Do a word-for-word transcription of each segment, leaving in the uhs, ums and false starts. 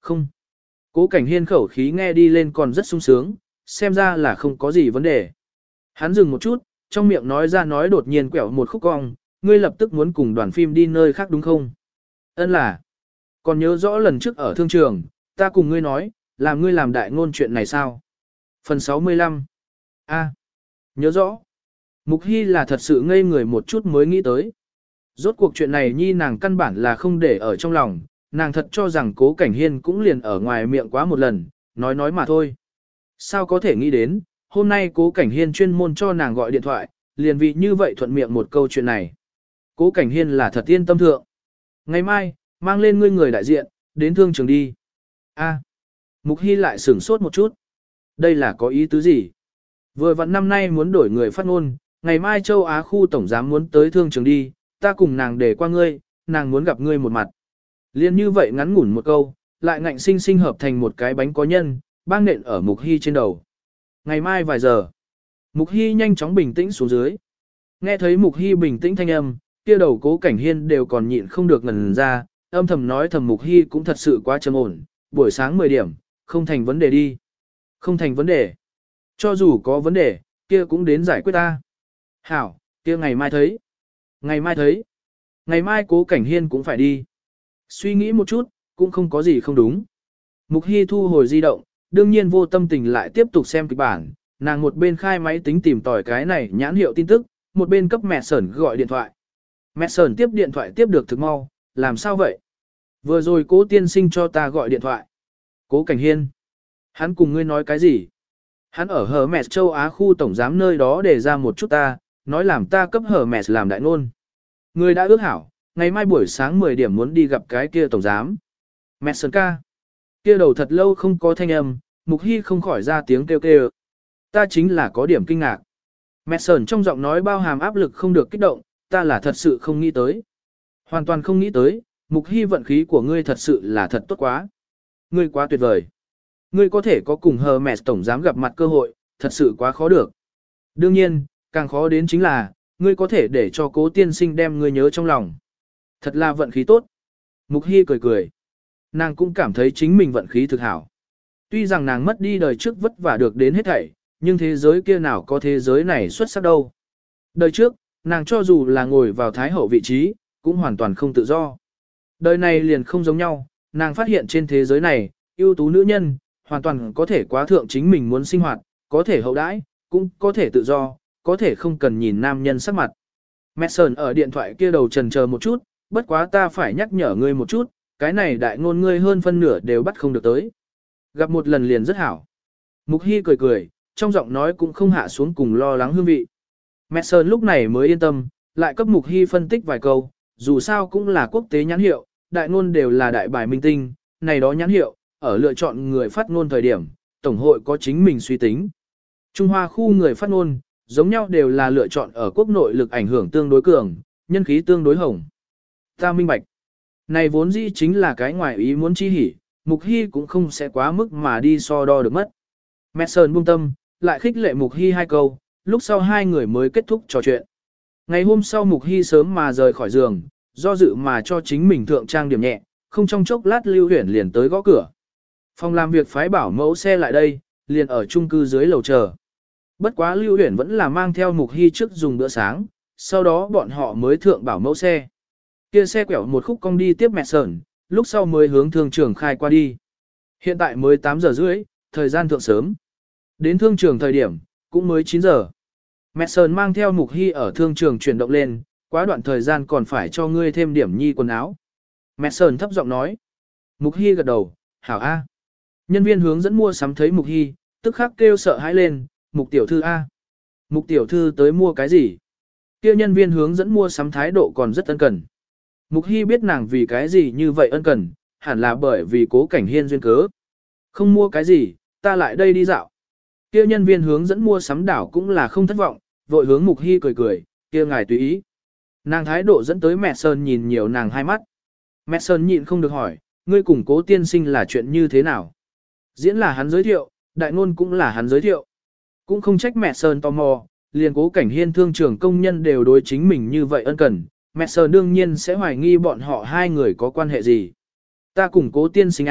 Không. Cố Cảnh Hiên khẩu khí nghe đi lên còn rất sung sướng, xem ra là không có gì vấn đề. Hắn dừng một chút, trong miệng nói ra nói đột nhiên quẹo một khúc cong, ngươi lập tức muốn cùng đoàn phim đi nơi khác đúng không? Ân là. Còn nhớ rõ lần trước ở thương trường, ta cùng ngươi nói, làm ngươi làm đại ngôn chuyện này sao? Phần sáu mươi lăm. A. Nhớ rõ. Mục Hy là thật sự ngây người một chút mới nghĩ tới. Rốt cuộc chuyện này nhi nàng căn bản là không để ở trong lòng, nàng thật cho rằng Cố Cảnh Hiên cũng liền ở ngoài miệng quá một lần, nói nói mà thôi. Sao có thể nghĩ đến, hôm nay Cố Cảnh Hiên chuyên môn cho nàng gọi điện thoại, liền vì như vậy thuận miệng một câu chuyện này. Cố Cảnh Hiên là thật yên tâm thượng. Ngày mai, mang lên ngươi người đại diện, đến thương trường đi. A. Mục Hy lại sửng sốt một chút. Đây là có ý tứ gì? Vừa vặn năm nay muốn đổi người phát ngôn, ngày mai châu Á khu tổng giám muốn tới thương trường đi, ta cùng nàng để qua ngươi, nàng muốn gặp ngươi một mặt. Liên như vậy ngắn ngủn một câu, lại ngạnh sinh sinh hợp thành một cái bánh có nhân, bang nện ở Mục Hy trên đầu. Ngày mai vài giờ, Mục Hy nhanh chóng bình tĩnh xuống dưới. Nghe thấy Mục Hy bình tĩnh thanh âm, kia đầu Cố Cảnh Hiên đều còn nhịn không được ngần ra, âm thầm nói thầm Mục Hy cũng thật sự quá trầm ổn, buổi sáng mười điểm, không thành vấn đề đi. Không thành vấn đề. Cho dù có vấn đề, kia cũng đến giải quyết ta. Hảo, kia ngày mai thấy. Ngày mai thấy. Ngày mai Cố Cảnh Hiên cũng phải đi. Suy nghĩ một chút, cũng không có gì không đúng. Mục Hy thu hồi di động, đương nhiên vô tâm tình lại tiếp tục xem kịch bản. Nàng một bên khai máy tính tìm tòi cái này nhãn hiệu tin tức, một bên cấp mẹ Sởn gọi điện thoại. Mẹ Sởn tiếp điện thoại tiếp được thực mau, làm sao vậy? Vừa rồi Cố tiên sinh cho ta gọi điện thoại. Cố Cảnh Hiên. Hắn cùng ngươi nói cái gì? Hắn ở Hermes châu Á khu tổng giám nơi đó để ra một chút ta, nói làm ta cấp Hermes làm đại ngôn. Ngươi đã ước hảo, ngày mai buổi sáng mười điểm muốn đi gặp cái kia tổng giám. Mẹ Sơn ca. Kia đầu thật lâu không có thanh âm, Mục Hy không khỏi ra tiếng kêu kêu. Ta chính là có điểm kinh ngạc. Mẹ Sơn trong giọng nói bao hàm áp lực không được kích động, ta là thật sự không nghĩ tới. Hoàn toàn không nghĩ tới, Mục Hy vận khí của ngươi thật sự là thật tốt quá. Ngươi quá tuyệt vời. Ngươi có thể có cùng Hermes tổng giám gặp mặt cơ hội, thật sự quá khó được. Đương nhiên, càng khó đến chính là, ngươi có thể để cho Cố tiên sinh đem ngươi nhớ trong lòng. Thật là vận khí tốt. Mục Hy cười cười. Nàng cũng cảm thấy chính mình vận khí thực hảo. Tuy rằng nàng mất đi đời trước vất vả được đến hết thảy, nhưng thế giới kia nào có thế giới này xuất sắc đâu. Đời trước, nàng cho dù là ngồi vào thái hậu vị trí, cũng hoàn toàn không tự do. Đời này liền không giống nhau, nàng phát hiện trên thế giới này, ưu tú nữ nhân, hoàn toàn có thể quá thượng chính mình muốn sinh hoạt, có thể hậu đãi, cũng có thể tự do, có thể không cần nhìn nam nhân sắc mặt. Mẹ Sơn ở điện thoại kia đầu trần chờ một chút, bất quá ta phải nhắc nhở ngươi một chút, cái này đại ngôn ngươi hơn phân nửa đều bắt không được tới. Gặp một lần liền rất hảo. Mục Hy cười cười, trong giọng nói cũng không hạ xuống cùng lo lắng hương vị. Mẹ Sơn lúc này mới yên tâm, lại cấp Mục Hy phân tích vài câu, dù sao cũng là quốc tế nhãn hiệu, đại ngôn đều là đại bài minh tinh, này đó nhãn hiệu, ở lựa chọn người phát ngôn thời điểm, Tổng hội có chính mình suy tính. Trung Hoa khu người phát ngôn, giống nhau đều là lựa chọn ở quốc nội lực ảnh hưởng tương đối cường, nhân khí tương đối hồng. Ta minh bạch. Này vốn dĩ chính là cái ngoài ý muốn chi hỉ, Mục Hy cũng không sẽ quá mức mà đi so đo được mất. Mẹ Sơn buông tâm, lại khích lệ Mục Hy hai câu, lúc sau hai người mới kết thúc trò chuyện. Ngày hôm sau Mục Hy sớm mà rời khỏi giường, do dự mà cho chính mình thượng trang điểm nhẹ, không trong chốc lát Lưu Huyển liền tới gõ cửa. Phòng làm việc phái bảo mẫu xe lại đây, liền ở chung cư dưới lầu chờ. Bất quá Lưu Huyển vẫn là mang theo Mục Hy trước dùng bữa sáng, sau đó bọn họ mới thượng bảo mẫu xe. Kia xe quẹo một khúc cong đi tiếp mẹ Sởn, lúc sau mới hướng thương trường khai qua đi. Hiện tại mới tám giờ rưỡi, thời gian thượng sớm. Đến thương trường thời điểm, cũng mới chín giờ. Mẹ Sởn mang theo Mục Hy ở thương trường chuyển động lên, quá đoạn thời gian còn phải cho ngươi thêm điểm nhi quần áo. Mẹ Sởn thấp giọng nói. Mục Hy gật đầu, hảo A. Nhân viên hướng dẫn mua sắm thấy Mục Hy, tức khắc kêu sợ hãi lên, Mục tiểu thư A. Mục tiểu thư tới mua cái gì? Kia nhân viên hướng dẫn mua sắm thái độ còn rất ân cần. Mục Hy biết nàng vì cái gì như vậy ân cần, hẳn là bởi vì Cố Cảnh Hiên duyên cớ. Không mua cái gì, ta lại đây đi dạo. Kia nhân viên hướng dẫn mua sắm đảo cũng là không thất vọng, vội hướng Mục Hy cười cười, kia ngài tùy ý. Nàng thái độ dẫn tới mẹ Sơn nhìn nhiều nàng hai mắt. Mẹ Sơn nhịn không được hỏi, ngươi cùng Cố tiên sinh là chuyện như thế nào? Diễn là hắn giới thiệu, đại ngôn cũng là hắn giới thiệu. Cũng không trách mẹ Sơn tò mò, liền Cố Cảnh Hiên thương trường công nhân đều đối chính mình như vậy ân cần, mẹ Sơn đương nhiên sẽ hoài nghi bọn họ hai người có quan hệ gì. Ta cùng Cố tiên sinh à,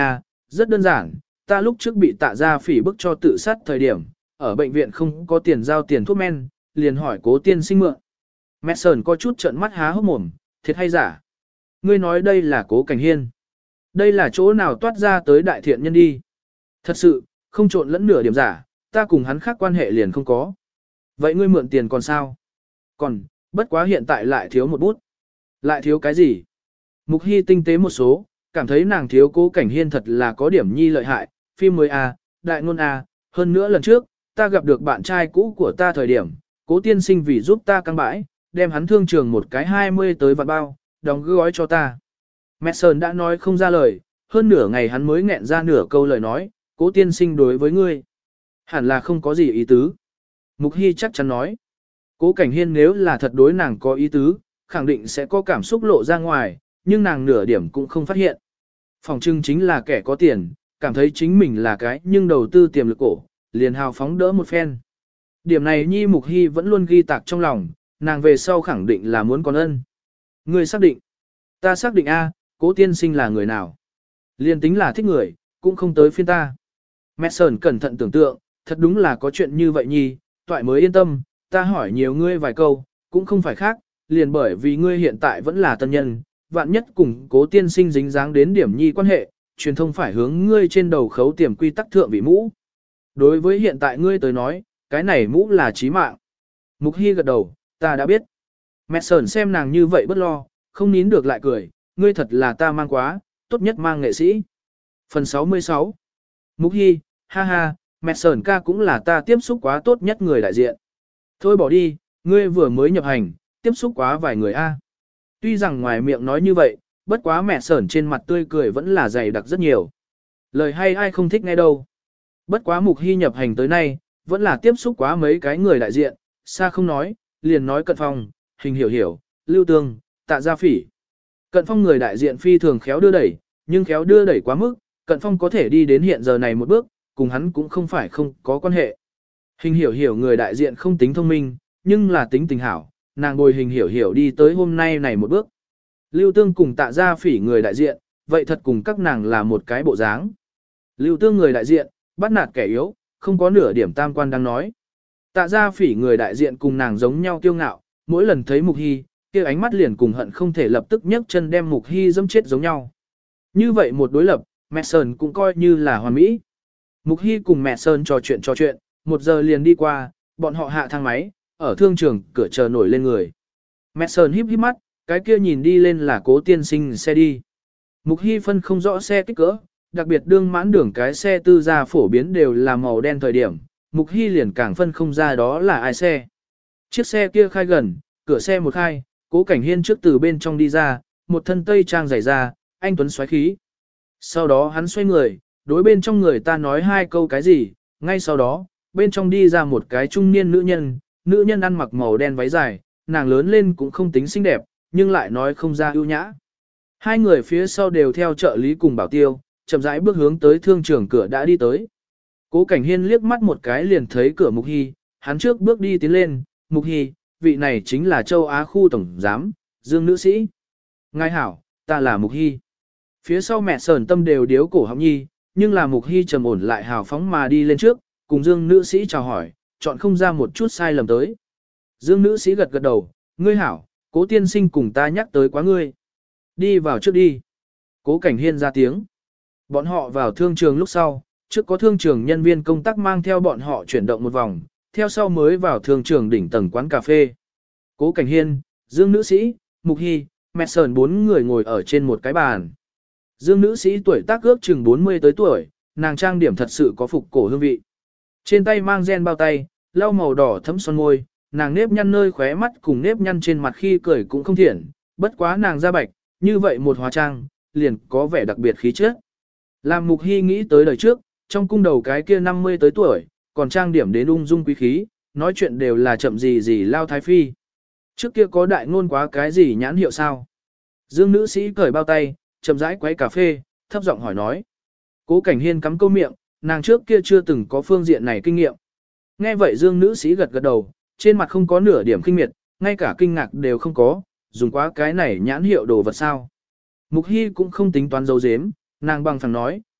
rất đơn giản, ta lúc trước bị tạ gia phỉ bức cho tự sát thời điểm, ở bệnh viện không có tiền giao tiền thuốc men, liền hỏi cố tiên sinh mượn. Mẹ Sờn có chút trợn mắt há hốc mồm, thiệt hay giả? Ngươi nói đây là cố cảnh hiên. Đây là chỗ nào toát ra tới đại thiện nhân đi. Thật sự, không trộn lẫn nửa điểm giả, ta cùng hắn khác quan hệ liền không có. Vậy ngươi mượn tiền còn sao? Còn, bất quá hiện tại lại thiếu một bút. Lại thiếu cái gì? Mục Hy tinh tế một số, cảm thấy nàng thiếu cố cảnh hiên thật là có điểm nhi lợi hại, phim mới A, đại ngôn A, hơn nữa lần trước, ta gặp được bạn trai cũ của ta thời điểm, cố tiên sinh vì giúp ta căng bãi, đem hắn thương trường một cái hai mươi tới vạn bao, đóng gói cho ta. Mẹ Sơn đã nói không ra lời, hơn nửa ngày hắn mới nghẹn ra nửa câu lời nói, cố tiên sinh đối với ngươi. Hẳn là không có gì ý tứ. Mục Hy chắc chắn nói, cố cảnh hiên nếu là thật đối nàng có ý tứ, khẳng định sẽ có cảm xúc lộ ra ngoài, nhưng nàng nửa điểm cũng không phát hiện. Phòng trưng chính là kẻ có tiền, cảm thấy chính mình là cái nhưng đầu tư tiềm lực cổ, liền hào phóng đỡ một phen. Điểm này Nhi Mục Hy vẫn luôn ghi tạc trong lòng, nàng về sau khẳng định là muốn còn ân. Ngươi xác định. Ta xác định A, cố tiên sinh là người nào. Liền tính là thích người, cũng không tới phiên ta. Mẹ Sơn cẩn thận tưởng tượng, thật đúng là có chuyện như vậy Nhi, toại mới yên tâm, ta hỏi nhiều ngươi vài câu, cũng không phải khác, liền bởi vì ngươi hiện tại vẫn là tân nhân, vạn nhất cùng cố tiên sinh dính dáng đến điểm Nhi quan hệ, truyền thông phải hướng ngươi trên đầu khấu tiềm quy tắc thượng vị mũ. Đối với hiện tại ngươi tới nói, cái này mũ là chí mạng. Mục Hy gật đầu, ta đã biết. Mẹ Sơn xem nàng như vậy bất lo, không nín được lại cười, ngươi thật là ta mang quá, tốt nhất mang nghệ sĩ. Phần sáu mươi sáu. Mục Hy, ha ha, mẹ Sơn ca cũng là ta tiếp xúc quá tốt nhất người đại diện. Thôi bỏ đi, ngươi vừa mới nhập hành, tiếp xúc quá vài người a. Tuy rằng ngoài miệng nói như vậy, bất quá mẹ Sơn trên mặt tươi cười vẫn là dày đặc rất nhiều. Lời hay ai không thích nghe đâu. Bất quá Mục Hy nhập hành tới nay, vẫn là tiếp xúc quá mấy cái người đại diện, xa không nói, liền nói Cận Phong, Hình Hiểu Hiểu, Lưu Tương, Tạ Gia Phỉ. Cận Phong người đại diện phi thường khéo đưa đẩy, nhưng khéo đưa đẩy quá mức, Cận Phong có thể đi đến hiện giờ này một bước, cùng hắn cũng không phải không có quan hệ. Hình Hiểu Hiểu người đại diện không tính thông minh, nhưng là tính tình hảo, nàng bồi Hình Hiểu Hiểu đi tới hôm nay này một bước. Lưu Tương cùng Tạ Gia Phỉ người đại diện, vậy thật cùng các nàng là một cái bộ dáng. Lưu Tương người đại diện, bắt nạt kẻ yếu, không có nửa điểm tam quan đang nói. Tạ Gia Phỉ người đại diện cùng nàng giống nhau kiêu ngạo, mỗi lần thấy Mục Hy, kia ánh mắt liền cùng hận không thể lập tức nhấc chân đem Mục Hy dẫm chết giống nhau. Như vậy một đối lập, mẹ Sơn cũng coi như là hoàn mỹ. Mục Hy cùng mẹ Sơn trò chuyện trò chuyện, một giờ liền đi qua, bọn họ hạ thang máy, ở thương trường, cửa chờ nổi lên người. Mẹ Sơn híp híp mắt, cái kia nhìn đi lên là cố tiên sinh xe đi. Mục Hy phân không rõ xe kích cỡ, đặc biệt đương mãn đường cái xe tư gia phổ biến đều là màu đen thời điểm, Mục Hy liền càng phân không ra đó là ai xe. Chiếc xe kia khai gần, cửa xe một khai, cố cảnh hiên trước từ bên trong đi ra, một thân tây trang dày ra, anh tuấn xoáy khí. Sau đó hắn xoay người, đối bên trong người ta nói hai câu cái gì, ngay sau đó, bên trong đi ra một cái trung niên nữ nhân, nữ nhân ăn mặc màu đen váy dài, nàng lớn lên cũng không tính xinh đẹp, nhưng lại nói không ra ưu nhã. Hai người phía sau đều theo trợ lý cùng bảo tiêu, chậm rãi bước hướng tới thương trường cửa đã đi tới. Cố Cảnh Hiên liếc mắt một cái liền thấy cửa Mục Hy, hắn trước bước đi tiến lên, Mục Hy, vị này chính là châu Á khu tổng giám, Dương nữ sĩ. Ngài hảo, ta là Mục Hy. Phía sau mẹ Sờn tâm đều điếu cổ họng nhi, nhưng là Mục Hy trầm ổn lại hào phóng mà đi lên trước, cùng Dương nữ sĩ chào hỏi, chọn không ra một chút sai lầm tới. Dương nữ sĩ gật gật đầu, ngươi hảo, cố tiên sinh cùng ta nhắc tới quá ngươi. Đi vào trước đi. Cố Cảnh Hiên ra tiếng. Bọn họ vào thương trường lúc sau, trước có thương trường nhân viên công tác mang theo bọn họ chuyển động một vòng, theo sau mới vào thương trường đỉnh tầng quán cà phê. Cố Cảnh Hiên, Dương nữ sĩ, Mục Hy, mẹ Sờn bốn người ngồi ở trên một cái bàn. Dương nữ sĩ tuổi tác ước chừng bốn mươi tới tuổi, nàng trang điểm thật sự có phục cổ hương vị. Trên tay mang gen bao tay, lau màu đỏ thấm son môi, nàng nếp nhăn nơi khóe mắt cùng nếp nhăn trên mặt khi cười cũng không thiện, bất quá nàng da bạch, như vậy một hóa trang, liền có vẻ đặc biệt khí chất. Làm Mục Hy nghĩ tới đời trước, trong cung đầu cái kia năm mươi tới tuổi, còn trang điểm đến ung dung quý khí, nói chuyện đều là chậm gì gì lao thái phi. Trước kia có đại ngôn quá cái gì nhãn hiệu sao? Dương nữ sĩ cởi bao tay, chậm rãi quấy cà phê, thấp giọng hỏi nói. Cố Cảnh Hiên cắm câu miệng, nàng trước kia chưa từng có phương diện này kinh nghiệm. Nghe vậy Dương nữ sĩ gật gật đầu, trên mặt không có nửa điểm kinh miệt, ngay cả kinh ngạc đều không có, dùng quá cái này nhãn hiệu đồ vật sao. Mục Hy cũng không tính toán dấu dếm, nàng bằng phẳng nói,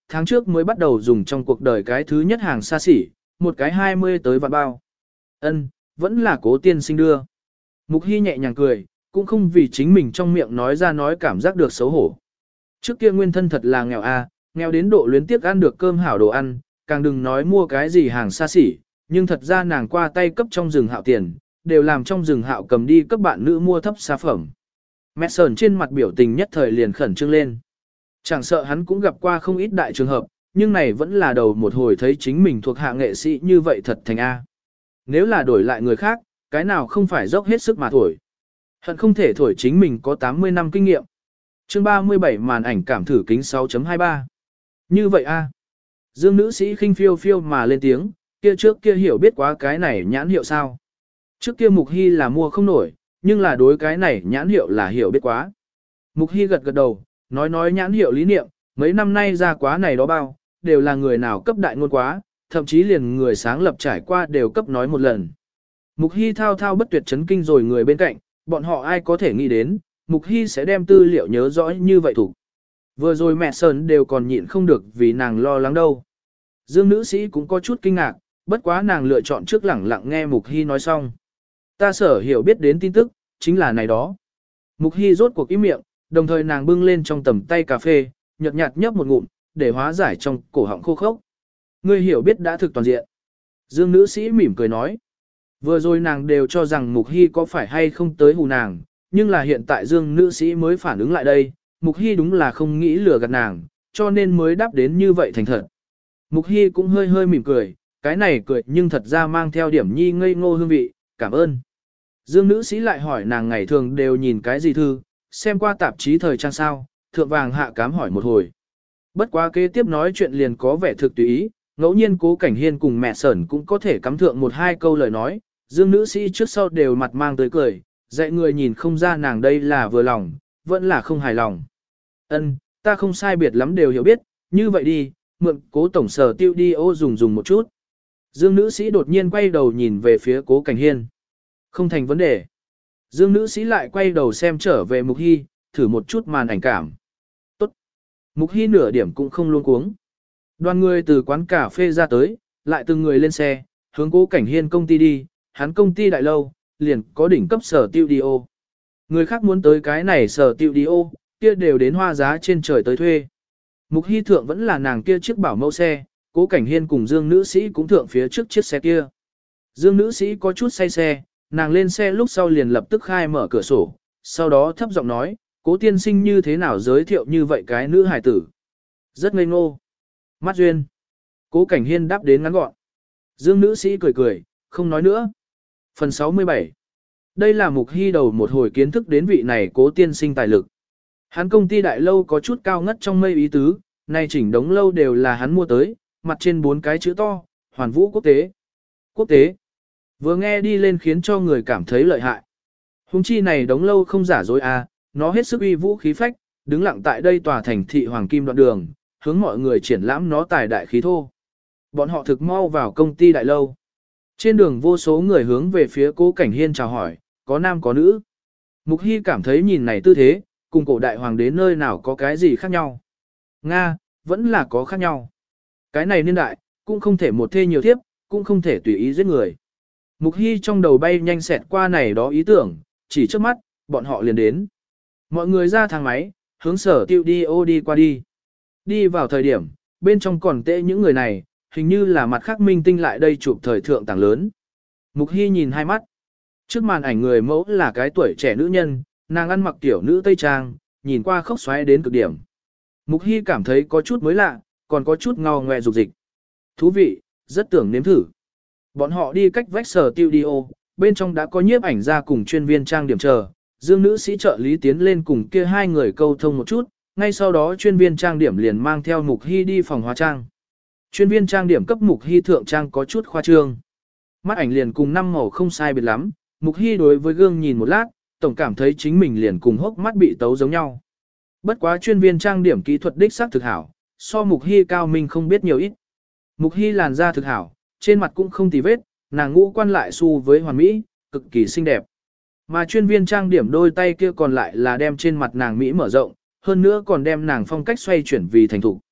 tháng trước mới bắt đầu dùng trong cuộc đời cái thứ nhất hàng xa xỉ, một cái hai mươi tới vạn bao. Ân, vẫn là Cố tiên sinh đưa. Mục Hy nhẹ nhàng cười, cũng không vì chính mình trong miệng nói ra nói cảm giác được xấu hổ. Trước kia nguyên thân thật là nghèo a, nghèo đến độ luyến tiếc ăn được cơm hảo đồ ăn, càng đừng nói mua cái gì hàng xa xỉ, nhưng thật ra nàng qua tay cấp trong rừng Hạo tiền, đều làm trong rừng Hạo cầm đi cấp bạn nữ mua thấp xa phẩm. Mẹ sờn trên mặt biểu tình nhất thời liền khẩn trương lên. Chẳng sợ hắn cũng gặp qua không ít đại trường hợp, nhưng này vẫn là đầu một hồi thấy chính mình thuộc hạ nghệ sĩ như vậy thật thành A. Nếu là đổi lại người khác, cái nào không phải dốc hết sức mà thổi. Hận không thể thổi chính mình có tám mươi năm kinh nghiệm. Chương ba mươi bảy màn ảnh cảm thử kính sáu chấm hai ba. Như vậy A. Dương nữ sĩ khinh phiêu phiêu mà lên tiếng, kia trước kia hiểu biết quá cái này nhãn hiệu sao. Trước kia Mục Hy là mua không nổi, nhưng là đối cái này nhãn hiệu là hiểu biết quá. Mục Hy gật gật đầu, nói nói nhãn hiệu lý niệm, mấy năm nay ra quá này đó bao, đều là người nào cấp đại ngôn quá, thậm chí liền người sáng lập trải qua đều cấp nói một lần. Mục Hy thao thao bất tuyệt chấn kinh rồi người bên cạnh, bọn họ ai có thể nghĩ đến, Mục Hy sẽ đem tư liệu nhớ rõ như vậy thủ. Vừa rồi mẹ Sơn đều còn nhịn không được vì nàng lo lắng đâu. Dương nữ sĩ cũng có chút kinh ngạc, bất quá nàng lựa chọn trước lẳng lặng nghe Mục Hy nói xong. Ta sở hiểu biết đến tin tức, chính là này đó. Mục Hy rốt cuộc im miệng, đồng thời nàng bưng lên trong tầm tay cà phê, nhợt nhạt nhấp một ngụm, để hóa giải trong cổ họng khô khốc. Ngươi hiểu biết đã thực toàn diện. Dương nữ sĩ mỉm cười nói. Vừa rồi nàng đều cho rằng Mục Hy có phải hay không tới hù nàng, nhưng là hiện tại Dương nữ sĩ mới phản ứng lại đây, Mục Hy đúng là không nghĩ lừa gạt nàng, cho nên mới đáp đến như vậy thành thật. Mục Hy cũng hơi hơi mỉm cười, cái này cười nhưng thật ra mang theo điểm nhi ngây ngô hương vị, cảm ơn. Dương nữ sĩ lại hỏi nàng ngày thường đều nhìn cái gì thư, xem qua tạp chí thời trang sao, thượng vàng hạ cám hỏi một hồi. Bất quá kế tiếp nói chuyện liền có vẻ thực tùy ý, ngẫu nhiên Cố Cảnh Hiên cùng mẹ Sởn cũng có thể cắm thượng một hai câu lời nói, Dương nữ sĩ trước sau đều mặt mang tới cười, dạy người nhìn không ra nàng đây là vừa lòng, vẫn là không hài lòng. Ân, ta không sai biệt lắm đều hiểu biết, như vậy đi, mượn Cố tổng sở tiêu đi ô dùng dùng một chút. Dương nữ sĩ đột nhiên quay đầu nhìn về phía Cố Cảnh Hiên. Không thành vấn đề. Dương nữ sĩ lại quay đầu xem trở về Mục Hy, thử một chút màn ảnh cảm. Tốt. Mục Hy nửa điểm cũng không luống cuống. Đoàn người từ quán cà phê ra tới, lại từng người lên xe, hướng Cố Cảnh Hiên công ty đi, hắn công ty đại lâu, liền có đỉnh cấp sở tiêu đi ô. Người khác muốn tới cái này sở tiêu đi ô, kia đều đến hoa giá trên trời tới thuê. Mục Hy thượng vẫn là nàng kia chiếc bảo mẫu xe, Cố Cảnh Hiên cùng Dương nữ sĩ cũng thượng phía trước chiếc xe kia. Dương nữ sĩ có chút say xe, nàng lên xe lúc sau liền lập tức khai mở cửa sổ, sau đó thấp giọng nói, Cố tiên sinh như thế nào giới thiệu như vậy cái nữ hài tử. Rất ngây ngô. Mắt duyên. Cố Cảnh Hiên đáp đến ngắn gọn. Dương nữ sĩ cười cười, không nói nữa. Phần sáu mươi bảy. Đây là Mục Hy đầu một hồi kiến thức đến vị này Cố tiên sinh tài lực. Hắn công ty đại lâu có chút cao ngất trong mây ý tứ, nay chỉnh đống lâu đều là hắn mua tới, mặt trên bốn cái chữ to, Hoàn Vũ Quốc tế. Quốc tế. Vừa nghe đi lên khiến cho người cảm thấy lợi hại. Hùng chi này đống lâu không giả dối à, nó hết sức uy vũ khí phách, đứng lặng tại đây tòa thành thị Hoàng Kim đoạn đường, hướng mọi người triển lãm nó tài đại khí thô. Bọn họ thực mau vào công ty đại lâu. Trên đường vô số người hướng về phía Cố Cảnh Hiên chào hỏi, có nam có nữ. Mục Hy cảm thấy nhìn này tư thế, cùng cổ đại hoàng đế nơi nào có cái gì khác nhau. Nga, vẫn là có khác nhau. Cái này niên đại, cũng không thể một thê nhiều thiếp, cũng không thể tùy ý giết người. Mục Hy trong đầu bay nhanh xẹt qua này đó ý tưởng, chỉ trước mắt, bọn họ liền đến. Mọi người ra thang máy, hướng sở tiêu đi ô đi qua đi. Đi vào thời điểm, bên trong còn tệ những người này, hình như là mặt khác minh tinh lại đây chụp thời thượng tảng lớn. Mục Hy nhìn hai mắt. Trước màn ảnh người mẫu là cái tuổi trẻ nữ nhân, nàng ăn mặc tiểu nữ tây trang, nhìn qua khóc xoáy đến cực điểm. Mục Hy cảm thấy có chút mới lạ, còn có chút ngò ngoe dục dịch. Thú vị, rất tưởng nếm thử. Bọn họ đi cách vách sở tiêu đi ô, bên trong đã có nhiếp ảnh ra cùng chuyên viên trang điểm chờ. Dương nữ sĩ trợ lý tiến lên cùng kia hai người câu thông một chút, ngay sau đó chuyên viên trang điểm liền mang theo Mục Hy đi phòng hóa trang. Chuyên viên trang điểm cấp Mục Hy thượng trang có chút khoa trương. Mắt ảnh liền cùng năm màu không sai biệt lắm, Mục Hy đối với gương nhìn một lát, tổng cảm thấy chính mình liền cùng hốc mắt bị tấu giống nhau. Bất quá chuyên viên trang điểm kỹ thuật đích xác thực hảo, so Mục Hy cao minh không biết nhiều ít. Mục Hy làn da thực hảo, trên mặt cũng không tì vết, nàng ngũ quan lại xu với hoàn mỹ, cực kỳ xinh đẹp. Mà chuyên viên trang điểm đôi tay kia còn lại là đem trên mặt nàng mỹ mở rộng, hơn nữa còn đem nàng phong cách xoay chuyển vì thành thục.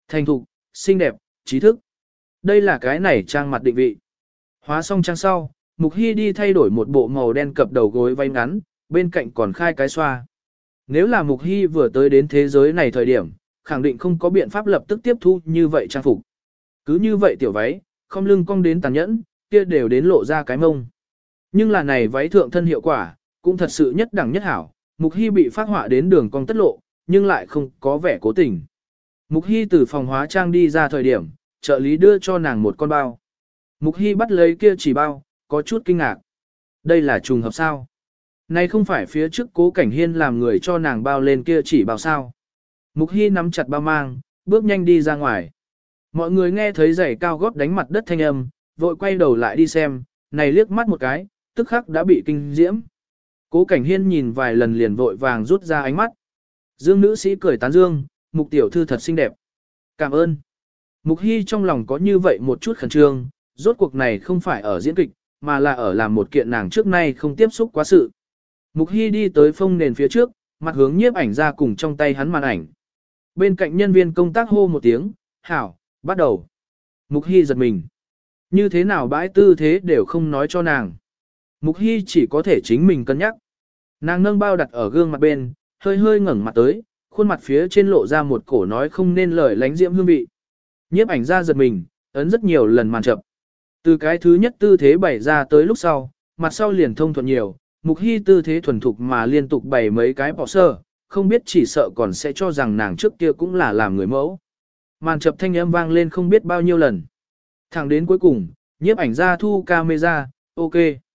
Thành thục, xinh đẹp, trí thức. Đây là cái này trang mặt định vị. Hóa xong trang sau, Mục Hy đi thay đổi một bộ màu đen cập đầu gối váy ngắn, bên cạnh còn khai cái xoa. Nếu là Mục Hy vừa tới đến thế giới này thời điểm, khẳng định không có biện pháp lập tức tiếp thu như vậy trang phục. Cứ như vậy tiểu váy, không lưng cong đến tàn nhẫn, kia đều đến lộ ra cái mông. Nhưng là này váy thượng thân hiệu quả, cũng thật sự nhất đẳng nhất hảo, Mục Hy bị phát họa đến đường cong tất lộ, nhưng lại không có vẻ cố tình. Mục Hy từ phòng hóa trang đi ra thời điểm, trợ lý đưa cho nàng một con bao. Mục Hy bắt lấy kia chỉ bao, có chút kinh ngạc. Đây là trùng hợp sao? Này không phải phía trước Cố Cảnh Hiên làm người cho nàng bao lên kia chỉ bao sao? Mục Hy nắm chặt bao mang, bước nhanh đi ra ngoài. Mọi người nghe thấy giày cao gót đánh mặt đất thanh âm, vội quay đầu lại đi xem, này liếc mắt một cái, tức khắc đã bị kinh diễm. Cố Cảnh Hiên nhìn vài lần liền vội vàng rút ra ánh mắt. Dương nữ sĩ cười tán dương, Mục tiểu thư thật xinh đẹp. Cảm ơn. Mục Hy trong lòng có như vậy một chút khẩn trương, rốt cuộc này không phải ở diễn kịch, mà là ở làm một kiện nàng trước nay không tiếp xúc quá sự. Mục Hy đi tới phông nền phía trước, mặt hướng nhiếp ảnh ra cùng trong tay hắn màn ảnh. Bên cạnh nhân viên công tác hô một tiếng, hảo, bắt đầu. Mục Hy giật mình. Như thế nào bãi tư thế đều không nói cho nàng. Mục Hy chỉ có thể chính mình cân nhắc. Nàng nâng bao đặt ở gương mặt bên, hơi hơi ngẩng mặt tới, khuôn mặt phía trên lộ ra một cổ nói không nên lời lánh diễm hương vị. Nhiếp ảnh ra giật mình, ấn rất nhiều lần màn chậm. Từ cái thứ nhất tư thế bày ra tới lúc sau, mặt sau liền thông thuận nhiều, Mục Hy tư thế thuần thục mà liên tục bày mấy cái bỏ sơ, không biết chỉ sợ còn sẽ cho rằng nàng trước kia cũng là làm người mẫu. Màn chập thanh âm vang lên không biết bao nhiêu lần. Thẳng đến cuối cùng, nhiếp ảnh ra thu camera, ok.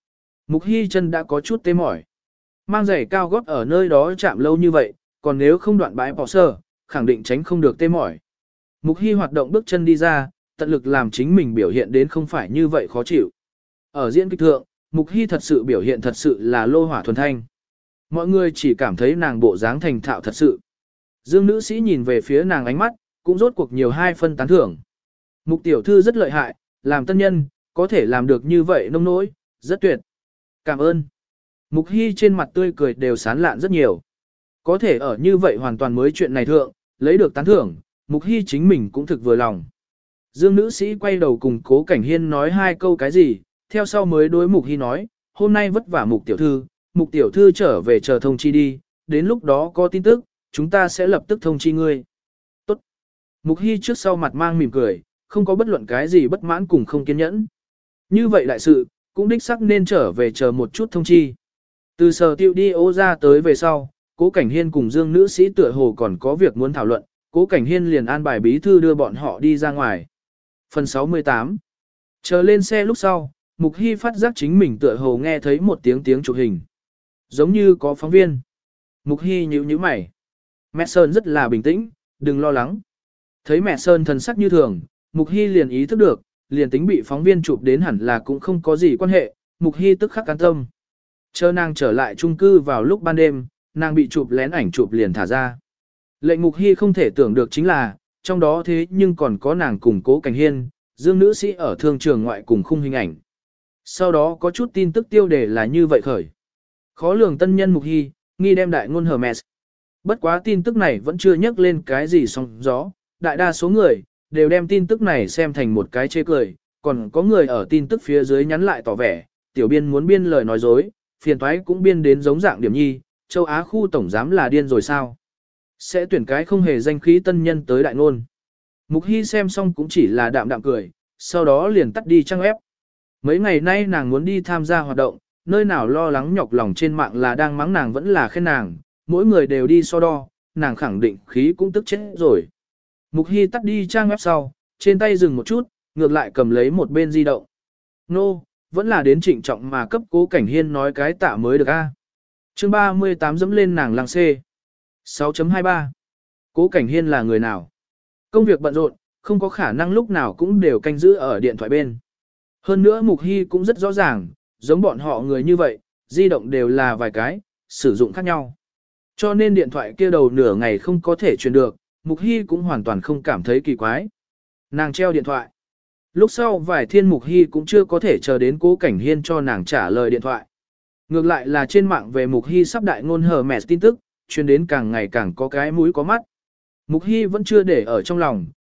Mục Hy chân đã có chút tê mỏi. Mang giày cao gót ở nơi đó chạm lâu như vậy, còn nếu không đoạn bãi bỏ sơ, khẳng định tránh không được tê mỏi. Mục Hy hoạt động bước chân đi ra, tận lực làm chính mình biểu hiện đến không phải như vậy khó chịu. Ở diễn kịch thượng, Mục Hy thật sự biểu hiện thật sự là lô hỏa thuần thanh. Mọi người chỉ cảm thấy nàng bộ dáng thành thạo thật sự. Dương nữ sĩ nhìn về phía nàng ánh mắt, cũng rốt cuộc nhiều hai phân tán thưởng. Mục tiểu thư rất lợi hại, làm tân nhân, có thể làm được như vậy nông nỗi, rất tuyệt. Cảm ơn. Mục Hy trên mặt tươi cười đều sán lạn rất nhiều. Có thể ở như vậy hoàn toàn mới chuyện này thượng, lấy được tán thưởng, Mục Hy chính mình cũng thực vừa lòng. Dương nữ sĩ quay đầu cùng Cố Cảnh Hiên nói hai câu cái gì, theo sau mới đối Mục Hy nói, hôm nay vất vả Mục tiểu thư, Mục tiểu thư trở về chờ thông chi đi, đến lúc đó có tin tức, chúng ta sẽ lập tức thông chi ngươi. Tốt. Mục Hy trước sau mặt mang mỉm cười, không có bất luận cái gì bất mãn cùng không kiên nhẫn. Như vậy đại sự, cũng đích xác nên trở về chờ một chút thông chi. Từ sở tiêu đi ô ra tới về sau, Cố Cảnh Hiên cùng Dương nữ sĩ tựa hồ còn có việc muốn thảo luận, Cố Cảnh Hiên liền an bài bí thư đưa bọn họ đi ra ngoài. Phần sáu mươi tám. Chờ lên xe lúc sau, Mục Hy phát giác chính mình tựa hồ nghe thấy một tiếng tiếng chụp hình. Giống như có phóng viên. Mục Hy nhíu nhíu mày. Mẹ Sơn rất là bình tĩnh, đừng lo lắng. Thấy mẹ Sơn thần sắc như thường, Mục Hy liền ý thức được, liền tính bị phóng viên chụp đến hẳn là cũng không có gì quan hệ, Mục Hy tức khắc an tâm. Chờ nàng trở lại chung cư vào lúc ban đêm, nàng bị chụp lén ảnh chụp liền thả ra. Lệnh Mục Hy không thể tưởng được chính là, trong đó thế nhưng còn có nàng cùng Cố Cảnh Hiên, Dương nữ sĩ ở thương trường ngoại cùng khung hình ảnh. Sau đó có chút tin tức tiêu đề là như vậy khởi. Khó lường tân nhân Mục Hy, nghi đem đại ngôn Hermes. Bất quá tin tức này vẫn chưa nhắc lên cái gì sóng gió, đại đa số người đều đem tin tức này xem thành một cái chê cười, còn có người ở tin tức phía dưới nhắn lại tỏ vẻ, tiểu biên muốn biên lời nói dối, phiền toái cũng biên đến giống dạng điểm nhi, châu Á khu tổng giám là điên rồi sao? Sẽ tuyển cái không hề danh khí tân nhân tới đại ngôn. Mục Hy xem xong cũng chỉ là đạm đạm cười, sau đó liền tắt đi trang ép. Mấy ngày nay nàng muốn đi tham gia hoạt động, nơi nào lo lắng nhọc lòng trên mạng là đang mắng nàng vẫn là khen nàng, mỗi người đều đi so đo, nàng khẳng định khí cũng tức chết rồi. Mục Hy tắt đi trang web sau, trên tay dừng một chút, ngược lại cầm lấy một bên di động. Nô, no, vẫn là đến trịnh trọng mà cấp Cố Cảnh Hiên nói cái tạ mới được a. Chương ba mươi tám dẫm lên nàng làng C. sáu chấm hai ba. Cố Cảnh Hiên là người nào? Công việc bận rộn, không có khả năng lúc nào cũng đều canh giữ ở điện thoại bên. Hơn nữa Mục Hy cũng rất rõ ràng, giống bọn họ người như vậy, di động đều là vài cái, sử dụng khác nhau. Cho nên điện thoại kia đầu nửa ngày không có thể truyền được, Mục Hy cũng hoàn toàn không cảm thấy kỳ quái. Nàng treo điện thoại. Lúc sau vài thiên Mục Hy cũng chưa có thể chờ đến Cố Cảnh Hiên cho nàng trả lời điện thoại. Ngược lại là trên mạng về Mục Hy sắp đại ngôn Hermes tin tức, truyền đến càng ngày càng có cái mũi có mắt. Mục Hy vẫn chưa để ở trong lòng,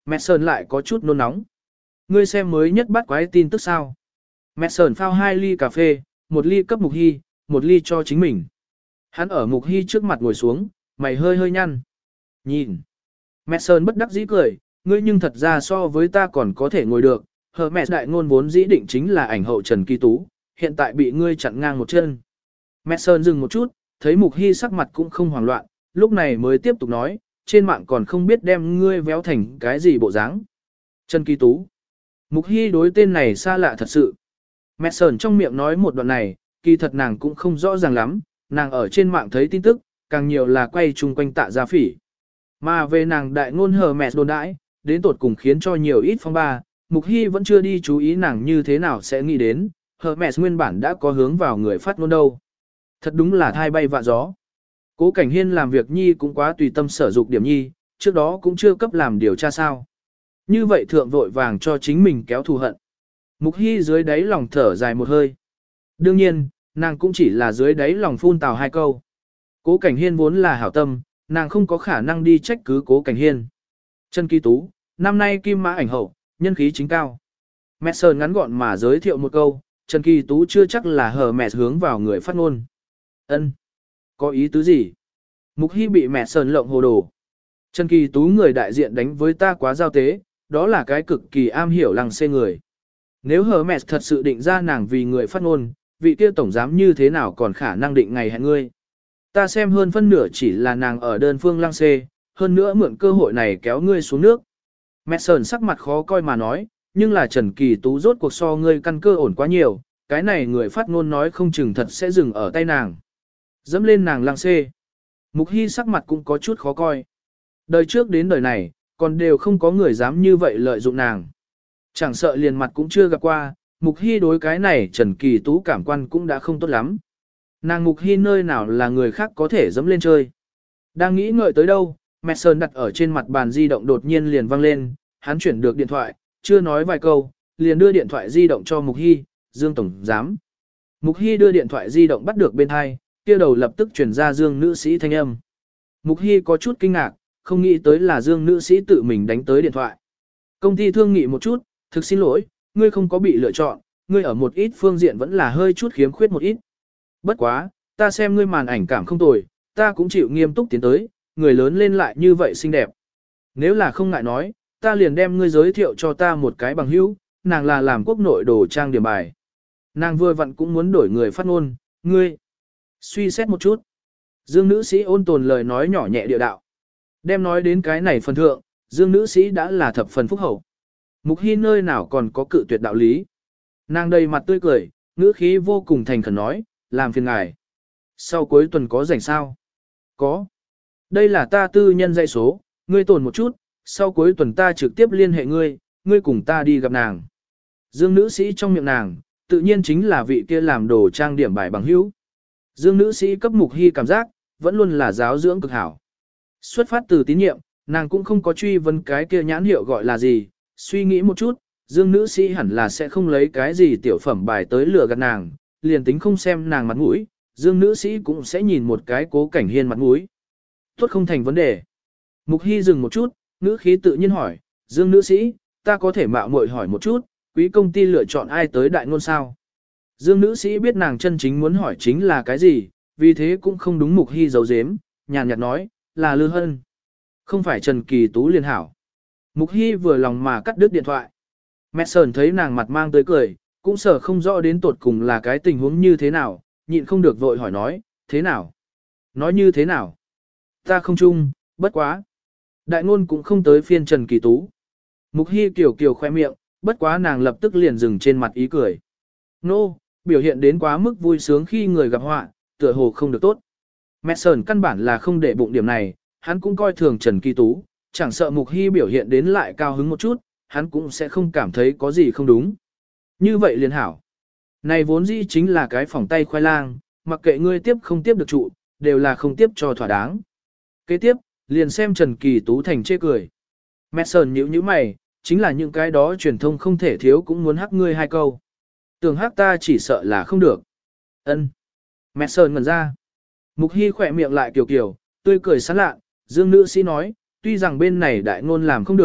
Mẹ Sơn lại có chút nôn nóng. Ngươi xem mới nhất bắt quái tin tức sao. Mẹ Sơn phao hai ly cà phê, một ly cấp Mục Hy, một ly cho chính mình. Hắn ở Mục Hy trước mặt ngồi xuống, mày hơi hơi nhăn. Nhìn. Mẹ Sơn bất đắc dĩ cười, ngươi nhưng thật ra so với ta còn có thể ngồi được. Hờ mẹ đại ngôn vốn dĩ định chính là ảnh hậu Trần Kỳ Tú, hiện tại bị ngươi chặn ngang một chân. Mẹ Sơn dừng một chút, thấy Mục Hy sắc mặt cũng không hoảng loạn, lúc này mới tiếp tục nói, trên mạng còn không biết đem ngươi véo thành cái gì bộ dáng. Trần Kỳ Tú. Mục Hy đối tên này xa lạ thật sự. Mẹ Sơn trong miệng nói một đoạn này, kỳ thật nàng cũng không rõ ràng lắm, nàng ở trên mạng thấy tin tức, càng nhiều là quay chung quanh Tạ Gia Phỉ. Mà về nàng đại ngôn hờ mẹ đồn đãi, đến tột cùng khiến cho nhiều ít phong ba, Mục Hy vẫn chưa đi chú ý nàng như thế nào sẽ nghĩ đến, hờ mẹ nguyên bản đã có hướng vào người phát ngôn đâu. Thật đúng là thai bay vạ gió. Cố Cảnh Hiên làm việc nhi cũng quá tùy tâm sở dục điểm nhi, trước đó cũng chưa cấp làm điều tra sao. Như vậy thượng vội vàng cho chính mình kéo thù hận. Mục Hy dưới đáy lòng thở dài một hơi. Đương nhiên, nàng cũng chỉ là dưới đáy lòng phun tào hai câu. Cố Cảnh Hiên vốn là hảo tâm, nàng không có khả năng đi trách cứ Cố Cảnh Hiên. Trần Kỳ Tú, năm nay kim mã ảnh hậu, nhân khí chính cao. Mẹ Sơn ngắn gọn mà giới thiệu một câu, Trần Kỳ Tú chưa chắc là hờ mẹ hướng vào người phát ngôn. Ân, có ý tứ gì? Mục Hy bị mẹ Sơn lộng hồ đồ. Trần Kỳ Tú người đại diện đánh với ta quá giao tế, đó là cái cực kỳ am hiểu lăng xê người. Nếu hờ mẹ thật sự định ra nàng vì người phát ngôn, vị kia tổng giám như thế nào còn khả năng định ngày hẹn ngươi. Ta xem hơn phân nửa chỉ là nàng ở đơn phương lăng xê, hơn nữa mượn cơ hội này kéo ngươi xuống nước. Mẹ Sơn sắc mặt khó coi mà nói, nhưng là Trần Kỳ Tú rốt cuộc so ngươi căn cơ ổn quá nhiều, cái này người phát ngôn nói không chừng thật sẽ dừng ở tay nàng. Dẫm lên nàng lăng xê. Mục Hy sắc mặt cũng có chút khó coi. Đời trước đến đời này, còn đều không có người dám như vậy lợi dụng nàng. Chẳng sợ liền mặt cũng chưa gặp qua, Mục Hy đối cái này Trần Kỳ Tú cảm quan cũng đã không tốt lắm. Nàng Mục Hy nơi nào là người khác có thể dẫm lên chơi. Đang nghĩ ngợi tới đâu, mẹ Sơn đặt ở trên mặt bàn di động đột nhiên liền vang lên, hắn chuyển được điện thoại, chưa nói vài câu, liền đưa điện thoại di động cho Mục Hy, Dương Tổng Giám. Mục Hy đưa điện thoại di động bắt được bên hai, kia đầu lập tức chuyển ra Dương nữ sĩ thanh âm. Mục Hy có chút kinh ngạc, không nghĩ tới là Dương nữ sĩ tự mình đánh tới điện thoại. Công ty thương nghị một chút, thực xin lỗi, ngươi không có bị lựa chọn, ngươi ở một ít phương diện vẫn là hơi chút khiếm khuyết một ít. Bất quá, ta xem ngươi màn ảnh cảm không tồi, ta cũng chịu nghiêm túc tiến tới, người lớn lên lại như vậy xinh đẹp. Nếu là không ngại nói, ta liền đem ngươi giới thiệu cho ta một cái bằng hữu, nàng là làm quốc nội đồ trang điểm bài. Nàng vừa vặn cũng muốn đổi người phát ngôn, ngươi. Suy xét một chút. Dương nữ sĩ ôn tồn lời nói nhỏ nhẹ địa đạo. Đem nói đến cái này phần thượng, Dương nữ sĩ đã là thập phần phúc hậu. Mục Hy nơi nào còn có cự tuyệt đạo lý. Nàng đầy mặt tươi cười, ngữ khí vô cùng thành khẩn nói, làm phiền ngài. Sau cuối tuần có rảnh sao? Có. Đây là ta tư nhân dây số, ngươi tồn một chút, sau cuối tuần ta trực tiếp liên hệ ngươi, ngươi cùng ta đi gặp nàng. Dương nữ sĩ trong miệng nàng, tự nhiên chính là vị kia làm đồ trang điểm bài bằng hữu. Dương nữ sĩ cấp Mục Hy cảm giác, vẫn luôn là giáo dưỡng cực hảo. Xuất phát từ tín nhiệm, nàng cũng không có truy vấn cái kia nhãn hiệu gọi là gì, suy nghĩ một chút, Dương nữ sĩ hẳn là sẽ không lấy cái gì tiểu phẩm bài tới lừa gạt nàng, liền tính không xem nàng mặt mũi, Dương nữ sĩ cũng sẽ nhìn một cái Cố Cảnh Hiên mặt mũi. Tốt không thành vấn đề. Mục Hy dừng một chút, ngữ khí tự nhiên hỏi, Dương nữ sĩ, ta có thể mạo muội hỏi một chút, quý công ty lựa chọn ai tới đại ngôn sao? Dương nữ sĩ biết nàng chân chính muốn hỏi chính là cái gì, vì thế cũng không đúng Mục Hy giấu giếm, nhàn nhạt nói, là Lư Hân. Không phải Trần Kỳ Tú liền hảo. Mục Hy vừa lòng mà cắt đứt điện thoại. Mẹ Sơn thấy nàng mặt mang tới cười, cũng sợ không rõ đến tột cùng là cái tình huống như thế nào, nhịn không được vội hỏi nói, thế nào? Nói như thế nào? Ta không chung, bất quá. Đại ngôn cũng không tới phiên Trần Kỳ Tú. Mục Hy kiểu kiểu khoe miệng, bất quá nàng lập tức liền dừng trên mặt ý cười. Nô, no, biểu hiện đến quá mức vui sướng khi người gặp họa, tựa hồ không được tốt. Mẹ Sơn căn bản là không để bụng điểm này, hắn cũng coi thường Trần Kỳ Tú, chẳng sợ Mục Hy biểu hiện đến lại cao hứng một chút, hắn cũng sẽ không cảm thấy có gì không đúng. Như vậy liền hảo. Này vốn dĩ chính là cái phòng tay khoai lang, mặc kệ ngươi tiếp không tiếp được trụ, đều là không tiếp cho thỏa đáng. Kế tiếp, liền xem Trần Kỳ Tú thành chê cười. Mẹ Sơn nhíu nhíu mày, chính là những cái đó truyền thông không thể thiếu cũng muốn hắc ngươi hai câu. Tưởng hắc ta chỉ sợ là không được. Ân. Mẹ Sơn ngẩn ra. Mục Hy khỏe miệng lại kiều kiều, tươi cười sán lạ, Dương nữ sĩ nói, tuy rằng bên này đại ngôn làm không được,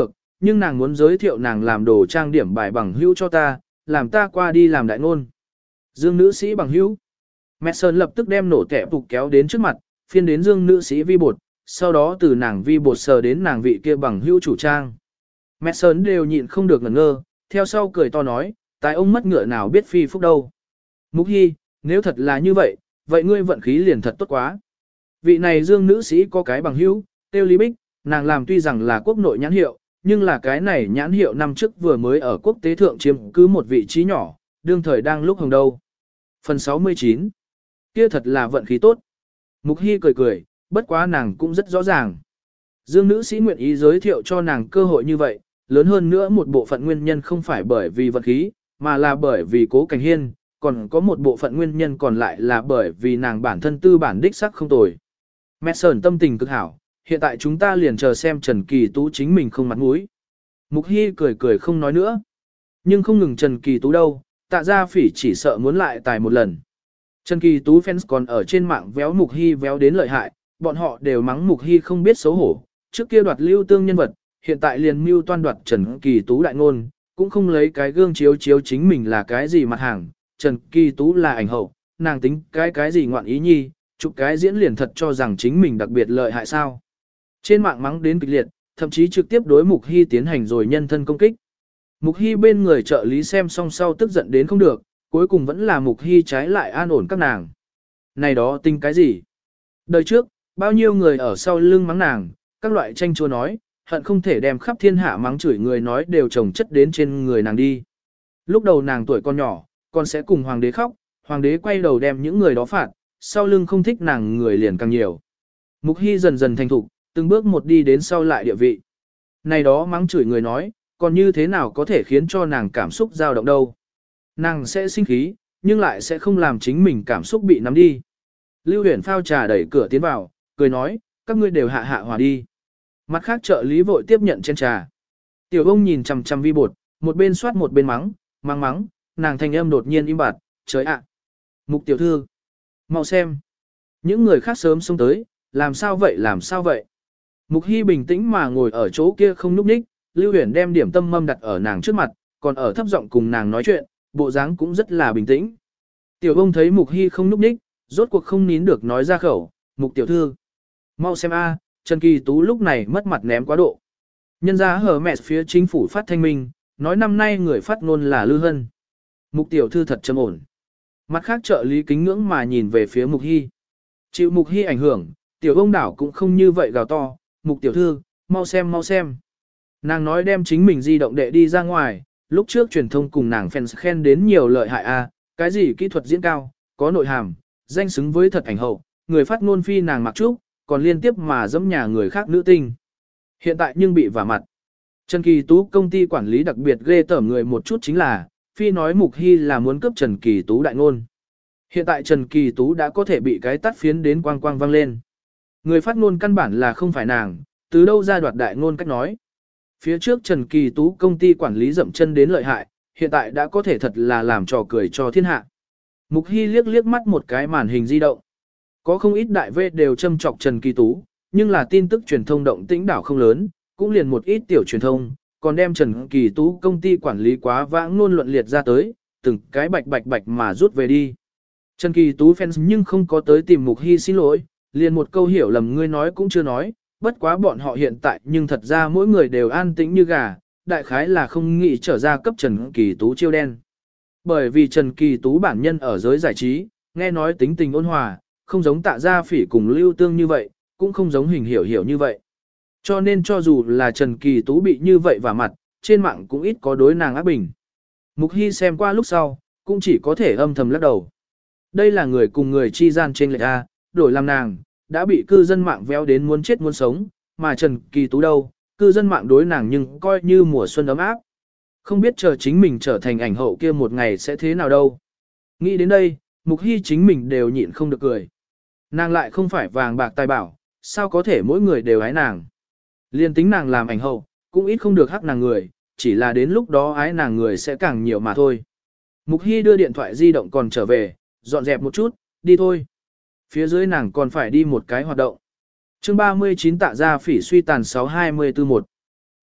nhưng nàng muốn giới thiệu nàng làm đồ trang điểm bài bằng hữu cho ta, làm ta qua đi làm đại ngôn. Dương nữ sĩ bằng hữu. Mẹ Sơn lập tức đem nổ tẻ phục kéo đến trước mặt, phiên đến Dương nữ sĩ vi bột, sau đó từ nàng vi bột sờ đến nàng vị kia bằng hữu chủ trang. Mẹ Sơn đều nhịn không được ngẩn ngơ, theo sau cười to nói, tại ông mất ngựa nào biết phi phúc đâu. Mục Hy, nếu thật là như vậy, vậy ngươi vận khí liền thật tốt quá. Vị này Dương nữ sĩ có cái bằng hữu, tiêu Lý Bích, nàng làm tuy rằng là quốc nội nhãn hiệu, nhưng là cái này nhãn hiệu năm trước vừa mới ở quốc tế thượng chiếm cứ một vị trí nhỏ, đương thời đang lúc hồng đâu. Phần sáu mươi chín. Kia thật là vận khí tốt. Mục Hy cười cười, bất quá nàng cũng rất rõ ràng. Dương nữ sĩ nguyện ý giới thiệu cho nàng cơ hội như vậy, lớn hơn nữa một bộ phận nguyên nhân không phải bởi vì vận khí, mà là bởi vì Cố Cảnh Hiên, còn có một bộ phận nguyên nhân còn lại là bởi vì nàng bản thân tư bản đích sắc không tồi. Mẹ Sơn tâm tình cực hảo, hiện tại chúng ta liền chờ xem Trần Kỳ Tú chính mình không mặt mũi. Mục Hy cười cười không nói nữa. Nhưng không ngừng Trần Kỳ Tú đâu, Tạ Gia Phỉ chỉ sợ muốn lại tài một lần. Trần Kỳ Tú fans còn ở trên mạng véo Mục Hy véo đến lợi hại, bọn họ đều mắng Mục Hy không biết xấu hổ. Trước kia đoạt Lưu Tương nhân vật, hiện tại liền mưu toan đoạt Trần Kỳ Tú đại ngôn, cũng không lấy cái gương chiếu chiếu chính mình là cái gì mặt hàng. Trần Kỳ Tú là ảnh hậu, nàng tính cái cái gì ngoạn ý nhi, chụp cái diễn liền thật cho rằng chính mình đặc biệt lợi hại sao. Trên mạng mắng đến kịch liệt, thậm chí trực tiếp đối Mục Hy tiến hành rồi nhân thân công kích. Mục Hy bên người trợ lý xem xong sau tức giận đến không được, cuối cùng vẫn là Mục Hy trái lại an ổn các nàng. Này đó tính cái gì? Đời trước, bao nhiêu người ở sau lưng mắng nàng, các loại tranh chua nói, hận không thể đem khắp thiên hạ mắng chửi người nói đều chồng chất đến trên người nàng đi. Lúc đầu nàng tuổi còn nhỏ, còn sẽ cùng hoàng đế khóc, hoàng đế quay đầu đem những người đó phạt, sau lưng không thích nàng người liền càng nhiều. Mục Hy dần dần thành thục, từng bước một đi đến sau lại địa vị. Này đó mắng chửi người nói, còn như thế nào có thể khiến cho nàng cảm xúc dao động đâu. Nàng sẽ sinh khí, nhưng lại sẽ không làm chính mình cảm xúc bị nắm đi. Lưu Huyền phao trà đẩy cửa tiến vào, cười nói, các ngươi đều hạ hạ hòa đi. Mặt khác trợ lý vội tiếp nhận chén trà. Tiểu ông nhìn chằm chằm vi bột, một bên soát một bên mắng, mắng mắng, nàng thanh âm đột nhiên im bặt, trời ạ. Mục tiểu thư, mau xem. Những người khác sớm xông tới, làm sao vậy làm sao vậy. Mục Hy bình tĩnh mà ngồi ở chỗ kia không núp ních, Lưu Huyền đem điểm tâm mâm đặt ở nàng trước mặt, còn ở thấp giọng cùng nàng nói chuyện, bộ dáng cũng rất là bình tĩnh. Tiểu ông thấy Mục Hy không núp ních, rốt cuộc không nín được nói ra khẩu, Mục tiểu thư. Mau xem a, Trần Kỳ Tú lúc này mất mặt ném quá độ. Nhân ra hở mẹ phía chính phủ phát thanh minh, nói năm nay người phát ngôn là Lư Hân. Mục tiểu thư thật trầm ổn. Mặt khác trợ lý kính ngưỡng mà nhìn về phía Mục Hy. Chịu Mục Hy ảnh hưởng, tiểu ông đảo cũng không như vậy gào to, Mục tiểu thư, mau xem mau xem. Nàng nói đem chính mình di động đệ đi ra ngoài, lúc trước truyền thông cùng nàng fans khen đến nhiều lợi hại a, cái gì kỹ thuật diễn cao, có nội hàm, danh xứng với thật ảnh hậu, người phát ngôn phi nàng mặc trúc, còn liên tiếp mà dẫm nhà người khác nữ tinh. Hiện tại nhưng bị vả mặt. Trần Kỳ Tú công ty quản lý đặc biệt ghê tởm người một chút chính là, phi nói Mục Hy là muốn cướp Trần Kỳ Tú đại ngôn. Hiện tại Trần Kỳ Tú đã có thể bị cái tắt phiến đến quang quang vang lên. Người phát ngôn căn bản là không phải nàng, từ đâu ra đoạt đại ngôn cách nói. Phía trước Trần Kỳ Tú công ty quản lý dậm chân đến lợi hại, hiện tại đã có thể thật là làm trò cười cho thiên hạ. Mục Hy liếc liếc mắt một cái màn hình di động. Có không ít đại vê đều châm chọc Trần Kỳ Tú, nhưng là tin tức truyền thông động tĩnh đảo không lớn, cũng liền một ít tiểu truyền thông, còn đem Trần Kỳ Tú công ty quản lý quá vãng luôn luận liệt ra tới, từng cái bạch bạch bạch mà rút về đi. Trần Kỳ Tú fans nhưng không có tới tìm Mục Hy xin lỗi, liền một câu hiểu lầm ngươi nói cũng chưa nói, bất quá bọn họ hiện tại nhưng thật ra mỗi người đều an tĩnh như gà, đại khái là không nghĩ trở ra cấp Trần Kỳ Tú chiêu đen. Bởi vì Trần Kỳ Tú bản nhân ở giới giải trí, nghe nói tính tình ôn hòa, không giống Tạ Gia Phỉ cùng Lưu Tương như vậy, cũng không giống Hình Hiểu Hiểu như vậy. Cho nên cho dù là Trần Kỳ Tú bị như vậy vả mặt, trên mạng cũng ít có đối nàng ác bình. Mục Hy xem qua lúc sau, cũng chỉ có thể âm thầm lắc đầu. Đây là người cùng người chi gian trên lệch A, đổi làm nàng, đã bị cư dân mạng véo đến muốn chết muốn sống, mà Trần Kỳ Tú đâu, cư dân mạng đối nàng nhưng coi như mùa xuân ấm áp. Không biết chờ chính mình trở thành ảnh hậu kia một ngày sẽ thế nào đâu. Nghĩ đến đây, Mục Hy chính mình đều nhịn không được cười. Nàng lại không phải vàng bạc tài bảo, sao có thể mỗi người đều ái nàng. Liên tính nàng làm ảnh hậu, cũng ít không được hắc nàng người, chỉ là đến lúc đó ái nàng người sẽ càng nhiều mà thôi. Mục Hy đưa điện thoại di động còn trở về, dọn dẹp một chút, đi thôi. Phía dưới nàng còn phải đi một cái hoạt động. chương ba mươi chín Tạ Gia Phỉ suy tàn sáu hai mươi tư một.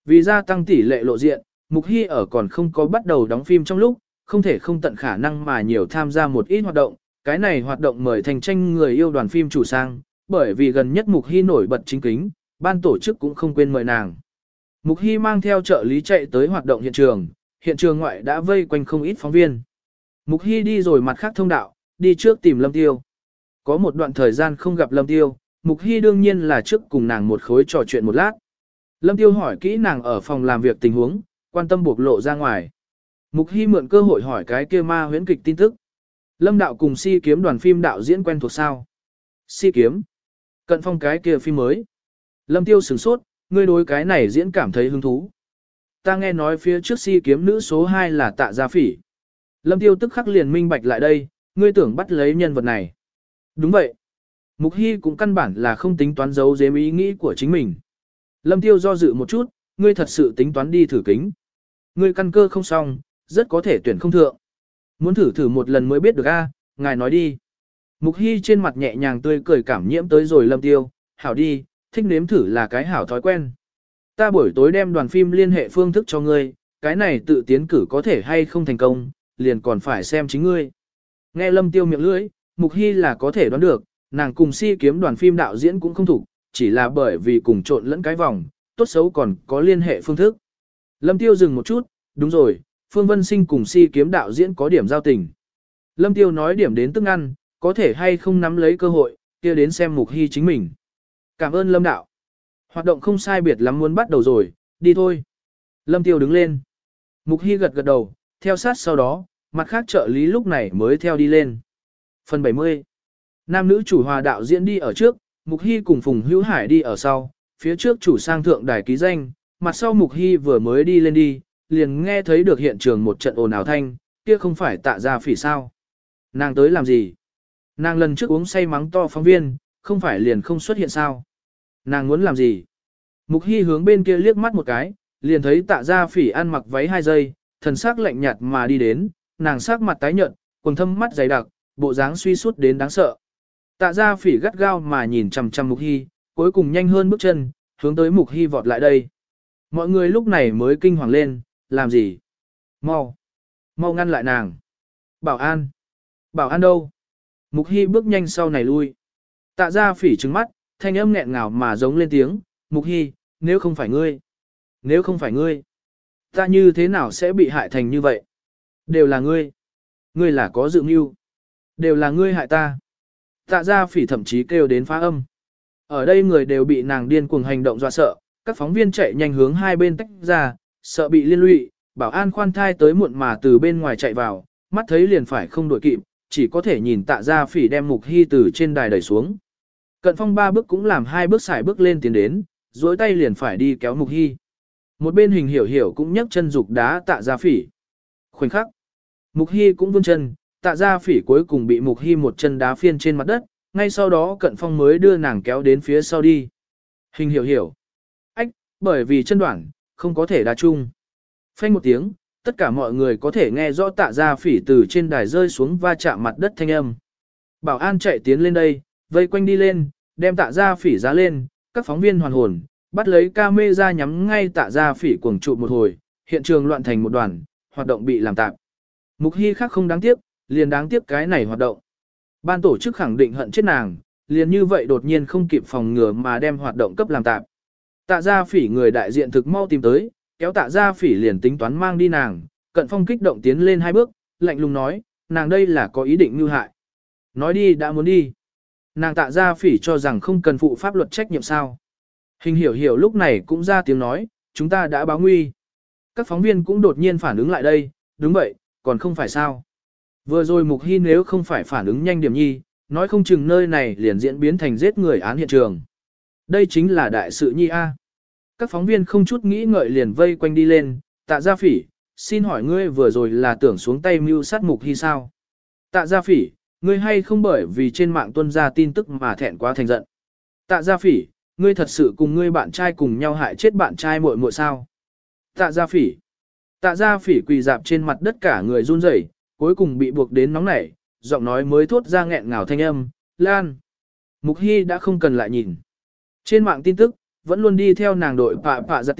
Vì gia tăng tỷ lệ lộ diện, Mục Hy ở còn không có bắt đầu đóng phim trong lúc, không thể không tận khả năng mà nhiều tham gia một ít hoạt động. Cái này hoạt động mời thành tranh người yêu đoàn phim chủ sang, bởi vì gần nhất Mục Hy nổi bật chính kính, ban tổ chức cũng không quên mời nàng. Mục Hy mang theo trợ lý chạy tới hoạt động hiện trường, hiện trường ngoại đã vây quanh không ít phóng viên. Mục Hy đi rồi mặt khác thông đạo, đi trước tìm Lâm Tiêu. Có một đoạn thời gian không gặp Lâm Tiêu, Mục Hy đương nhiên là trước cùng nàng một khối trò chuyện một lát. Lâm Tiêu hỏi kỹ nàng ở phòng làm việc tình huống, quan tâm bộc lộ ra ngoài. Mục Hy mượn cơ hội hỏi cái kia ma huyễn kịch tin tức. Lâm đạo cùng Si Kiếm đoàn phim đạo diễn quen thuộc sao? Si Kiếm. Cận Phong cái kia phim mới. Lâm Tiêu sửng sốt, ngươi đối cái này diễn cảm thấy hứng thú. Ta nghe nói phía trước Si Kiếm nữ số hai là Tạ Gia Phỉ. Lâm Tiêu tức khắc liền minh bạch lại đây, ngươi tưởng bắt lấy nhân vật này. Đúng vậy. Mục Hy cũng căn bản là không tính toán giấu giếm ý nghĩ của chính mình. Lâm Tiêu do dự một chút, ngươi thật sự tính toán đi thử kính. Ngươi căn cơ không xong, rất có thể tuyển không thượng. Muốn thử thử một lần mới biết được a, ngài nói đi. Mục Hy trên mặt nhẹ nhàng tươi cười cảm nhiễm tới rồi Lâm Tiêu, hảo đi, thích nếm thử là cái hảo thói quen. Ta buổi tối đem đoàn phim liên hệ phương thức cho ngươi, cái này tự tiến cử có thể hay không thành công, liền còn phải xem chính ngươi. Nghe Lâm Tiêu miệng lưỡi, Mục Hy là có thể đoán được, nàng cùng Si Kiếm đoàn phim đạo diễn cũng không thủ, chỉ là bởi vì cùng trộn lẫn cái vòng, tốt xấu còn có liên hệ phương thức. Lâm Tiêu dừng một chút, đúng rồi, Phương Vân Sinh cùng Si Kiếm đạo diễn có điểm giao tình. Lâm Tiêu nói điểm đến tức ăn, có thể hay không nắm lấy cơ hội, kia đến xem Mục Hy chính mình. Cảm ơn Lâm đạo. Hoạt động không sai biệt lắm muốn bắt đầu rồi, đi thôi. Lâm Tiêu đứng lên. Mục Hy gật gật đầu, theo sát sau đó, mặt khác trợ lý lúc này mới theo đi lên. Phần bảy mươi. Nam nữ chủ hòa đạo diễn đi ở trước, Mục Hy cùng Phùng Hữu Hải đi ở sau, phía trước chủ sang thượng đài ký danh, mặt sau Mục Hy vừa mới đi lên đi, liền nghe thấy được hiện trường một trận ồn ào thanh, kia không phải Tạ Gia Phỉ sao. Nàng tới làm gì? Nàng lần trước uống say mắng to phóng viên, không phải liền không xuất hiện sao? Nàng muốn làm gì? Mục Hy hướng bên kia liếc mắt một cái, liền thấy Tạ Gia Phỉ ăn mặc váy hai giây, thần sắc lạnh nhạt mà đi đến, nàng sắc mặt tái nhợt, quần thâm mắt dày đặc, bộ dáng suy sút đến đáng sợ. Tạ Gia Phỉ gắt gao mà nhìn chằm chằm Mục Hy, cuối cùng nhanh hơn bước chân, hướng tới Mục Hy vọt lại đây. Mọi người lúc này mới kinh hoàng lên, làm gì? Mau! Mau ngăn lại nàng! Bảo an! Bảo an đâu? Mục Hy bước nhanh sau này lui. Tạ Gia Phỉ trừng mắt, thanh âm nghẹn ngào mà giống lên tiếng, Mục Hy, nếu không phải ngươi, nếu không phải ngươi, ta như thế nào sẽ bị hại thành như vậy? Đều là ngươi. Ngươi là có dự mưu. Đều là ngươi hại ta. Tạ Gia Phỉ thậm chí kêu đến phá âm. Ở đây người đều bị nàng điên cuồng hành động dọa sợ, các phóng viên chạy nhanh hướng hai bên tách ra, sợ bị liên lụy, bảo an khoan thai tới muộn mà từ bên ngoài chạy vào, mắt thấy liền phải không đuổi kịp, chỉ có thể nhìn Tạ Gia Phỉ đem Mục Hy từ trên đài đẩy xuống. Cận Phong ba bước cũng làm hai bước xài bước lên tiến đến, duỗi tay liền phải đi kéo Mục Hy. Một bên Hình Hiểu Hiểu cũng nhấc chân dục đá Tạ Gia Phỉ. Khoảnh khắc, Mục Hy cũng vươn chân, Tạ Gia Phỉ cuối cùng bị Mục Hy một chân đá phiên trên mặt đất, ngay sau đó Cận Phong mới đưa nàng kéo đến phía sau đi. Hình Hiểu Hiểu. Ách, bởi vì chân đoạn, không có thể đá chung. Phanh một tiếng, tất cả mọi người có thể nghe rõ Tạ Gia Phỉ từ trên đài rơi xuống va chạm mặt đất thanh âm. Bảo an chạy tiến lên đây, vây quanh đi lên, đem Tạ Gia Phỉ giá lên, các phóng viên hoàn hồn, bắt lấy camera nhắm ngay Tạ Gia Phỉ cuồng trụ một hồi, hiện trường loạn thành một đoàn, hoạt động bị làm tạm. Mục Hy khác không đáng tiếc, liền đáng tiếc cái này hoạt động. Ban tổ chức khẳng định hận chết nàng, liền như vậy đột nhiên không kịp phòng ngừa mà đem hoạt động cấp làm tạm. Tạ Gia Phỉ người đại diện thực mau tìm tới, kéo Tạ Gia Phỉ liền tính toán mang đi nàng, Cận Phong kích động tiến lên hai bước, lạnh lùng nói, nàng đây là có ý định mưu hại. Nói đi đã muốn đi. Nàng Tạ Gia Phỉ cho rằng không cần phụ pháp luật trách nhiệm sao. Hình Hiểu Hiểu lúc này cũng ra tiếng nói, chúng ta đã báo nguy. Các phóng viên cũng đột nhiên phản ứng lại đây, đúng vậy, còn không phải sao. Vừa rồi Mục Hy nếu không phải phản ứng nhanh điểm nhi, nói không chừng nơi này liền diễn biến thành giết người án hiện trường. Đây chính là đại sự nhi A. Các phóng viên không chút nghĩ ngợi liền vây quanh đi lên, Tạ Gia Phỉ, xin hỏi ngươi vừa rồi là tưởng xuống tay mưu sát Mục Hy sao? Tạ Gia Phỉ, ngươi hay không bởi vì trên mạng tuân ra tin tức mà thẹn quá thành giận? Tạ Gia Phỉ, ngươi thật sự cùng ngươi bạn trai cùng nhau hại chết bạn trai muội muội sao? Tạ Gia Phỉ. Tạ Gia Phỉ quỳ dạp trên mặt đất cả người run rẩy, cuối cùng bị buộc đến nóng nảy, giọng nói mới thốt ra nghẹn ngào thanh âm, Lan. Mục Hy đã không cần lại nhìn. Trên mạng tin tức, vẫn luôn đi theo nàng đội Pạ Pạ Giặt Ti,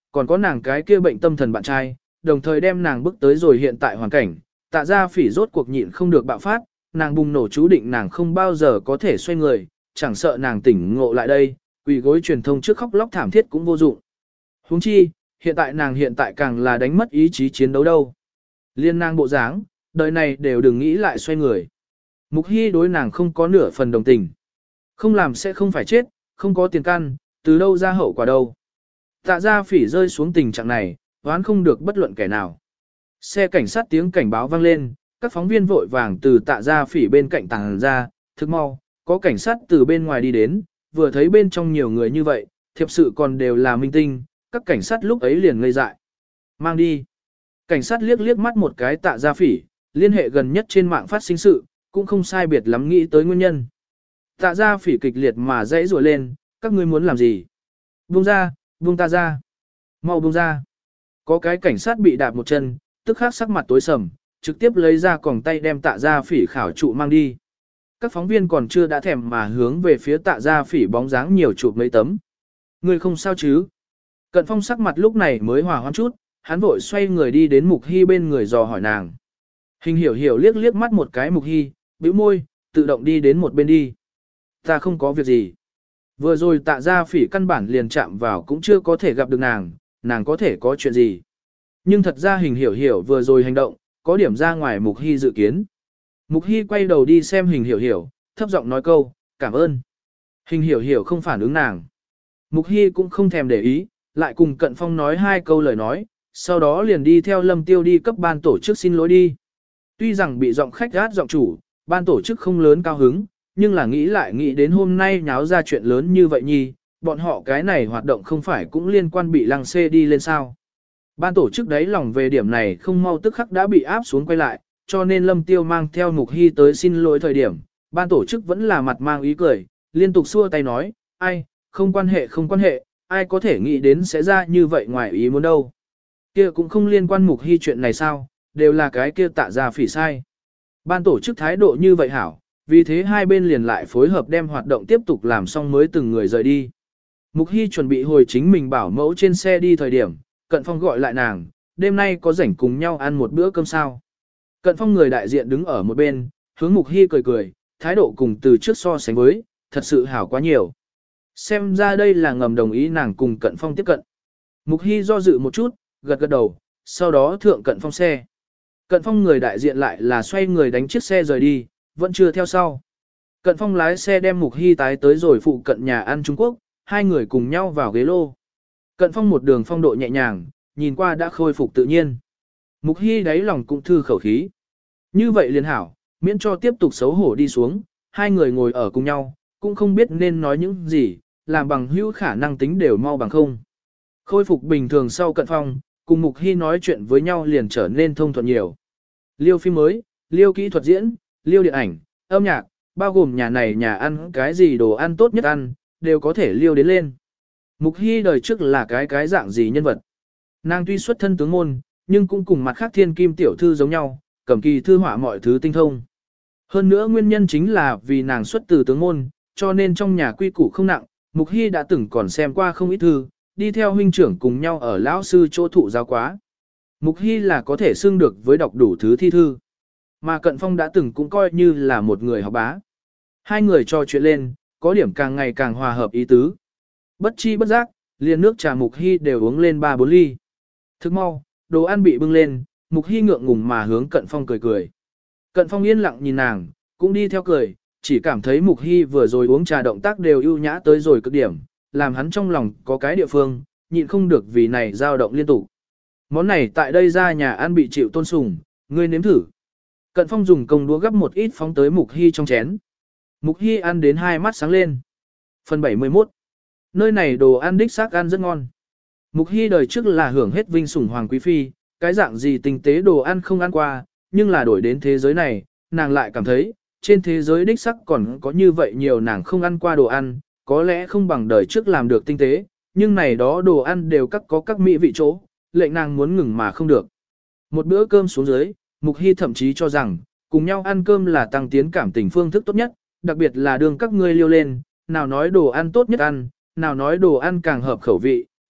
còn có nàng cái kia bệnh tâm thần bạn trai, đồng thời đem nàng bước tới rồi hiện tại hoàn cảnh, tạ ra phỉ rốt cuộc nhịn không được bạo phát, nàng bùng nổ chú định nàng không bao giờ có thể xoay người, chẳng sợ nàng tỉnh ngộ lại đây, quỳ gối truyền thông trước khóc lóc thảm thiết cũng vô dụng. Huống chi, hiện tại nàng hiện tại càng là đánh mất ý chí chiến đấu đâu. Liên nàng bộ dáng, đời này đều đừng nghĩ lại xoay người. Mục Hy đối nàng không có nửa phần đồng tình. Không làm sẽ không phải chết, không có tiền căn, từ đâu ra hậu quả đâu. Tạ ra phỉ rơi xuống tình trạng này, oán không được bất luận kẻ nào. Xe cảnh sát tiếng cảnh báo vang lên, các phóng viên vội vàng từ tạ ra phỉ bên cạnh tàng ra, thức mau, có cảnh sát từ bên ngoài đi đến, vừa thấy bên trong nhiều người như vậy, thiệp sự còn đều là minh tinh, các cảnh sát lúc ấy liền ngây dại. Mang đi. Cảnh sát liếc liếc mắt một cái tạ ra phỉ, liên hệ gần nhất trên mạng phát sinh sự, cũng không sai biệt lắm nghĩ tới nguyên nhân. Tạ ra phỉ kịch liệt mà dãy rủa lên, các ngươi muốn làm gì? Buông ra, buông ta ra. Mau buông ra. Có cái cảnh sát bị đạp một chân, tức khắc sắc mặt tối sầm, trực tiếp lấy ra còng tay đem tạ ra phỉ khảo trụ mang đi. Các phóng viên còn chưa đã thèm mà hướng về phía tạ ra phỉ bóng dáng nhiều chụp mấy tấm. Người không sao chứ? Cận Phong sắc mặt lúc này mới hòa hoãn chút, hắn vội xoay người đi đến Mục Hy bên người dò hỏi nàng. Hình hiểu hiểu liếc liếc mắt một cái Mục Hy, bĩu môi, tự động đi đến một bên đi. Ta không có việc gì. Vừa rồi tạ ra phỉ căn bản liền chạm vào cũng chưa có thể gặp được nàng, nàng có thể có chuyện gì. Nhưng thật ra hình hiểu hiểu vừa rồi hành động, có điểm ra ngoài Mục Hy dự kiến. Mục Hy quay đầu đi xem hình hiểu hiểu, thấp giọng nói câu, cảm ơn. Hình hiểu hiểu không phản ứng nàng. Mục Hy cũng không thèm để ý, lại cùng Cận Phong nói hai câu lời nói, sau đó liền đi theo Lâm Tiêu đi cấp ban tổ chức xin lỗi đi. Tuy rằng bị giọng khách gát giọng chủ, ban tổ chức không lớn cao hứng, nhưng là nghĩ lại nghĩ đến hôm nay nháo ra chuyện lớn như vậy nhi, bọn họ cái này hoạt động không phải cũng liên quan bị lăng xê đi lên sao. Ban tổ chức đấy lòng về điểm này không mau tức khắc đã bị áp xuống quay lại, cho nên Lâm Tiêu mang theo Mục Hy tới xin lỗi thời điểm, ban tổ chức vẫn là mặt mang ý cười, liên tục xua tay nói, ai, không quan hệ không quan hệ, ai có thể nghĩ đến sẽ ra như vậy ngoài ý muốn đâu. Kia cũng không liên quan Mục Hy chuyện này sao, đều là cái kia tạ ra phỉ sai. Ban tổ chức thái độ như vậy hảo, vì thế hai bên liền lại phối hợp đem hoạt động tiếp tục làm xong mới từng người rời đi. Mục Hy chuẩn bị hồi chính mình bảo mẫu trên xe đi thời điểm, Cận Phong gọi lại nàng, đêm nay có rảnh cùng nhau ăn một bữa cơm sao. Cận Phong người đại diện đứng ở một bên, hướng Mục Hy cười cười, thái độ cùng từ trước so sánh với, thật sự hảo quá nhiều. Xem ra đây là ngầm đồng ý nàng cùng Cận Phong tiếp cận. Mục Hy do dự một chút, gật gật đầu, sau đó thượng Cận Phong xe. Cận Phong người đại diện lại là xoay người đánh chiếc xe rời đi, vẫn chưa theo sau. Cận Phong lái xe đem Mục Hy tái tới rồi phụ cận nhà ăn Trung Quốc, hai người cùng nhau vào ghế lô. Cận Phong một đường phong độ nhẹ nhàng, nhìn qua đã khôi phục tự nhiên. Mục Hy đáy lòng cũng thư khẩu khí. Như vậy liền hảo, miễn cho tiếp tục xấu hổ đi xuống, hai người ngồi ở cùng nhau, cũng không biết nên nói những gì, làm bằng hữu khả năng tính đều mau bằng không. Khôi phục bình thường sau Cận Phong, cùng Mục Hy nói chuyện với nhau liền trở nên thông thuận nhiều. Liêu phim mới, liêu kỹ thuật diễn, liêu điện ảnh, âm nhạc, bao gồm nhà này nhà ăn cái gì đồ ăn tốt nhất ăn, đều có thể liêu đến lên. Mục Hy đời trước là cái cái dạng gì nhân vật. Nàng tuy xuất thân tướng môn, nhưng cũng cùng mặt khác thiên kim tiểu thư giống nhau, cầm kỳ thư họa mọi thứ tinh thông. Hơn nữa nguyên nhân chính là vì nàng xuất từ tướng môn, cho nên trong nhà quy củ không nặng, Mục Hy đã từng còn xem qua không ít thư, đi theo huynh trưởng cùng nhau ở lão sư chỗ thụ giáo quá. Mục Hy là có thể xưng được với đọc đủ thứ thi thư. Mà Cận Phong đã từng cũng coi như là một người học bá. Hai người trò chuyện lên, có điểm càng ngày càng hòa hợp ý tứ. Bất chi bất giác, liền nước trà Mục Hy đều uống lên ba bốn ly. Thức mau, đồ ăn bị bưng lên, Mục Hy ngượng ngùng mà hướng Cận Phong cười cười. Cận Phong yên lặng nhìn nàng, cũng đi theo cười, chỉ cảm thấy Mục Hy vừa rồi uống trà động tác đều ưu nhã tới rồi cực điểm, làm hắn trong lòng có cái địa phương, nhịn không được vì này dao động liên tục. Món này tại đây ra nhà ăn bị chịu tôn sùng, ngươi nếm thử. Cận Phong dùng công đũa gấp một ít phóng tới Mục Hy trong chén. Mục Hy ăn đến hai mắt sáng lên. Phần bảy mươi mốt. Nơi này đồ ăn đích xác ăn rất ngon. Mục Hy đời trước là hưởng hết vinh sủng hoàng quý phi, cái dạng gì tinh tế đồ ăn không ăn qua, nhưng là đổi đến thế giới này, nàng lại cảm thấy, trên thế giới đích sắc còn có như vậy nhiều nàng không ăn qua đồ ăn, có lẽ không bằng đời trước làm được tinh tế, nhưng này đó đồ ăn đều các có các mỹ vị chỗ, lệnh nàng muốn ngừng mà không được. Một bữa cơm xuống dưới, Mục Hy thậm chí cho rằng, cùng nhau ăn cơm là tăng tiến cảm tình phương thức tốt nhất, đặc biệt là đường các ngươi liêu lên, nào nói đồ ăn tốt nhất ăn, nào nói đồ ăn càng hợp khẩu vị,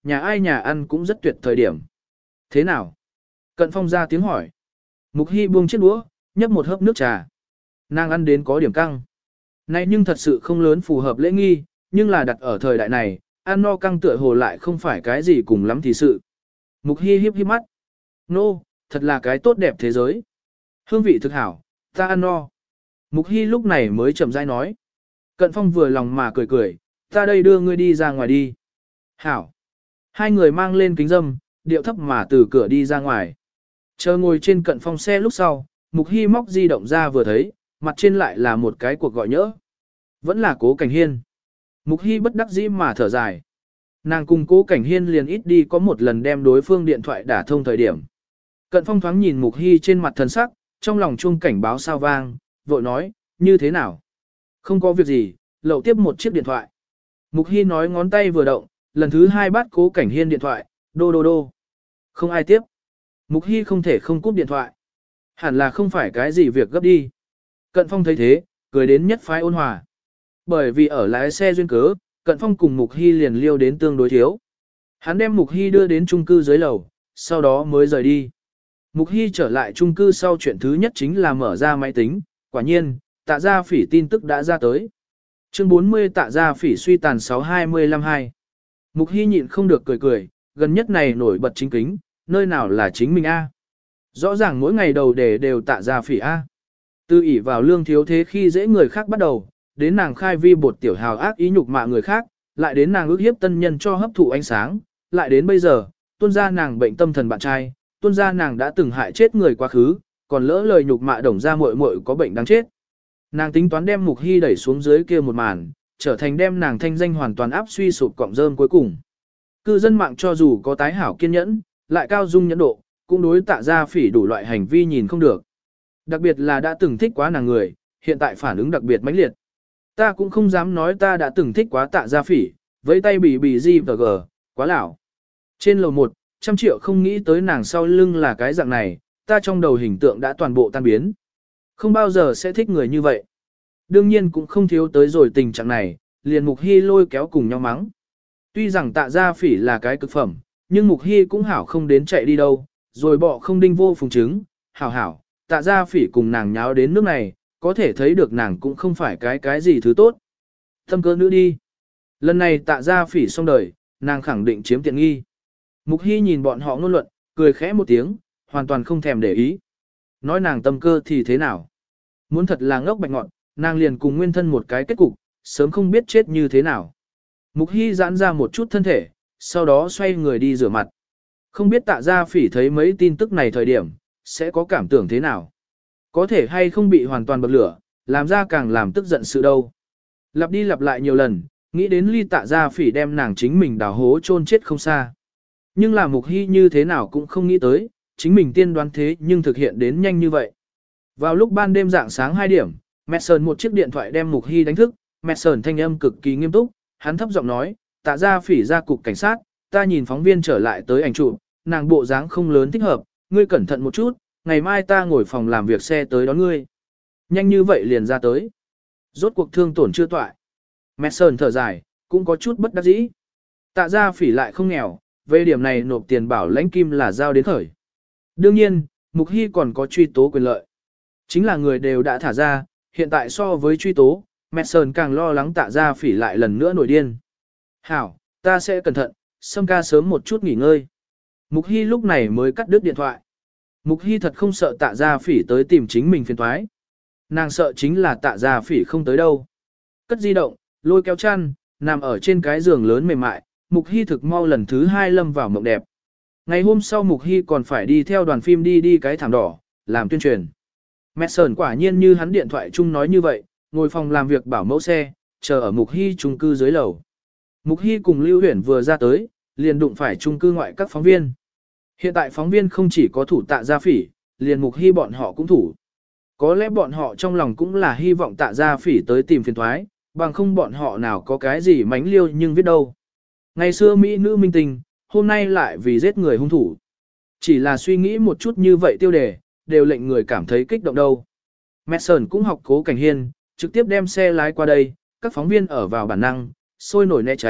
nhà ai nhà ăn cũng rất tuyệt thời điểm. Thế nào? Cận Phong ra tiếng hỏi. Mục Hy buông chiếc đũa, nhấp một hớp nước trà. Nàng ăn đến có điểm căng. Này nhưng thật sự không lớn phù hợp lễ nghi, nhưng là đặt ở thời đại này, ăn no căng tựa hồ lại không phải cái gì cùng lắm thì sự. Mục Hy hiếp hiếp mắt. Nô, no, thật là cái tốt đẹp thế giới. Hương vị thực hảo, ta ăn no. Mục Hy lúc này mới chậm rãi nói. Cận Phong vừa lòng mà cười cười, ta đây đưa ngươi đi ra ngoài đi. Hảo. Hai người mang lên kính dâm, điệu thấp mà từ cửa đi ra ngoài. Chờ ngồi trên Cận Phong xe lúc sau, Mục Hy móc di động ra vừa thấy, mặt trên lại là một cái cuộc gọi nhỡ. Vẫn là Cố Cảnh Hiên. Mục Hy bất đắc dĩ mà thở dài. Nàng cùng Cố Cảnh Hiên liền ít đi có một lần đem đối phương điện thoại đả thông thời điểm. Cận Phong thoáng nhìn Mục Hy trên mặt thần sắc, trong lòng chuông cảnh báo sao vang, vội nói, như thế nào? Không có việc gì, lậu tiếp một chiếc điện thoại. Mục Hy nói ngón tay vừa động, lần thứ hai bắt Cố Cảnh Hiên điện thoại, đô đô đô. Không ai tiếp. Mục Hy không thể không cúp điện thoại. Hẳn là không phải cái gì việc gấp đi. Cận Phong thấy thế, cười đến nhất phái ôn hòa. Bởi vì ở lái xe duyên cớ, Cận Phong cùng Mục Hy liền liêu đến tương đối thiếu. Hắn đem Mục Hy đưa đến chung cư dưới lầu, sau đó mới rời đi. Mục Hy trở lại chung cư sau chuyện thứ nhất chính là mở ra máy tính, quả nhiên, Tạ Gia Phỉ tin tức đã ra tới. Chương bốn mươi Tạ Gia Phỉ suy tàn sáu hai lăm hai. Mục Hy nhịn không được cười cười, gần nhất này nổi bật chính kính, nơi nào là chính mình A. Rõ ràng mỗi ngày đầu đề đều Tạ Gia Phỉ A. Từ ỷ vào lương thiếu thế khi dễ người khác bắt đầu, đến nàng khai vi bột tiểu hào ác ý nhục mạ người khác, lại đến nàng ước hiếp tân nhân cho hấp thụ ánh sáng, lại đến bây giờ, tuôn ra nàng bệnh tâm thần bạn trai, tuôn ra nàng đã từng hại chết người quá khứ, còn lỡ lời nhục mạ đồng ra muội muội có bệnh đáng chết. Nàng tính toán đem Mục Hy đẩy xuống dưới kia một màn, trở thành đem nàng thanh danh hoàn toàn áp suy sụp cọng rơm cuối cùng. Cư dân mạng cho dù có tái hảo kiên nhẫn, lại cao dung nhẫn độ, cũng đối Tạ Gia Phỉ đủ loại hành vi nhìn không được. Đặc biệt là đã từng thích quá nàng người, hiện tại phản ứng đặc biệt mãnh liệt. Ta cũng không dám nói ta đã từng thích quá Tạ Gia Phỉ, với tay bì bì gì và gờ, quá lão. Trên lầu một, trăm triệu không nghĩ tới nàng sau lưng là cái dạng này, ta trong đầu hình tượng đã toàn bộ tan biến. Không bao giờ sẽ thích người như vậy. Đương nhiên cũng không thiếu tới rồi tình trạng này, liền Mục Hy lôi kéo cùng nhau mắng. Tuy rằng Tạ Gia Phỉ là cái cực phẩm, nhưng Mục Hy cũng hảo không đến chạy đi đâu, rồi bọ không đinh vô phùng trứng, hảo hảo, Tạ Gia Phỉ cùng nàng nháo đến nước này, có thể thấy được nàng cũng không phải cái cái gì thứ tốt. Tâm cơ nữ đi. Lần này Tạ Gia Phỉ xong đời, nàng khẳng định chiếm tiện nghi. Mục Hy nhìn bọn họ ngôn luận, cười khẽ một tiếng, hoàn toàn không thèm để ý. Nói nàng tâm cơ thì thế nào? Muốn thật là ngốc bạch ngọn, nàng liền cùng nguyên thân một cái kết cục, sớm không biết chết như thế nào. Mục Hy giãn ra một chút thân thể, sau đó xoay người đi rửa mặt. Không biết Tạ Gia Phỉ thấy mấy tin tức này thời điểm, sẽ có cảm tưởng thế nào? Có thể hay không bị hoàn toàn bậc lửa, làm ra càng làm tức giận sự đâu. Lặp đi lặp lại nhiều lần, nghĩ đến ly Tạ Gia Phỉ đem nàng chính mình đào hố chôn chết không xa. Nhưng là Mục Hy như thế nào cũng không nghĩ tới, chính mình tiên đoán thế nhưng thực hiện đến nhanh như vậy. Vào lúc ban đêm dạng sáng hai điểm, Mason một chiếc điện thoại đem Mục Hy đánh thức, Mason thanh âm cực kỳ nghiêm túc, hắn thấp giọng nói, Tạ Gia Phỉ ra cục cảnh sát, ta nhìn phóng viên trở lại tới ảnh chụp, nàng bộ dáng không lớn thích hợp, ngươi cẩn thận một chút, ngày mai ta ngồi phòng làm việc xe tới đón ngươi. Nhanh như vậy liền ra tới. Rốt cuộc thương tổn chưa toại. Mason thở dài, cũng có chút bất đắc dĩ. Tạ Gia Phỉ lại không nghèo, về điểm này nộp tiền bảo lãnh kim là giao đến khởi. Đương nhiên, Mục Hy còn có truy tố quyền lợi. Chính là người đều đã thả ra, hiện tại so với truy tố, Mason càng lo lắng Tạ Gia Phỉ lại lần nữa nổi điên. Hảo, ta sẽ cẩn thận, Sâm ca sớm một chút nghỉ ngơi. Mục Hy lúc này mới cắt đứt điện thoại. Mục Hy thật không sợ Tạ Gia Phỉ tới tìm chính mình phiền toái. Nàng sợ chính là Tạ Gia Phỉ không tới đâu. Cất di động, lôi kéo chăn, nằm ở trên cái giường lớn mềm mại, Mục Hy thực mau lần thứ hai lâm vào mộng đẹp. Ngày hôm sau Mục Hy còn phải đi theo đoàn phim đi đi cái thảm đỏ, làm tuyên truyền. Mason quả nhiên như hắn điện thoại chung nói như vậy, ngồi phòng làm việc bảo mẫu xe, chờ ở Mục Hy chung cư dưới lầu. Mục Hy cùng Lưu Huyển vừa ra tới, liền đụng phải chung cư ngoại các phóng viên. Hiện tại phóng viên không chỉ có thủ Tạ Gia Phỉ, liền Mục Hy bọn họ cũng thủ. Có lẽ bọn họ trong lòng cũng là hy vọng Tạ Gia Phỉ tới tìm phiền thoái, bằng không bọn họ nào có cái gì mánh liêu nhưng viết đâu. Ngày xưa Mỹ nữ minh tình, hôm nay lại vì giết người hung thủ. Chỉ là suy nghĩ một chút như vậy tiêu đề, đều lệnh người cảm thấy kích động đâu. Mason cũng học Cố Cảnh Hiên, trực tiếp đem xe lái qua đây, các phóng viên ở vào bản năng, sôi nổi né tránh,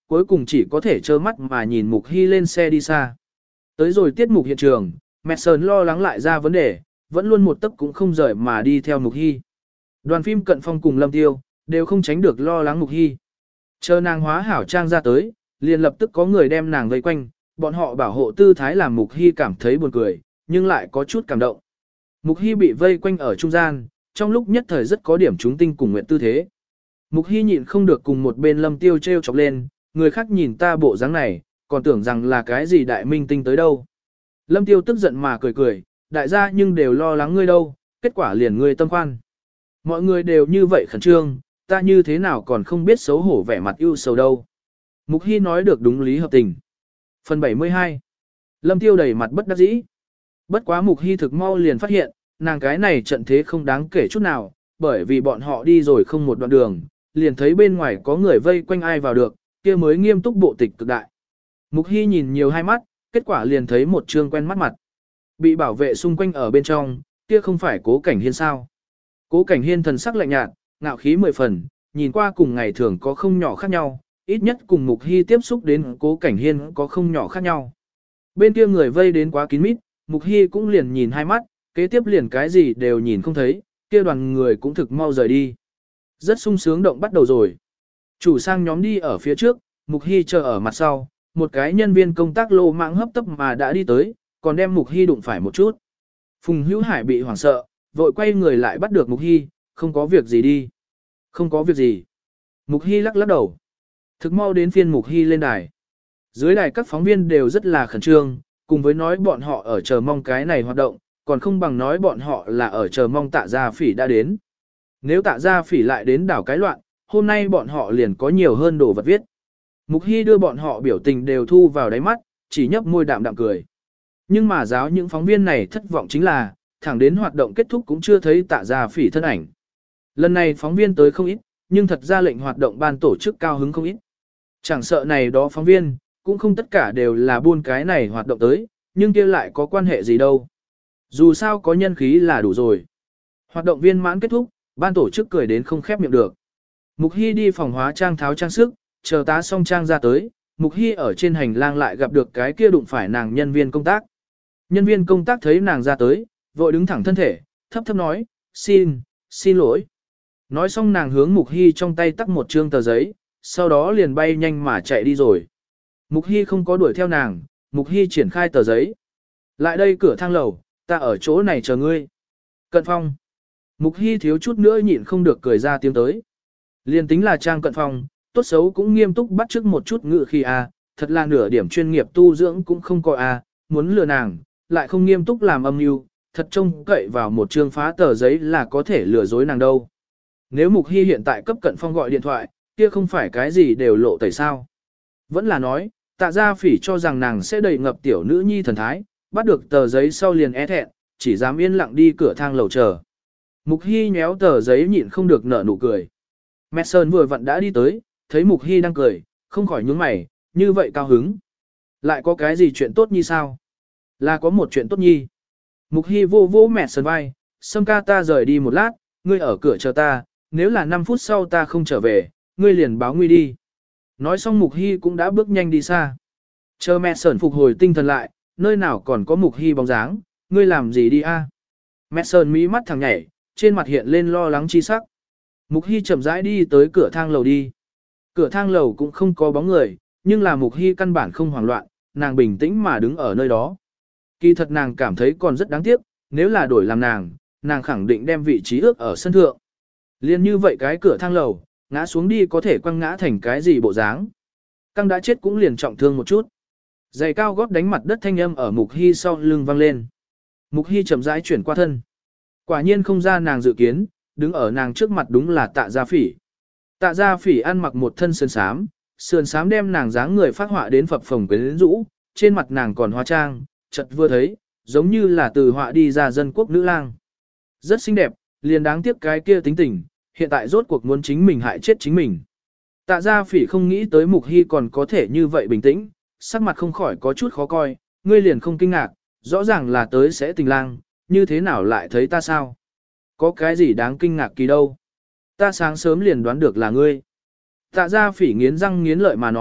cuối cùng chỉ có thể trơ mắt mà nhìn Mục Hy lên xe đi xa. Tới rồi tiết mục hiện trường, Madison lo lắng lại ra vấn đề, vẫn luôn một tấc cũng không rời mà đi theo Mục Hy. Đoàn phim Cận Phong cùng Lâm Tiêu, đều không tránh được lo lắng Mục Hy. Chờ nàng hóa hảo trang ra tới, liền lập tức có người đem nàng vây quanh, bọn họ bảo hộ tư thái làm Mục Hy cảm thấy buồn cười, nhưng lại có chút cảm động. Mục Hy bị vây quanh ở trung gian, trong lúc nhất thời rất có điểm chúng tinh cùng nguyện tư thế. Mục Hy nhịn không được cùng một bên Lâm Tiêu treo chọc lên, người khác nhìn ta bộ dáng này, còn tưởng rằng là cái gì đại minh tinh tới đâu. Lâm Tiêu tức giận mà cười cười, đại gia nhưng đều lo lắng ngươi đâu, kết quả liền ngươi tâm khoan. Mọi người đều như vậy khẩn trương, ta như thế nào còn không biết xấu hổ vẻ mặt ưu sầu đâu. Mục Hy nói được đúng lý hợp tình. Phần bảy mươi hai. Lâm Tiêu đầy mặt bất đắc dĩ. Bất quá Mục Hy thực mau liền phát hiện, nàng cái này trận thế không đáng kể chút nào, bởi vì bọn họ đi rồi không một đoạn đường, liền thấy bên ngoài có người vây quanh ai vào được, kia mới nghiêm túc bộ tịch cực đại. Mục Hy nhìn nhiều hai mắt, kết quả liền thấy một trương quen mắt mặt. Bị bảo vệ xung quanh ở bên trong, kia không phải Cố Cảnh Hiên sao. Cố Cảnh Hiên thần sắc lạnh nhạt, ngạo khí mười phần, nhìn qua cùng ngày thường có không nhỏ khác nhau, ít nhất cùng Mục Hy tiếp xúc đến Cố Cảnh Hiên có không nhỏ khác nhau. Bên kia người vây đến quá kín mít, Mục Hy cũng liền nhìn hai mắt, kế tiếp liền cái gì đều nhìn không thấy, kia đoàn người cũng thực mau rời đi. Rất sung sướng động bắt đầu rồi. Chủ sang nhóm đi ở phía trước, Mục Hy chờ ở mặt sau, một cái nhân viên công tác lô mạng hấp tấp mà đã đi tới, còn đem Mục Hy đụng phải một chút. Phùng Hữu Hải bị hoảng sợ, vội quay người lại bắt được Mục Hy, không có việc gì đi. Không có việc gì. Mục Hy lắc lắc đầu. Thực mau đến phiên Mục Hy lên đài. Dưới đài các phóng viên đều rất là khẩn trương, cùng với nói bọn họ ở chờ mong cái này hoạt động, còn không bằng nói bọn họ là ở chờ mong Tạ Gia Phỉ đã đến. Nếu Tạ Gia Phỉ lại đến đảo cái loạn, hôm nay bọn họ liền có nhiều hơn đồ vật viết. Mục Hy đưa bọn họ biểu tình đều thu vào đáy mắt, chỉ nhấp môi đạm đạm cười. Nhưng mà giáo những phóng viên này thất vọng chính là, thẳng đến hoạt động kết thúc cũng chưa thấy Tạ Gia Phỉ thân ảnh. Lần này phóng viên tới không ít, nhưng thật ra lệnh hoạt động ban tổ chức cao hứng không ít. Chẳng sợ này đó phóng viên, cũng không tất cả đều là buôn cái này hoạt động tới, nhưng kia lại có quan hệ gì đâu. Dù sao có nhân khí là đủ rồi. Hoạt động viên mãn kết thúc, ban tổ chức cười đến không khép miệng được. Mục Hy đi phòng hóa trang tháo trang sức, chờ tá xong trang ra tới, Mục Hy ở trên hành lang lại gặp được cái kia đụng phải nàng nhân viên công tác. Nhân viên công tác thấy nàng ra tới, vội đứng thẳng thân thể, thấp thấp nói, xin, xin lỗi. Nói xong nàng hướng Mục Hy trong tay tắt một trương tờ giấy, sau đó liền bay nhanh mà chạy đi rồi. Mục Hy không có đuổi theo nàng, Mục Hy triển khai tờ giấy. Lại đây cửa thang lầu, ta ở chỗ này chờ ngươi. Cận Phong. Mục Hy thiếu chút nữa nhịn không được cười ra tiếng tới. Liên tính là Trang Cận Phong, tốt xấu cũng nghiêm túc bắt chước một chút ngự khi a, thật là nửa điểm chuyên nghiệp tu dưỡng cũng không có a, muốn lừa nàng, lại không nghiêm túc làm âm mưu, thật trông cậy vào một chương phá tờ giấy là có thể lừa dối nàng đâu. Nếu Mục Hy hiện tại cấp Cận Phong gọi điện thoại, kia không phải cái gì đều lộ tẩy sao. Vẫn là nói, Tạ Gia Phỉ cho rằng nàng sẽ đầy ngập tiểu nữ nhi thần thái, bắt được tờ giấy sau liền é thẹn, chỉ dám yên lặng đi cửa thang lầu chờ. Mục Hy nhéo tờ giấy nhịn không được nở nụ cười. Madison vừa vặn đã đi tới, thấy Mục Hy đang cười, không khỏi nhướng mày, như vậy cao hứng. Lại có cái gì chuyện tốt nhi sao? Là có một chuyện tốt nhi. Mục Hy vô vô Madison vai, Sâm ca ta rời đi một lát, ngươi ở cửa chờ ta, nếu là năm phút sau ta không trở về, ngươi liền báo nguy đi. Nói xong Mục Hy cũng đã bước nhanh đi xa. Chờ Madison phục hồi tinh thần lại, nơi nào còn có Mục Hy bóng dáng, ngươi làm gì đi a? À? Madison mí mắt thằng nhảy, trên mặt hiện lên lo lắng chi sắc. Mục Hy chậm rãi đi tới cửa thang lầu đi. Cửa thang lầu cũng không có bóng người, nhưng là Mục Hy căn bản không hoảng loạn, nàng bình tĩnh mà đứng ở nơi đó. Kỳ thật nàng cảm thấy còn rất đáng tiếc, nếu là đổi làm nàng, nàng khẳng định đem vị trí ước ở sân thượng. Liên như vậy cái cửa thang lầu, ngã xuống đi có thể quăng ngã thành cái gì bộ dáng. Căng đã chết cũng liền trọng thương một chút. Giày cao gót đánh mặt đất thanh âm ở Mục Hy sau lưng vang lên. Mục Hy chậm rãi chuyển qua thân. Quả nhiên không ra nàng dự kiến, đứng ở nàng trước mặt đúng là Tạ Gia Phỉ. Tạ Gia Phỉ ăn mặc một thân sườn xám, sườn xám đem nàng dáng người phát họa đến phập phồng quyến rũ, trên mặt nàng còn hóa trang, chợt vừa thấy, giống như là từ họa đi ra dân quốc nữ lang. Rất xinh đẹp, liền đáng tiếc cái kia tính tình, hiện tại rốt cuộc muốn chính mình hại chết chính mình. Tạ Gia Phỉ không nghĩ tới Mục Hy còn có thể như vậy bình tĩnh, sắc mặt không khỏi có chút khó coi, ngươi liền không kinh ngạc, rõ ràng là tới sẽ tình lang, như thế nào lại thấy ta sao? Có cái gì đáng kinh ngạc kỳ đâu? Ta sáng sớm liền đoán được là ngươi. Tạ Gia Phỉ nghiến răng nghiến lợi mà nói,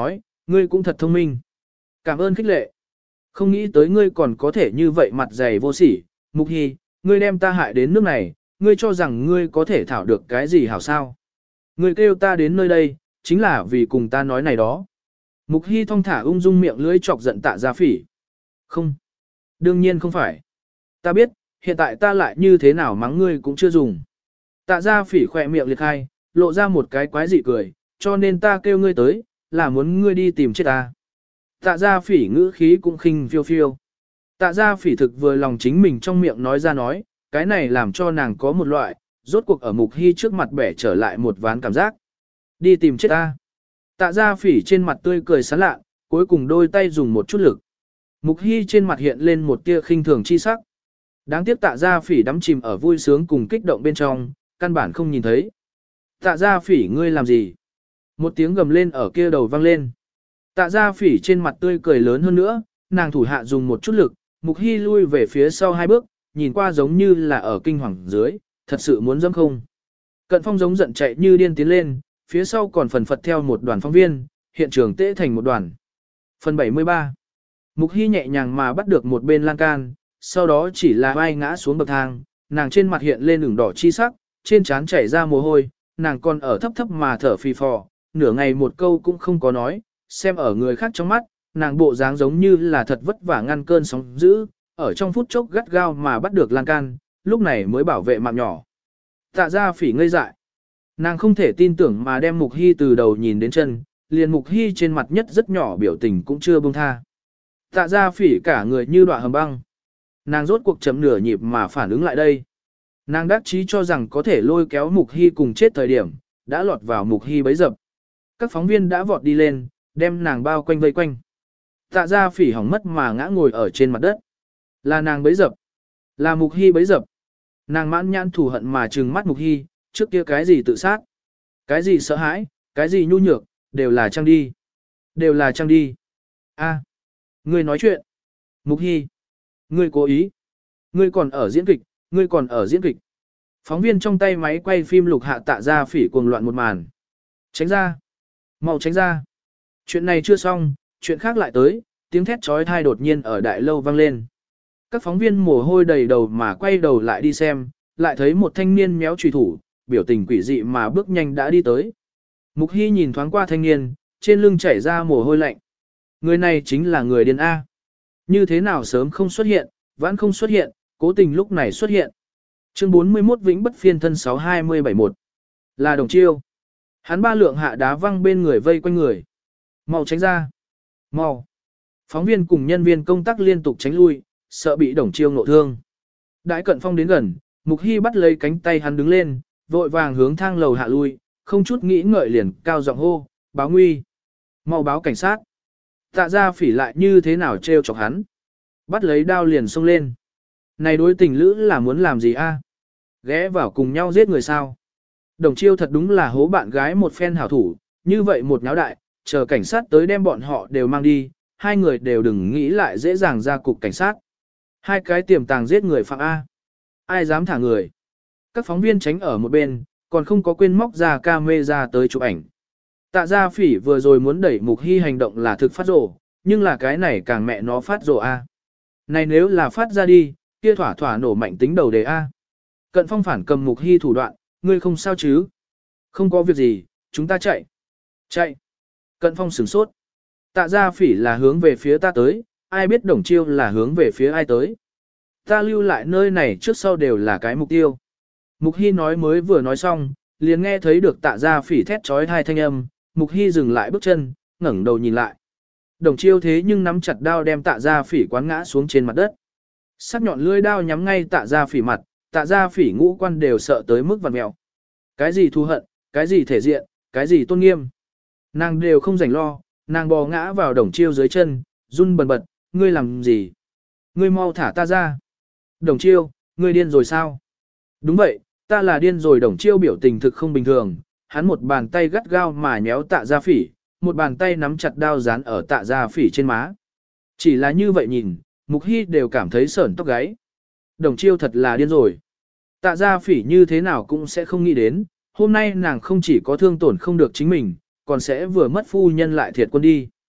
Ngươi cũng thật thông minh. Cảm ơn khích lệ. Không nghĩ tới ngươi còn có thể như vậy mặt dày vô sỉ. Mục Hy, ngươi đem ta hại đến nước này, ngươi cho rằng ngươi có thể thảo được cái gì hảo sao. Ngươi kêu ta đến nơi đây, chính là vì cùng ta nói này đó. Mục Hy thong thả ung dung miệng lưỡi chọc giận Tạ Gia Phỉ. Không. Đương nhiên không phải. Ta biết, hiện tại ta lại như thế nào mắng ngươi cũng chưa dùng. Tạ Gia Phỉ khỏe miệng liệt khai, lộ ra một cái quái dị cười, cho nên ta kêu ngươi tới, là muốn ngươi đi tìm chết ta. Tạ Gia Phỉ ngữ khí cũng khinh phiêu phiêu. Tạ Gia Phỉ thực vừa lòng chính mình trong miệng nói ra nói, cái này làm cho nàng có một loại, rốt cuộc ở Mục Hy trước mặt bẻ trở lại một ván cảm giác. Đi tìm chết ta. Tạ Gia Phỉ trên mặt tươi cười sán lạ, cuối cùng đôi tay dùng một chút lực. Mục Hy trên mặt hiện lên một tia khinh thường chi sắc. Đáng tiếc Tạ Gia Phỉ đắm chìm ở vui sướng cùng kích động bên trong, căn bản không nhìn thấy. Tạ Gia Phỉ ngươi làm gì? Một tiếng gầm lên ở kia đầu vang lên. Tạ Gia Phỉ trên mặt tươi cười lớn hơn nữa, nàng thủ hạ dùng một chút lực, Mục Hy lui về phía sau hai bước, nhìn qua giống như là ở kinh hoàng dưới, thật sự muốn dẫm không. Cận Phong giống giận chạy như điên tiến lên, phía sau còn phần phật theo một đoàn phóng viên, hiện trường tễ thành một đoàn. Phần bảy mươi ba. Mục Hy nhẹ nhàng mà bắt được một bên lan can, sau đó chỉ là vai ngã xuống bậc thang, nàng trên mặt hiện lên ửng đỏ chi sắc, trên trán chảy ra mồ hôi, nàng còn ở thấp thấp mà thở phì phò, nửa ngày một câu cũng không có nói, xem ở người khác trong mắt, nàng bộ dáng giống như là thật vất vả ngăn cơn sóng dữ, ở trong phút chốc gắt gao mà bắt được lan can, lúc này mới bảo vệ mạng nhỏ. Tạ Gia Phỉ ngây dại. Nàng không thể tin tưởng mà đem Mục Hy từ đầu nhìn đến chân, liền Mục Hy trên mặt nhất rất nhỏ biểu tình cũng chưa buông tha. Tạ Gia Phỉ cả người như đọa hầm băng. Nàng rốt cuộc chậm nửa nhịp mà phản ứng lại đây. Nàng đắc chí cho rằng có thể lôi kéo Mục Hy cùng chết thời điểm, đã lọt vào Mục Hy bấy dập. Các phóng viên đã vọt đi lên, đem nàng bao quanh vây quanh. Tạ Gia Phỉ hỏng mất mà ngã ngồi ở trên mặt đất. Là nàng bấy dập. Là Mục Hy bấy dập. Nàng mãn nhãn thù hận mà trừng mắt Mục Hy, trước kia cái gì tự sát, cái gì sợ hãi, cái gì nhu nhược, đều là trang đi. Đều là trang đi. A, ngươi nói chuyện. Mục Hy. Ngươi cố ý. Ngươi còn ở diễn kịch, ngươi còn ở diễn kịch. Phóng viên trong tay máy quay phim lục hạ Tạ Gia Phỉ cuồng loạn một màn. Tránh ra. Mau tránh ra. Chuyện này chưa xong, chuyện khác lại tới, tiếng thét trói thai đột nhiên ở đại lâu vang lên. Các phóng viên mồ hôi đầy đầu mà quay đầu lại đi xem, lại thấy một thanh niên méo chùy thủ, biểu tình quỷ dị mà bước nhanh đã đi tới. Mục Hy nhìn thoáng qua thanh niên, trên lưng chảy ra mồ hôi lạnh. Người này chính là người điên A. Như thế nào sớm không xuất hiện, vãn không xuất hiện, cố tình lúc này xuất hiện. Chương bốn mươi mốt Vĩnh Bất Phiên Thân sáu hai mươi bảy một. Là Đồng Chiêu. Hắn ba lượng hạ đá văng bên người vây quanh người. Mau tránh ra. Mau. Phóng viên cùng nhân viên công tác liên tục tránh lui, sợ bị Đồng Chiêu nộ thương. Đại Cận Phong đến gần, Mục Hy bắt lấy cánh tay hắn đứng lên, vội vàng hướng thang lầu hạ lui, không chút nghĩ ngợi liền cao giọng hô, báo nguy. Mau báo cảnh sát. Tạ Gia Phỉ lại như thế nào trêu chọc hắn. Bắt lấy đao liền xông lên. Này đối tình lữ là muốn làm gì a? Ghé vào cùng nhau giết người sao? Đồng Chiêu thật đúng là hố bạn gái một phen hảo thủ, như vậy một nháo đại, chờ cảnh sát tới đem bọn họ đều mang đi, hai người đều đừng nghĩ lại dễ dàng ra cục cảnh sát. Hai cái tiềm tàng giết người phạm A. Ai dám thả người? Các phóng viên tránh ở một bên, còn không có quên móc ra camera tới chụp ảnh. Tạ Gia Phỉ vừa rồi muốn đẩy Mục Hy hành động là thực phát rồ, nhưng là cái này càng mẹ nó phát rồ A. Này nếu là phát ra đi, kia thỏa thỏa nổ mạnh tính đầu đề A. Cận Phong phản cầm Mục Hy thủ đoạn, ngươi không sao chứ? Không có việc gì, chúng ta chạy. Chạy. Cận Phong sửng sốt. Tạ Gia Phỉ là hướng về phía ta tới, ai biết Đồng Chiêu là hướng về phía ai tới. Ta lưu lại nơi này trước sau đều là cái mục tiêu. Mục Hy nói mới vừa nói xong, liền nghe thấy được Tạ Gia Phỉ thét trói thai thanh âm, Mục Hy dừng lại bước chân, ngẩng đầu nhìn lại. Đồng Chiêu thế nhưng nắm chặt đao đem Tạ Gia Phỉ quán ngã xuống trên mặt đất. Sắc nhọn lưỡi đao nhắm ngay Tạ Gia Phỉ mặt, Tạ Gia Phỉ ngũ quan đều sợ tới mức vặn mèo. Cái gì thù hận, cái gì thể diện, cái gì tôn nghiêm. Nàng đều không rảnh lo, nàng bò ngã vào Đồng Chiêu dưới chân, run bần bật, ngươi làm gì? Ngươi mau thả ta ra. Đồng Chiêu, ngươi điên rồi sao? Đúng vậy, ta là điên rồi. Đồng Chiêu biểu tình thực không bình thường, hắn một bàn tay gắt gao mà nhéo Tạ Gia Phỉ, một bàn tay nắm chặt đao dán ở Tạ Gia Phỉ trên má. Chỉ là như vậy nhìn, Mục Hy đều cảm thấy sởn tóc gáy. Đồng Chiêu thật là điên rồi. Tạ Gia Phỉ như thế nào cũng sẽ không nghĩ đến, hôm nay nàng không chỉ có thương tổn không được chính mình, còn sẽ vừa mất phu nhân lại thiệt quân đi.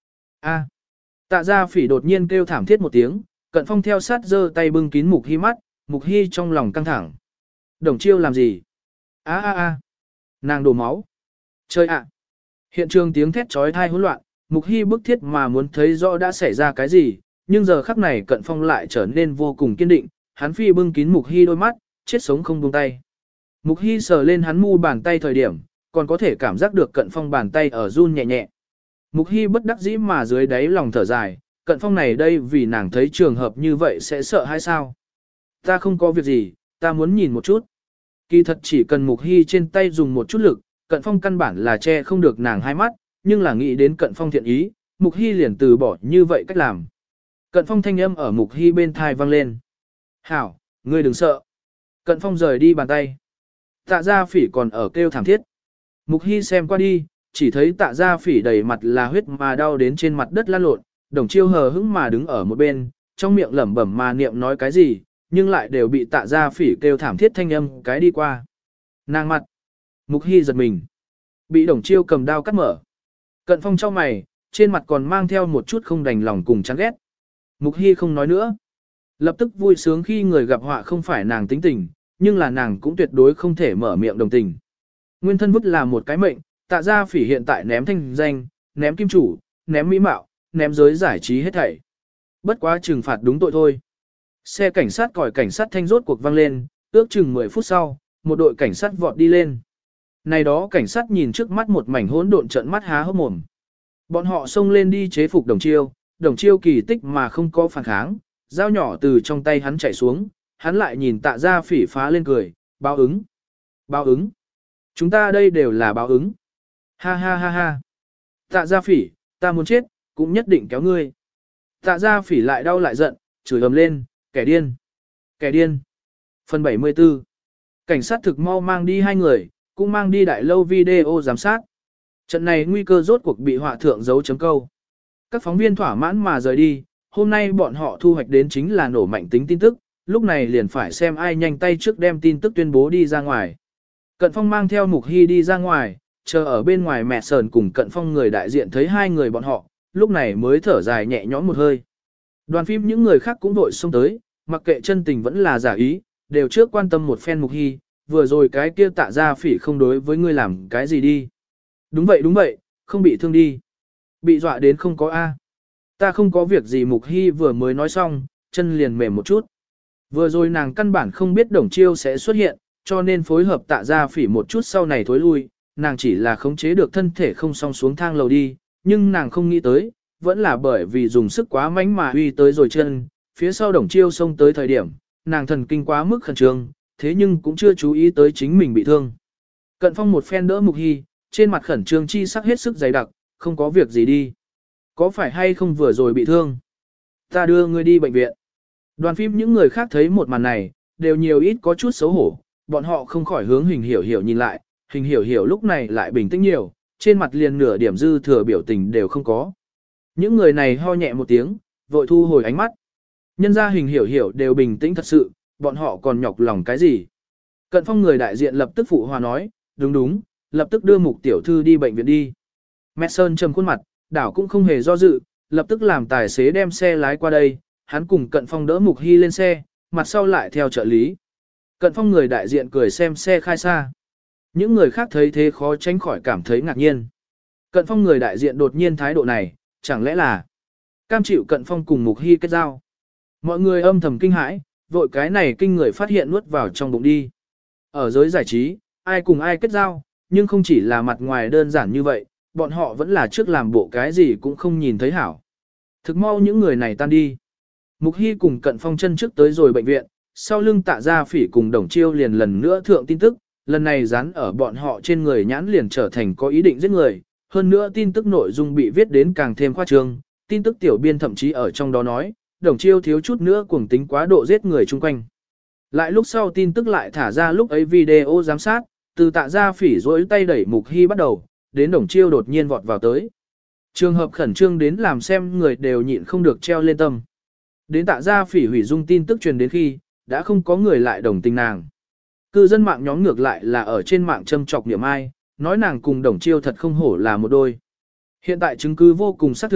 A. Tạ Gia Phỉ đột nhiên kêu thảm thiết một tiếng, Cận Phong theo sát giơ tay bưng kín Mục Hi mắt, Mục Hi trong lòng căng thẳng. Đồng Chiêu làm gì? A a a. Nàng đổ máu. Chơi ạ. Hiện trường tiếng thét chói tai hỗn loạn, Mục Hi bức thiết mà muốn thấy rõ đã xảy ra cái gì, nhưng giờ khắc này Cận Phong lại trở nên vô cùng kiên định, hắn phi bưng kín Mục Hi đôi mắt, chết sống không buông tay. Mục Hi sờ lên hắn mu bàn tay thời điểm, còn có thể cảm giác được Cận Phong bàn tay ở run nhẹ nhẹ. Mục Hi bất đắc dĩ mà dưới đáy lòng thở dài, Cận Phong này đây vì nàng thấy trường hợp như vậy sẽ sợ hay sao? Ta không có việc gì, ta muốn nhìn một chút. Kỳ thật chỉ cần Mục Hi trên tay dùng một chút lực, Cận Phong căn bản là che không được nàng hai mắt, nhưng là nghĩ đến Cận Phong thiện ý, Mục Hi liền từ bỏ như vậy cách làm. Cận Phong thanh âm ở Mục Hi bên tai vang lên. Hảo, ngươi đừng sợ. Cận Phong rời đi bàn tay. Tạ Gia Phỉ còn ở kêu thảm thiết. Mục Hi xem qua đi, chỉ thấy Tạ Gia Phỉ đầy mặt là huyết mà đau đến trên mặt đất lăn lộn, Đồng Chiêu hờ hững mà đứng ở một bên, trong miệng lẩm bẩm mà niệm nói cái gì, nhưng lại đều bị Tạ Gia Phỉ kêu thảm thiết thanh âm cái đi qua. Nàng mặt. Mục Hi giật mình. Bị Đồng Chiêu cầm đao cắt mở. Cận Phong chau mày, trên mặt còn mang theo một chút không đành lòng cùng chán ghét. Mục Hi không nói nữa. Lập tức vui sướng khi người gặp họa không phải nàng tính tình, nhưng là nàng cũng tuyệt đối không thể mở miệng đồng tình. Nguyên thân vứt là một cái mệnh, Tạ Gia Phỉ hiện tại ném thanh danh, ném kim chủ, ném mỹ mạo, ném giới giải trí hết thảy. Bất quá trừng phạt đúng tội thôi. Xe cảnh sát còi cảnh sát thanh rốt cuộc vang lên, ước chừng mười phút sau, một đội cảnh sát vọt đi lên. Này đó cảnh sát nhìn trước mắt một mảnh hỗn độn trợn mắt há hốc mồm. Bọn họ xông lên đi chế phục Đồng Chiêu, Đồng Chiêu kỳ tích mà không có phản kháng, dao nhỏ từ trong tay hắn chạy xuống, hắn lại nhìn Tạ Gia Phỉ phá lên cười, báo ứng. Báo ứng. Chúng ta đây đều là báo ứng. Ha ha ha ha. Tạ Gia Phỉ, ta muốn chết, cũng nhất định kéo ngươi. Tạ Gia Phỉ lại đau lại giận, chửi ầm lên, kẻ điên. Kẻ điên. Phần bảy mươi tư. Cảnh sát thực mau mang đi hai người, cũng mang đi đại lâu video giám sát. Trận này nguy cơ rốt cuộc bị họa thượng dấu chấm câu. Các phóng viên thỏa mãn mà rời đi, hôm nay bọn họ thu hoạch đến chính là nổ mạnh tính tin tức, lúc này liền phải xem ai nhanh tay trước đem tin tức tuyên bố đi ra ngoài. Cận Phong mang theo Mục Hi đi ra ngoài, chờ ở bên ngoài mẹ sờn cùng Cận Phong người đại diện thấy hai người bọn họ, lúc này mới thở dài nhẹ nhõm một hơi. Đoàn phim những người khác cũng vội xông tới, mặc kệ chân tình vẫn là giả ý, đều trước quan tâm một phen Mục Hi, vừa rồi cái kia Tạ Gia Phỉ không đối với ngươi làm cái gì đi. Đúng vậy đúng vậy, không bị thương đi. Bị dọa đến không có A. Ta không có việc gì. Mục Hi vừa mới nói xong, chân liền mềm một chút. Vừa rồi nàng căn bản không biết Đồng Chiêu sẽ xuất hiện, cho nên phối hợp Tạ Gia Phỉ một chút sau này thối lui, nàng chỉ là khống chế được thân thể không song xuống thang lầu đi, nhưng nàng không nghĩ tới, vẫn là bởi vì dùng sức quá mạnh mà uy tới rồi chân, phía sau Đồng Chiêu xông tới thời điểm, nàng thần kinh quá mức khẩn trương, thế nhưng cũng chưa chú ý tới chính mình bị thương. Cận Phong một phen đỡ Mục Hi, trên mặt khẩn trương chi sắc hết sức dày đặc, không có việc gì đi. Có phải hay không vừa rồi bị thương? Ta đưa ngươi đi bệnh viện. Đoàn phim những người khác thấy một màn này, đều nhiều ít có chút xấu hổ, bọn họ không khỏi hướng Hình Hiểu Hiểu nhìn lại, Hình Hiểu Hiểu lúc này lại bình tĩnh nhiều, trên mặt liền nửa điểm dư thừa biểu tình đều không có. Những người này ho nhẹ một tiếng, vội thu hồi ánh mắt. Nhân ra Hình Hiểu Hiểu đều bình tĩnh thật sự, bọn họ còn nhọc lòng cái gì? Cận Phong người đại diện lập tức phụ hòa nói, đúng đúng, lập tức đưa Mục tiểu thư đi bệnh viện đi. Mẹ Sơn trầm khuôn mặt, đảo cũng không hề do dự, lập tức làm tài xế đem xe lái qua đây, hắn cùng Cận Phong đỡ Mục Hy lên xe, mặt sau lại theo trợ lý. Cận Phong người đại diện cười xem xe khai xa. Những người khác thấy thế khó tránh khỏi cảm thấy ngạc nhiên. Cận Phong người đại diện đột nhiên thái độ này, chẳng lẽ là cam chịu Cận Phong cùng Mục Hy kết giao. Mọi người âm thầm kinh hãi, vội cái này kinh người phát hiện nuốt vào trong bụng đi. Ở giới giải trí, ai cùng ai kết giao, nhưng không chỉ là mặt ngoài đơn giản như vậy, bọn họ vẫn là trước làm bộ cái gì cũng không nhìn thấy hảo. Thực mau những người này tan đi. Mục Hy cùng Cận Phong chân trước tới rồi bệnh viện, sau lưng Tạ Gia Phỉ cùng Đồng Chiêu liền lần nữa thượng tin tức, lần này dán ở bọn họ trên người nhãn liền trở thành có ý định giết người, hơn nữa tin tức nội dung bị viết đến càng thêm khoa trương, tin tức tiểu biên thậm chí ở trong đó nói, Đồng Chiêu thiếu chút nữa cuồng tính quá độ giết người chung quanh. Lại lúc sau tin tức lại thả ra lúc ấy video giám sát, từ Tạ Gia Phỉ rỗi tay đẩy Mục Hy bắt đầu, đến Đồng Chiêu đột nhiên vọt vào tới. Trường hợp khẩn trương đến làm xem người đều nhịn không được treo lên tâm. Đến Tạ Gia Phỉ hủy dung tin tức truyền đến khi, đã không có người lại đồng tình nàng. Cư dân mạng nhóm ngược lại là ở trên mạng châm chọc niệm ai, nói nàng cùng Đồng Chiêu thật không hổ là một đôi. Hiện tại chứng cứ vô cùng xác thực,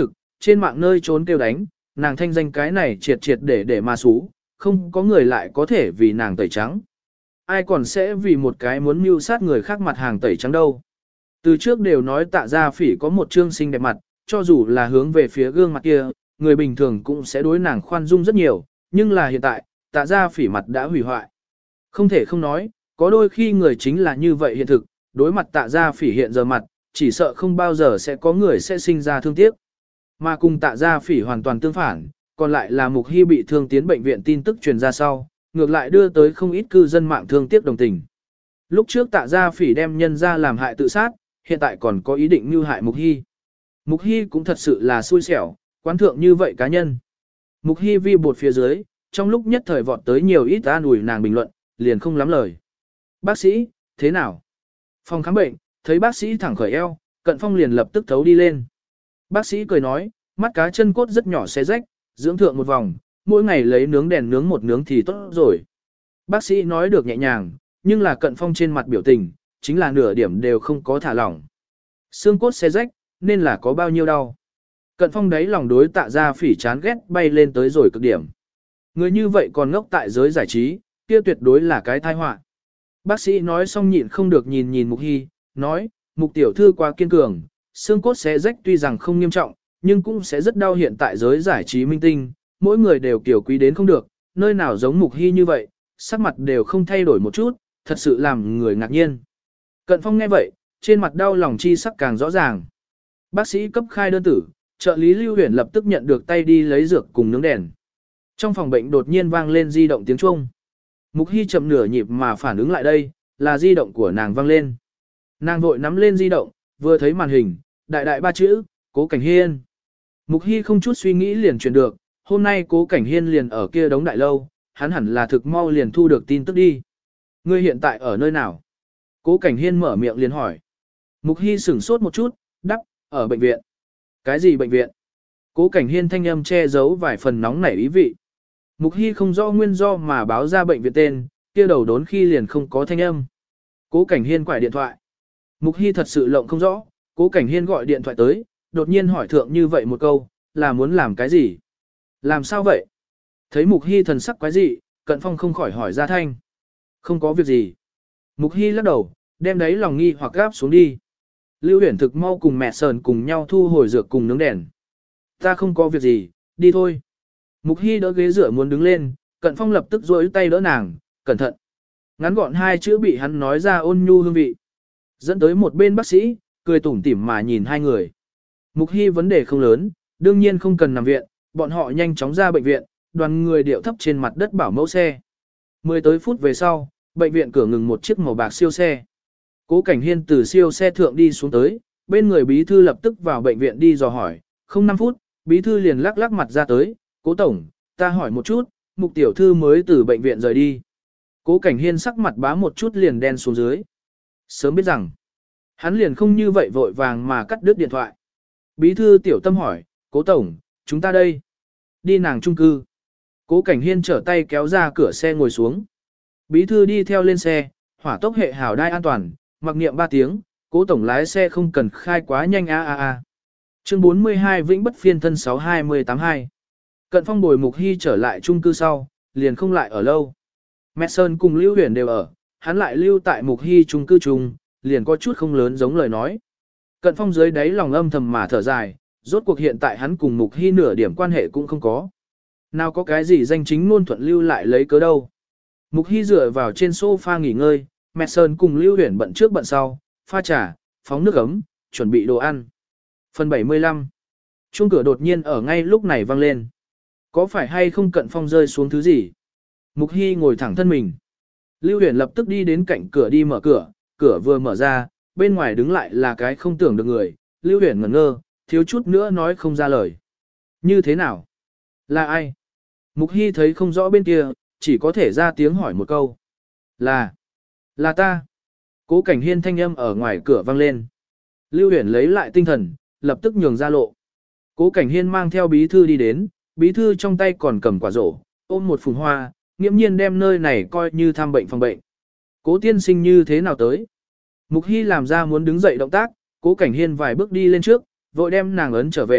trên mạng nơi trốn kêu đánh, nàng thanh danh cái này triệt triệt để để mà xú, không có người lại có thể vì nàng tẩy trắng. Ai còn sẽ vì một cái muốn mưu sát người khác mặt hàng tẩy trắng đâu. Từ trước đều nói Tạ Gia Phỉ có một trương xinh đẹp mặt, cho dù là hướng về phía gương mặt kia, người bình thường cũng sẽ đối nàng khoan dung rất nhiều, nhưng là hiện tại, Tạ Gia Phỉ mặt đã hủy hoại. Không thể không nói, có đôi khi người chính là như vậy hiện thực, đối mặt Tạ Gia Phỉ hiện giờ mặt, chỉ sợ không bao giờ sẽ có người sẽ sinh ra thương tiếc. Mà cùng Tạ Gia Phỉ hoàn toàn tương phản, còn lại là Mục Hy bị thương tiến bệnh viện tin tức truyền ra sau, ngược lại đưa tới không ít cư dân mạng thương tiếc đồng tình. Lúc trước Tạ Gia Phỉ đem nhân ra làm hại tự sát, hiện tại còn có ý định mưu hại Mục Hy. Mục Hy cũng thật sự là xui xẻo, quán thượng như vậy cá nhân. Mục Hy vi bột phía dưới, trong lúc nhất thời vọt tới nhiều ít an ủi nàng bình luận, liền không lắm lời. Bác sĩ, thế nào? Phòng khám bệnh, thấy bác sĩ thẳng khởi eo, Cận Phong liền lập tức thấu đi lên. Bác sĩ cười nói, mắt cá chân cốt rất nhỏ xé rách, dưỡng thượng một vòng, mỗi ngày lấy nướng đèn nướng một nướng thì tốt rồi. Bác sĩ nói được nhẹ nhàng, nhưng là Cận Phong trên mặt biểu tình, chính là nửa điểm đều không có thả lỏng. Xương cốt xé rách, nên là có bao nhiêu đau. Cận Phong đấy lòng đối Tạ Gia Phỉ chán ghét bay lên tới rồi cực điểm. Người như vậy còn ngốc tại giới giải trí, kia tuyệt đối là cái tai họa. Bác sĩ nói xong nhịn không được nhìn nhìn Mục Hy, nói, Mục tiểu thư quá kiên cường, xương cốt xé rách tuy rằng không nghiêm trọng, nhưng cũng sẽ rất đau hiện tại giới giải trí minh tinh, mỗi người đều kiểu quý đến không được, nơi nào giống Mục Hy như vậy, sắc mặt đều không thay đổi một chút, thật sự làm người ngạc nhiên. Cận Phong nghe vậy, trên mặt đau lòng chi sắc càng rõ ràng. Bác sĩ cấp khai đơn tử, trợ lý Lưu Huyền lập tức nhận được tay đi lấy dược cùng nướng đèn. Trong phòng bệnh đột nhiên vang lên di động tiếng chuông. Mục Hy chậm nửa nhịp mà phản ứng lại đây, là di động của nàng vang lên. Nàng vội nắm lên di động, vừa thấy màn hình, đại đại ba chữ, Cố Cảnh Hiên. Mục Hy không chút suy nghĩ liền truyền được, hôm nay Cố Cảnh Hiên liền ở kia đống đại lâu, hắn hẳn là thực mau liền thu được tin tức đi. Ngươi hiện tại ở nơi nào? Cố Cảnh Hiên mở miệng liền hỏi. Mục Hy sửng sốt một chút, đắp, ở bệnh viện. Cái gì bệnh viện? Cố Cảnh Hiên thanh âm che giấu vài phần nóng nảy ý vị. Mục Hy không rõ nguyên do mà báo ra bệnh viện tên, kia đầu đốn khi liền không có thanh âm. Cố Cảnh Hiên quải điện thoại. Mục Hy thật sự lộng không rõ, Cố Cảnh Hiên gọi điện thoại tới, đột nhiên hỏi thượng như vậy một câu, là muốn làm cái gì? Làm sao vậy? Thấy Mục Hy thần sắc quái dị, Cận Phong không khỏi hỏi ra thanh. Không có việc gì. Mục Hy lắc đầu, đem đấy lòng nghi hoặc gáp xuống đi. Lưu Huyền thực mau cùng mẹ Sờn cùng nhau thu hồi dược cùng nướng đèn. Ta không có việc gì, đi thôi. Mục Hy đỡ ghế dựa muốn đứng lên, Cận Phong lập tức duỗi tay đỡ nàng, cẩn thận. Ngắn gọn hai chữ bị hắn nói ra ôn nhu hương vị. Dẫn tới một bên bác sĩ, cười tủm tỉm mà nhìn hai người. Mục Hy vấn đề không lớn, đương nhiên không cần nằm viện, bọn họ nhanh chóng ra bệnh viện, đoàn người điệu thấp trên mặt đất bảo mẫu xe. Mười tới phút về sau, bệnh viện cửa ngừng một chiếc màu bạc siêu xe. Cố Cảnh Hiên từ siêu xe thượng đi xuống tới, bên người bí thư lập tức vào bệnh viện đi dò hỏi, không năm phút, bí thư liền lắc lắc mặt ra tới, Cố Tổng, ta hỏi một chút, Mục tiểu thư mới từ bệnh viện rời đi. Cố Cảnh Hiên sắc mặt bá một chút liền đen xuống dưới. Sớm biết rằng, hắn liền không như vậy vội vàng mà cắt đứt điện thoại. Bí thư tiểu tâm hỏi, Cố Tổng, chúng ta đây. Đi nàng chung cư. Cố Cảnh Hiên trở tay kéo ra cửa xe ngồi xuống. Bí thư đi theo lên xe, hỏa tốc hệ hảo đai an toàn, mặc niệm ba tiếng, Cố Tổng lái xe không cần khai quá nhanh a a a. Chương bốn mươi hai Vĩnh Bất Phiên Thân sáu hai mươi tám hai. Cận Phong bồi Mục Hy trở lại chung cư sau, liền không lại ở lâu. Mẹ Sơn cùng Lưu Huyền đều ở, hắn lại lưu tại Mục Hy chung cư chung, liền có chút không lớn giống lời nói. Cận Phong dưới đáy lòng âm thầm mà thở dài, rốt cuộc hiện tại hắn cùng Mục Hy nửa điểm quan hệ cũng không có. Nào có cái gì danh chính ngôn thuận lưu lại lấy cớ đâu. Mục Hy dựa vào trên sofa nghỉ ngơi, Mẹ Sơn cùng Lưu Huyền bận trước bận sau, pha trà, phóng nước ấm, chuẩn bị đồ ăn. Phần bảy mươi lăm. Chuông cửa đột nhiên ở ngay lúc này vang lên. Có phải hay không Cận Phong rơi xuống thứ gì? Mục Hy ngồi thẳng thân mình. Lưu Huyền lập tức đi đến cạnh cửa đi mở cửa, cửa vừa mở ra, bên ngoài đứng lại là cái không tưởng được người. Lưu Huyền ngẩn ngơ, thiếu chút nữa nói không ra lời. Như thế nào? Là ai? Mục Hy thấy không rõ bên kia, chỉ có thể ra tiếng hỏi một câu. Là, là ta. Cố Cảnh Hiên thanh âm ở ngoài cửa vang lên. Lưu Huyền lấy lại tinh thần, lập tức nhường ra lộ. Cố Cảnh Hiên mang theo bí thư đi đến, bí thư trong tay còn cầm quả rổ, ôm một phùng hoa, nghiễm nhiên đem nơi này coi như thăm bệnh phòng bệnh. Cố tiên sinh như thế nào tới? Mục Hy làm ra muốn đứng dậy động tác, Cố Cảnh Hiên vài bước đi lên trước, vội đem nàng ấn trở về,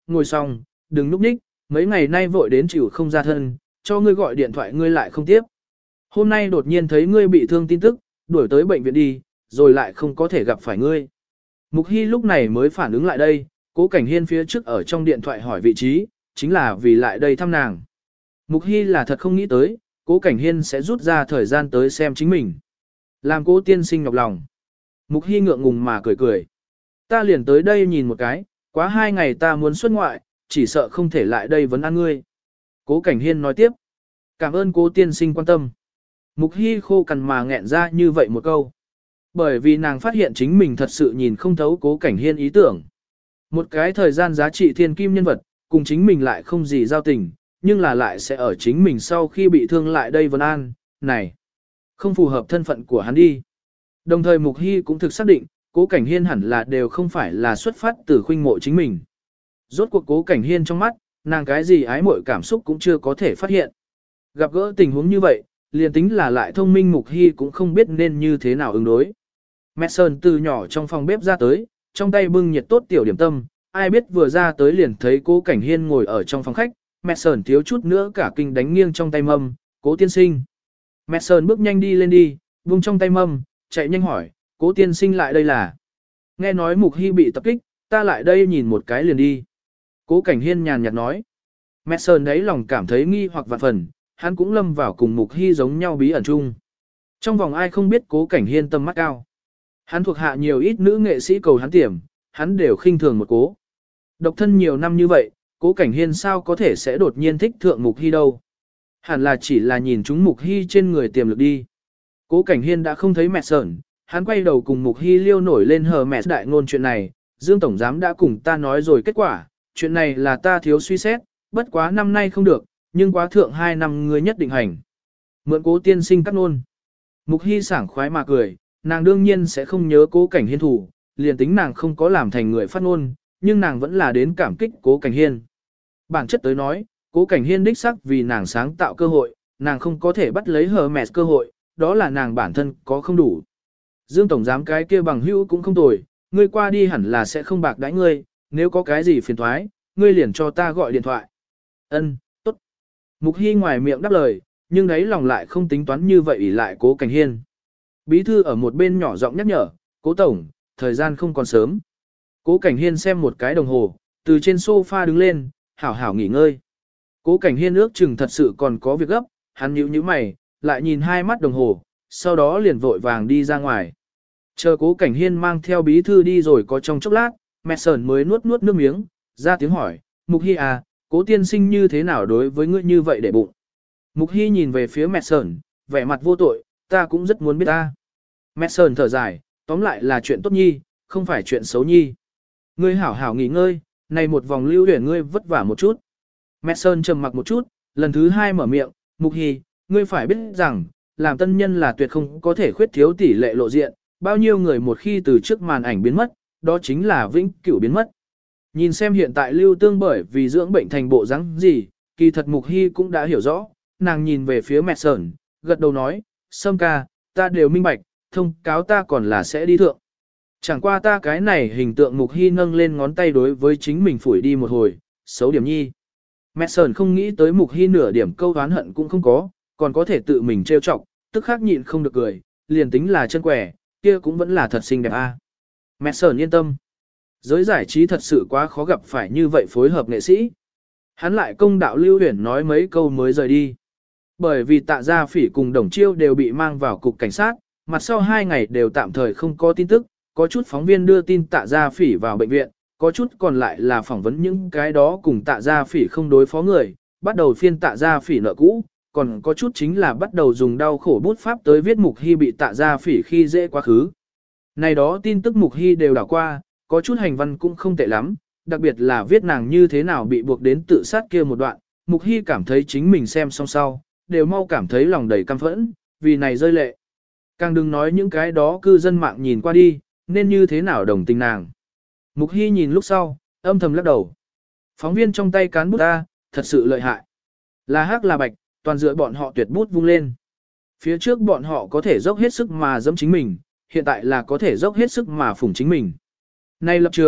ngồi xong, đừng núp ních, mấy ngày nay vội đến chịu không ra thân, cho ngươi gọi điện thoại ngươi lại không tiếp. Hôm nay đột nhiên thấy ngươi bị thương tin tức, đuổi tới bệnh viện đi, rồi lại không có thể gặp phải ngươi. Mục Hy lúc này mới phản ứng lại đây, Cố Cảnh Hiên phía trước ở trong điện thoại hỏi vị trí, chính là vì lại đây thăm nàng. Mục Hy là thật không nghĩ tới, Cố Cảnh Hiên sẽ rút ra thời gian tới xem chính mình. Làm Cố tiên sinh nhọc lòng. Mục Hy ngượng ngùng mà cười cười. Ta liền tới đây nhìn một cái, quá hai ngày ta muốn xuất ngoại, chỉ sợ không thể lại đây vấn an ngươi. Cố Cảnh Hiên nói tiếp. Cảm ơn Cố tiên sinh quan tâm. Mục Hy khô cằn mà nghẹn ra như vậy một câu. Bởi vì nàng phát hiện chính mình thật sự nhìn không thấu Cố Cảnh Hiên ý tưởng. Một cái thời gian giá trị thiên kim nhân vật, cùng chính mình lại không gì giao tình, nhưng là lại sẽ ở chính mình sau khi bị thương lại đây vấn an, này, không phù hợp thân phận của hắn đi. Đồng thời Mục Hy cũng thực xác định, Cố Cảnh Hiên hẳn là đều không phải là xuất phát từ khuynh mộ chính mình. Rốt cuộc Cố Cảnh Hiên trong mắt, nàng cái gì ái mội cảm xúc cũng chưa có thể phát hiện. Gặp gỡ tình huống như vậy, liền tính là lại thông minh Mục Hy cũng không biết nên như thế nào ứng đối. Mẹ Sơn từ nhỏ trong phòng bếp ra tới, trong tay bưng nhiệt tốt tiểu điểm tâm, ai biết vừa ra tới liền thấy Cố Cảnh Hiên ngồi ở trong phòng khách, mẹ Sơn thiếu chút nữa cả kinh đánh nghiêng trong tay mâm, Cố tiên sinh. Mẹ Sơn bước nhanh đi lên đi, vung trong tay mâm, chạy nhanh hỏi, Cố tiên sinh lại đây là. Nghe nói Mục Hy bị tập kích, ta lại đây nhìn một cái liền đi. Cố Cảnh Hiên nhàn nhạt nói. Mẹ Sơn đấy lòng cảm thấy nghi hoặc vạn phần, hắn cũng lâm vào cùng Mục Hy giống nhau bí ẩn chung. Trong vòng ai không biết Cố Cảnh Hiên tâm mắt cao. Hắn thuộc hạ nhiều ít nữ nghệ sĩ cầu hắn tiềm, hắn đều khinh thường một cố. Độc thân nhiều năm như vậy, Cố Cảnh Hiên sao có thể sẽ đột nhiên thích thượng Mục Hy đâu. Hẳn là chỉ là nhìn chúng Mục Hy trên người tiềm lực đi. Cố Cảnh Hiên đã không thấy mẹ Sơn, hắn quay đầu cùng Mục Hy liêu nổi lên hờ mẹ đại ngôn chuyện này, Dương Tổng Giám đã cùng ta nói rồi kết quả, chuyện này là ta thiếu suy xét, bất quá năm nay không được, nhưng quá thượng hai năm ngươi nhất định hành. Mượn Cố tiên sinh cắt nôn. Mục Hy sảng khoái mà cười, nàng đương nhiên sẽ không nhớ Cố Cảnh Hiên thủ, liền tính nàng không có làm thành người phát ngôn, nhưng nàng vẫn là đến cảm kích Cố Cảnh Hiên. Bản chất tới nói, Cố Cảnh Hiên đích xác vì nàng sáng tạo cơ hội, nàng không có thể bắt lấy hờ mẹ cơ hội, đó là nàng bản thân có không đủ. Dương Tổng Giám cái kia bằng hữu cũng không tồi, ngươi qua đi hẳn là sẽ không bạc đãi ngươi, nếu có cái gì phiền thoái, ngươi liền cho ta gọi điện thoại. Ân, tốt. Mục Hy ngoài miệng đáp lời, nhưng đấy lòng lại không tính toán như vậy ỷ lại Cố Cảnh Hiên. Bí thư ở một bên nhỏ giọng nhắc nhở, Cố Tổng, thời gian không còn sớm. Cố Cảnh Hiên xem một cái đồng hồ, từ trên sofa đứng lên, hảo hảo nghỉ ngơi. Cố Cảnh Hiên ước chừng thật sự còn có việc gấp, hắn nhíu nhíu mày, lại nhìn hai mắt đồng hồ, sau đó liền vội vàng đi ra ngoài. Chờ Cố Cảnh Hiên mang theo bí thư đi rồi có trong chốc lát, mẹ Sơn mới nuốt nuốt nước miếng, ra tiếng hỏi, Mục Hy à, Cố tiên sinh như thế nào đối với ngươi như vậy để bụng. Mục Hy nhìn về phía mẹ Sơn, vẻ mặt vô tội, ta cũng rất muốn biết ta. Mẹ Sơn thở dài, tóm lại là chuyện tốt nhi, không phải chuyện xấu nhi. Ngươi hảo hảo nghỉ ngơi, này một vòng lưu huyền ngươi vất vả một chút. Mẹ Sơn trầm mặc một chút, lần thứ hai mở miệng, Mục Hy, ngươi phải biết rằng, làm tân nhân là tuyệt không có thể khuyết thiếu tỷ lệ lộ diện, bao nhiêu người một khi từ trước màn ảnh biến mất, đó chính là vĩnh cửu biến mất. Nhìn xem hiện tại Lưu Tương bởi vì dưỡng bệnh thành bộ dáng gì, kỳ thật Mục Hy cũng đã hiểu rõ, nàng nhìn về phía mẹ Sơn, gật đầu nói, Sâm ca, ta đều minh bạch, thông cáo ta còn là sẽ đi thượng. Chẳng qua ta cái này hình tượng Mục Hy nâng lên ngón tay đối với chính mình phủi đi một hồi, xấu điểm nhi. Mẹ Sơn không nghĩ tới Mục Hy nửa điểm câu oán hận cũng không có, còn có thể tự mình trêu chọc, tức khắc nhịn không được cười, liền tính là chân quẻ, kia cũng vẫn là thật xinh đẹp a. Mẹ Sơn yên tâm. Giới giải trí thật sự quá khó gặp phải như vậy phối hợp nghệ sĩ. Hắn lại công đạo Lưu Huyền nói mấy câu mới rời đi. Bởi vì Tạ Gia Phỉ cùng Đồng Chiêu đều bị mang vào cục cảnh sát, mặt sau hai ngày đều tạm thời không có tin tức, có chút phóng viên đưa tin Tạ Gia Phỉ vào bệnh viện, có chút còn lại là phỏng vấn những cái đó cùng Tạ Gia Phỉ không đối phó người, bắt đầu phiên Tạ Gia Phỉ nợ cũ, còn có chút chính là bắt đầu dùng đau khổ bút pháp tới viết Mục Hy bị Tạ Gia Phỉ khi dễ quá khứ. Này đó tin tức Mục Hy đều đảo qua, có chút hành văn cũng không tệ lắm, đặc biệt là viết nàng như thế nào bị buộc đến tự sát kia một đoạn, Mục Hy cảm thấy chính mình xem xong sau, đều mau cảm thấy lòng đầy căm phẫn, vì này rơi lệ. Càng đừng nói những cái đó cư dân mạng nhìn qua đi, nên như thế nào đồng tình nàng. Mục Hy nhìn lúc sau, âm thầm lắc đầu. Phóng viên trong tay cán bút ta, thật sự lợi hại. Là hắc là bạch, toàn dựa bọn họ tuyệt bút vung lên. Phía trước bọn họ có thể dốc hết sức mà dẫm chính mình, hiện tại là có thể dốc hết sức mà phủng chính mình. Nay lập trường,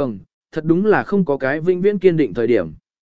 thật đúng là không có cái vĩnh viễn kiên định thời điểm.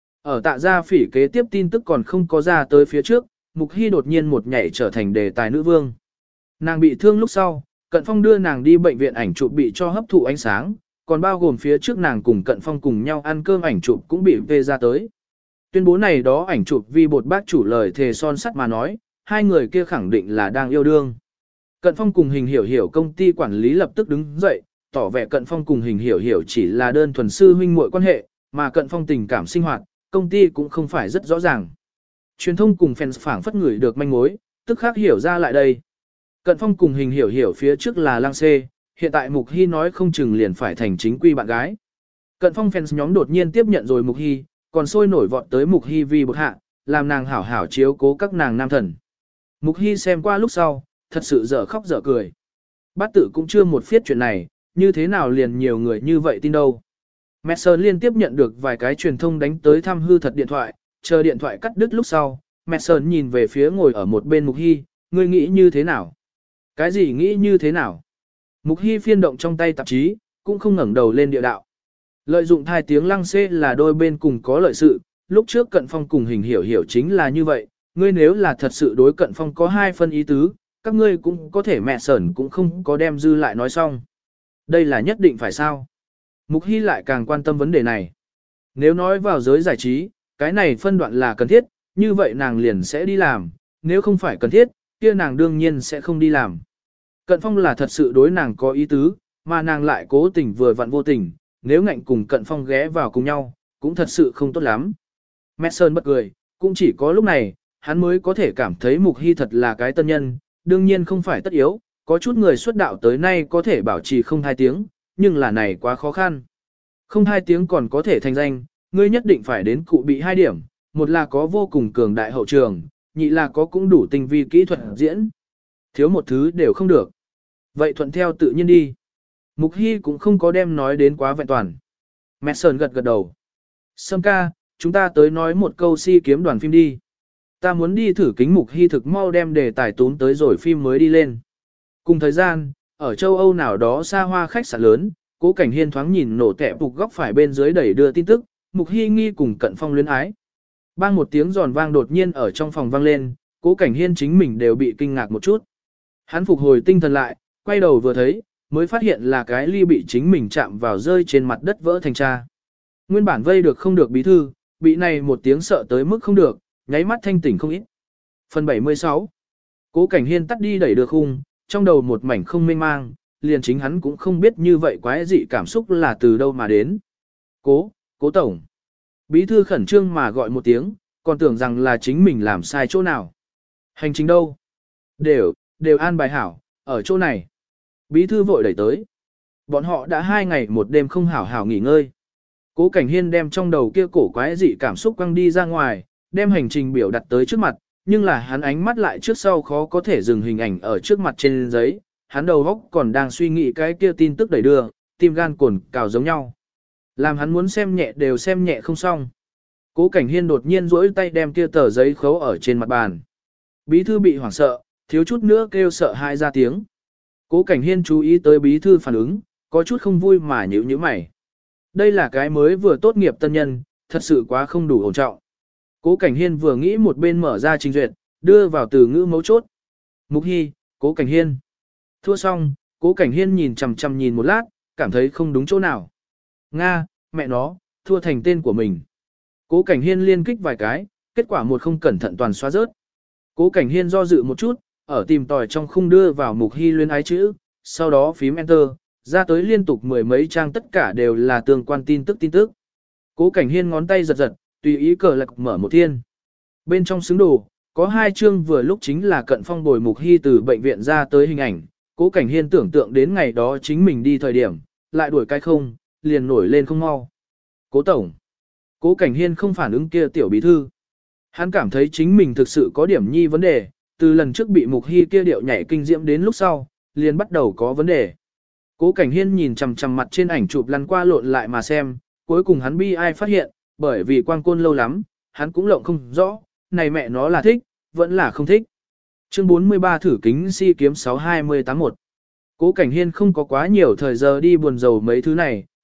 Ở tạ gia phỉ kế tiếp tin tức còn không có ra tới phía trước, Mục Hy đột nhiên một nhảy trở thành đề tài nữ vương. Nàng bị thương lúc sau, Cận Phong đưa nàng đi bệnh viện ảnh chụp bị cho hấp thụ ánh sáng, còn bao gồm phía trước nàng cùng Cận Phong cùng nhau ăn cơm ảnh chụp cũng bị vê ra tới. Tuyên bố này đó ảnh chụp vì bột bác chủ lời thề son sắt mà nói, hai người kia khẳng định là đang yêu đương. Cận Phong cùng Hình Hiểu Hiểu công ty quản lý lập tức đứng dậy, tỏ vẻ Cận Phong cùng Hình Hiểu Hiểu chỉ là đơn thuần sư huynh muội quan hệ, mà Cận Phong tình cảm sinh hoạt, công ty cũng không phải rất rõ ràng. Truyền thông cùng fans phảng phất người được manh mối, tức khắc hiểu ra lại đây. Cận Phong cùng Hình Hiểu Hiểu phía trước là lang xê, hiện tại Mục Hy nói không chừng liền phải thành chính quy bạn gái. Cận Phong fans nhóm đột nhiên tiếp nhận rồi Mục Hy, còn sôi nổi vọt tới Mục Hy vì bột hạ, làm nàng hảo hảo chiếu cố các nàng nam thần. Mục Hy xem qua lúc sau, thật sự dở khóc dở cười. Bát tự cũng chưa một phiết chuyện này, như thế nào liền nhiều người như vậy tin đâu. Messer liên tiếp nhận được vài cái truyền thông đánh tới thăm hư thật điện thoại, chờ điện thoại cắt đứt lúc sau, Messer nhìn về phía ngồi ở một bên Mục Hy, ngươi nghĩ như thế nào? Cái gì nghĩ như thế nào? Mục Hy phiên động trong tay tạp chí, cũng không ngẩng đầu lên địa đạo. Lợi dụng thai tiếng lăng xê là đôi bên cùng có lợi sự, lúc trước Cận Phong cùng Hình Hiểu Hiểu chính là như vậy, ngươi nếu là thật sự đối Cận Phong có hai phân ý tứ, các ngươi cũng có thể mẹ sởn cũng không có đem dư lại nói xong. Đây là nhất định phải sao? Mục Hy lại càng quan tâm vấn đề này. Nếu nói vào giới giải trí, cái này phân đoạn là cần thiết, như vậy nàng liền sẽ đi làm, nếu không phải cần thiết, kia nàng đương nhiên sẽ không đi làm. Cận Phong là thật sự đối nàng có ý tứ, mà nàng lại cố tình vừa vặn vô tình, nếu ngạnh cùng Cận Phong ghé vào cùng nhau, cũng thật sự không tốt lắm. Messon bật cười, cũng chỉ có lúc này, hắn mới có thể cảm thấy Mục Hy thật là cái tân nhân, đương nhiên không phải tất yếu, có chút người xuất đạo tới nay có thể bảo trì không hai tiếng, nhưng là này quá khó khăn. Không hai tiếng còn có thể thành danh, ngươi nhất định phải đến cụ bị hai điểm, một là có vô cùng cường đại hậu trường, nhị là có cũng đủ tinh vi kỹ thuật diễn. Thiếu một thứ đều không được. Vậy thuận theo tự nhiên đi. Mục Hy cũng không có đem nói đến quá vẹn toàn. Messon gật gật đầu. Sâm ca, chúng ta tới nói một câu si kiếm đoàn phim đi. Ta muốn đi thử kính Mục Hy thực mau đem đề tài tốn tới rồi phim mới đi lên. Cùng thời gian, ở châu Âu nào đó xa hoa khách sạn lớn, Cố Cảnh Hiên thoáng nhìn nổ tẹp phục góc phải bên dưới đẩy đưa tin tức, Mục Hy nghi cùng Cận Phong luyến ái. Bang một tiếng giòn vang đột nhiên ở trong phòng vang lên, Cố Cảnh Hiên chính mình đều bị kinh ngạc một chút. Hắn phục hồi tinh thần lại, quay đầu vừa thấy, mới phát hiện là cái ly bị chính mình chạm vào rơi trên mặt đất vỡ thành cha. Nguyên bản vây được không được bí thư, bị này một tiếng sợ tới mức không được, nháy mắt thanh tỉnh không ít. Phần bảy mươi sáu. Cố Cảnh Hiên tắt đi đẩy được khung, trong đầu một mảnh không mênh mang, liền chính hắn cũng không biết như vậy quái dị cảm xúc là từ đâu mà đến. Cố, Cố Tổng. Bí thư khẩn trương mà gọi một tiếng, còn tưởng rằng là chính mình làm sai chỗ nào. Hành trình đâu? Đều, đều an bài hảo, ở chỗ này. Bí thư vội đẩy tới. Bọn họ đã hai ngày một đêm không hảo hảo nghỉ ngơi. Cố Cảnh Hiên đem trong đầu kia cổ quái dị cảm xúc quăng đi ra ngoài, đem hành trình biểu đặt tới trước mặt, nhưng là hắn ánh mắt lại trước sau khó có thể dừng hình ảnh ở trước mặt trên giấy, hắn đầu óc còn đang suy nghĩ cái kia tin tức đẩy đưa, tim gan cồn cào giống nhau. Làm hắn muốn xem nhẹ đều xem nhẹ không xong. Cố Cảnh Hiên đột nhiên duỗi tay đem kia tờ giấy khấu ở trên mặt bàn. Bí thư bị hoảng sợ, thiếu chút nữa kêu sợ hãi ra tiếng. Cố Cảnh Hiên chú ý tới bí thư phản ứng, có chút không vui mà nhíu nhíu mày. Đây là cái mới vừa tốt nghiệp tân nhân, thật sự quá không đủ ổn trọng. Cố Cảnh Hiên vừa nghĩ một bên mở ra trình duyệt, đưa vào từ ngữ mấu chốt. Mục Hy, Cố Cảnh Hiên. Thua xong, Cố Cảnh Hiên nhìn chằm chằm nhìn một lát, cảm thấy không đúng chỗ nào. Nga, mẹ nó, thua thành tên của mình. Cố Cảnh Hiên liên kích vài cái, kết quả một không cẩn thận toàn xóa rớt. Cố Cảnh Hiên do dự một chút, ở tìm tòi trong khung đưa vào Mục Hy luyến ái chữ, sau đó phím Enter, ra tới liên tục mười mấy trang tất cả đều là tương quan tin tức tin tức. Cố Cảnh Hiên ngón tay giật giật, tùy ý cờ lạc mở một thiên. Bên trong xứng đồ, có hai chương vừa lúc chính là Cận Phong bồi Mục Hy từ bệnh viện ra tới hình ảnh. Cố Cảnh Hiên tưởng tượng đến ngày đó chính mình đi thời điểm, lại đuổi cái không, liền nổi lên không mau. Cố Tổng. Cố Cảnh Hiên không phản ứng kia tiểu bí thư. Hắn cảm thấy chính mình thực sự có điểm nhi vấn đề, từ lần trước bị Mục Hy kia điệu nhảy kinh diễm đến lúc sau, liền bắt đầu có vấn đề. Cố Cảnh Hiên nhìn chằm chằm mặt trên ảnh chụp lăn qua lộn lại mà xem, cuối cùng hắn bi ai phát hiện, bởi vì quang côn lâu lắm, hắn cũng lộng không rõ, này mẹ nó là thích, vẫn là không thích. Chương bốn mươi ba thử kính si kiếm sáu hai mươi tám một. Cố Cảnh Hiên không có quá nhiều thời giờ đi buồn rầu mấy thứ này,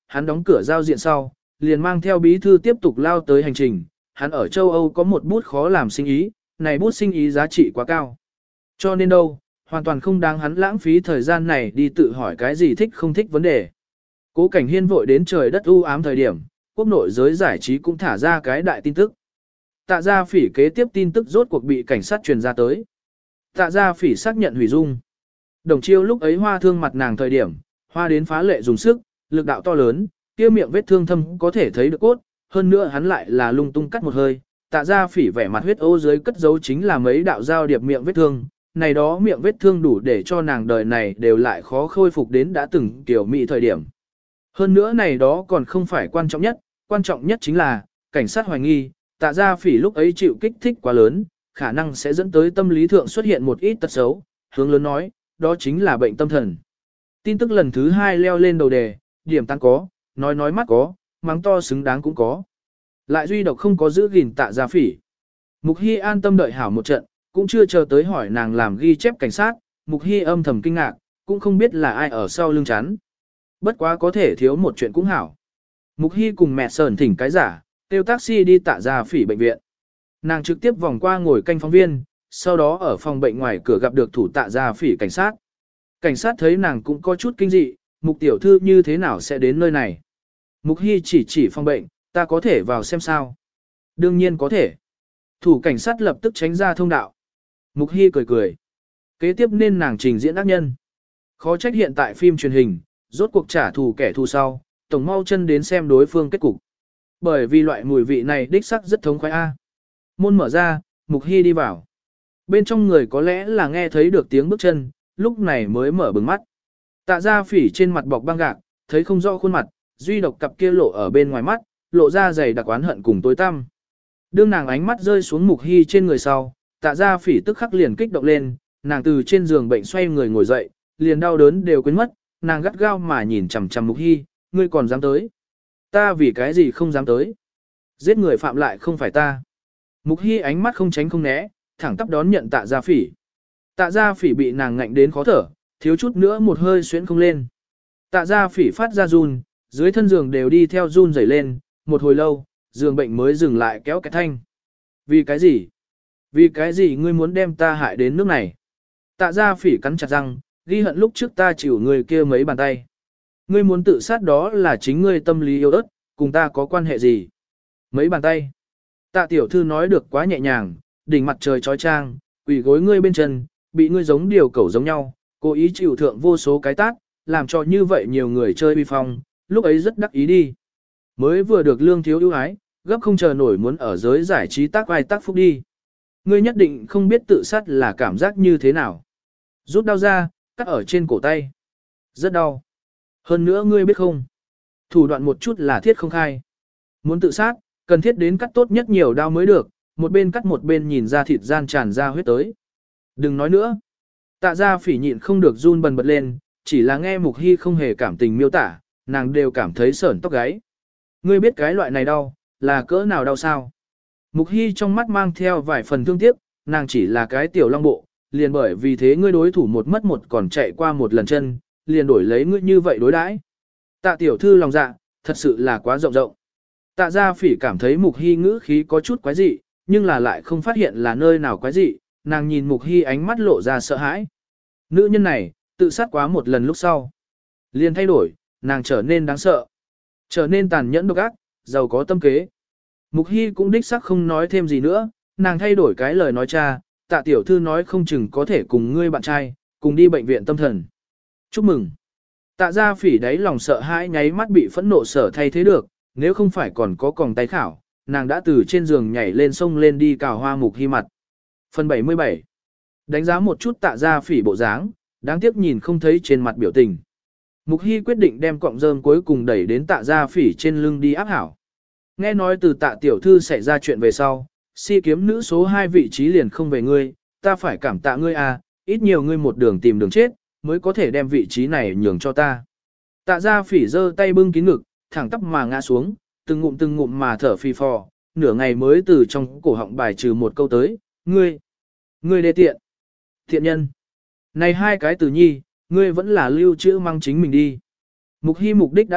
hắn đóng cửa giao diện sau, liền mang theo bí thư tiếp tục lao tới hành trình, hắn ở châu Âu có một bút khó làm sinh ý, này bút sinh ý giá trị quá cao. Cho nên đâu, hoàn toàn không đáng hắn lãng phí thời gian này đi tự hỏi cái gì thích không thích vấn đề. Cố Cảnh Hiên vội đến trời đất u ám thời điểm, quốc nội giới giải trí cũng thả ra cái đại tin tức. Tạ Gia Phỉ kế tiếp tin tức rốt cuộc bị cảnh sát truyền ra tới. Tạ Gia Phỉ xác nhận hủy dung. Đồng Chiêu lúc ấy hoa thương mặt nàng thời điểm, hoa đến phá lệ dùng sức, lực đạo to lớn, kia miệng vết thương thâm có thể thấy được cốt, hơn nữa hắn lại là lung tung cắt một hơi. Tạ Gia Phỉ vẻ mặt huyết ô dưới cất giấu chính là mấy đạo giao điệp miệng vết thương, này đó miệng vết thương đủ để cho nàng đời này đều lại khó khôi phục đến đã từng kiểu mỹ thời điểm. Hơn nữa này đó còn không phải quan trọng nhất, quan trọng nhất chính là, cảnh sát hoài nghi, Tạ Gia Phỉ lúc ấy chịu kích thích quá lớn, khả năng sẽ dẫn tới tâm lý thượng xuất hiện một ít tật xấu, hướng lớn nói, đó chính là bệnh tâm thần. Tin tức lần thứ hai leo lên đầu đề, điểm tăng có, nói nói mắt có, mắng to xứng đáng cũng có. Lại duy độc không có giữ gìn Tạ Gia Phỉ. Mục Hy an tâm đợi hảo một trận, cũng chưa chờ tới hỏi nàng làm ghi chép cảnh sát, Mục Hy âm thầm kinh ngạc, cũng không biết là ai ở sau lưng chắn. Bất quá có thể thiếu một chuyện cũng hảo. Mục Hy cùng mẹ sờn thỉnh cái giả, tiêu taxi đi Tạ Gia Phỉ bệnh viện. Nàng trực tiếp vòng qua ngồi canh phóng viên, sau đó ở phòng bệnh ngoài cửa gặp được thủ Tạ Gia Phỉ cảnh sát. Cảnh sát thấy nàng cũng có chút kinh dị, Mục tiểu thư như thế nào sẽ đến nơi này. Mục Hy chỉ chỉ phòng bệnh, ta có thể vào xem sao. Đương nhiên có thể. Thủ cảnh sát lập tức tránh ra thông đạo. Mục Hy cười cười. Kế tiếp nên nàng trình diễn ác nhân. Khó trách hiện tại phim truyền hình, rốt cuộc trả thù kẻ thù sau, tổng mau chân đến xem đối phương kết cục. Bởi vì loại mùi vị này đích sắc rất thống khoái A. Môn mở ra, Mục Hy đi vào. Bên trong người có lẽ là nghe thấy được tiếng bước chân, lúc này mới mở bừng mắt. Tạ Gia Phỉ trên mặt bọc băng gạc, thấy không rõ khuôn mặt, duy độc cặp kia lộ ở bên ngoài mắt, lộ ra dày đặc oán hận cùng tối tăm. Đương nàng ánh mắt rơi xuống Mục Hy trên người sau, Tạ Gia Phỉ tức khắc liền kích động lên, nàng từ trên giường bệnh xoay người ngồi dậy, liền đau đớn đều quên mất, nàng gắt gao mà nhìn chằm chằm Mục Hy, ngươi còn dám tới? Ta vì cái gì không dám tới? Giết người phạm lại không phải ta. Mục Hy ánh mắt không tránh không né, thẳng tắp đón nhận Tạ Gia Phỉ. Tạ Gia Phỉ bị nàng ngạnh đến khó thở, thiếu chút nữa một hơi xuyến không lên. Tạ Gia Phỉ phát ra run, dưới thân giường đều đi theo run rẩy lên, một hồi lâu, giường bệnh mới dừng lại kéo cái thanh. Vì cái gì? Vì cái gì ngươi muốn đem ta hại đến nước này? Tạ Gia Phỉ cắn chặt răng, ghi hận lúc trước ta chịu người kia mấy bàn tay. Ngươi muốn tự sát đó là chính ngươi tâm lý yếu ớt, cùng ta có quan hệ gì? Mấy bàn tay. Tạ tiểu thư nói được quá nhẹ nhàng, đỉnh mặt trời trói trang, quỷ gối ngươi bên chân, bị ngươi giống điều cẩu giống nhau, cố ý chịu thượng vô số cái tát, làm cho như vậy nhiều người chơi uy phong, lúc ấy rất đắc ý đi. Mới vừa được lương thiếu ưu ái, gấp không chờ nổi muốn ở giới giải trí tác vai tác phúc đi. Ngươi nhất định không biết tự sát là cảm giác như thế nào. Rút đau ra, cắt ở trên cổ tay. Rất đau. Hơn nữa ngươi biết không, thủ đoạn một chút là thiết không khai. Muốn tự sát, cần thiết đến cắt tốt nhất nhiều đau mới được, một bên cắt một bên nhìn ra thịt gian tràn ra huyết tới. Đừng nói nữa. Tạ Gia Phỉ nhịn không được run bần bật lên, chỉ là nghe Mục Hy không hề cảm tình miêu tả, nàng đều cảm thấy sởn tóc gáy. Ngươi biết cái loại này đau, là cỡ nào đau sao? Mục Hy trong mắt mang theo vài phần thương tiếc, nàng chỉ là cái tiểu long bộ, liền bởi vì thế ngươi đối thủ một mất một còn chạy qua một lần chân, liền đổi lấy ngươi như vậy đối đãi. Tạ tiểu thư lòng dạ, thật sự là quá rộng rộng. Tạ Gia Phỉ cảm thấy Mục Hy ngữ khí có chút quái dị, nhưng là lại không phát hiện là nơi nào quái dị, nàng nhìn Mục Hy ánh mắt lộ ra sợ hãi. Nữ nhân này, tự sát quá một lần lúc sau. Liền thay đổi, nàng trở nên đáng sợ, trở nên tàn nhẫn độc ác, giàu có tâm kế. Mục Hy cũng đích xác không nói thêm gì nữa, nàng thay đổi cái lời nói cha, Tạ tiểu thư nói không chừng có thể cùng ngươi bạn trai, cùng đi bệnh viện tâm thần. Chúc mừng. Tạ Gia Phỉ đáy lòng sợ hãi nháy mắt bị phẫn nộ sở thay thế được, nếu không phải còn có còng tay khảo, nàng đã từ trên giường nhảy lên sông lên đi cào hoa Mục Hy mặt. Phần bảy mươi bảy. Đánh giá một chút Tạ Gia Phỉ bộ dáng, đáng tiếc nhìn không thấy trên mặt biểu tình. Mục Hy quyết định đem cọng rơm cuối cùng đẩy đến Tạ Gia Phỉ trên lưng đi áp hảo. Nghe nói từ Tạ tiểu thư xảy ra chuyện về sau, si kiếm nữ số hai vị trí liền không về ngươi, ta phải cảm tạ ngươi à, ít nhiều ngươi một đường tìm đường chết, mới có thể đem vị trí này nhường cho ta. Tạ Gia Phỉ giơ tay bưng kín ngực, thẳng tắp mà ngã xuống, từng ngụm từng ngụm mà thở phì phò, nửa ngày mới từ trong cổ họng bài trừ một câu tới, ngươi, ngươi đê tiện, thiện nhân. Này hai cái từ nhi, ngươi vẫn là lưu trữ mang chính mình đi. Mục Hy mục đích đã đạt,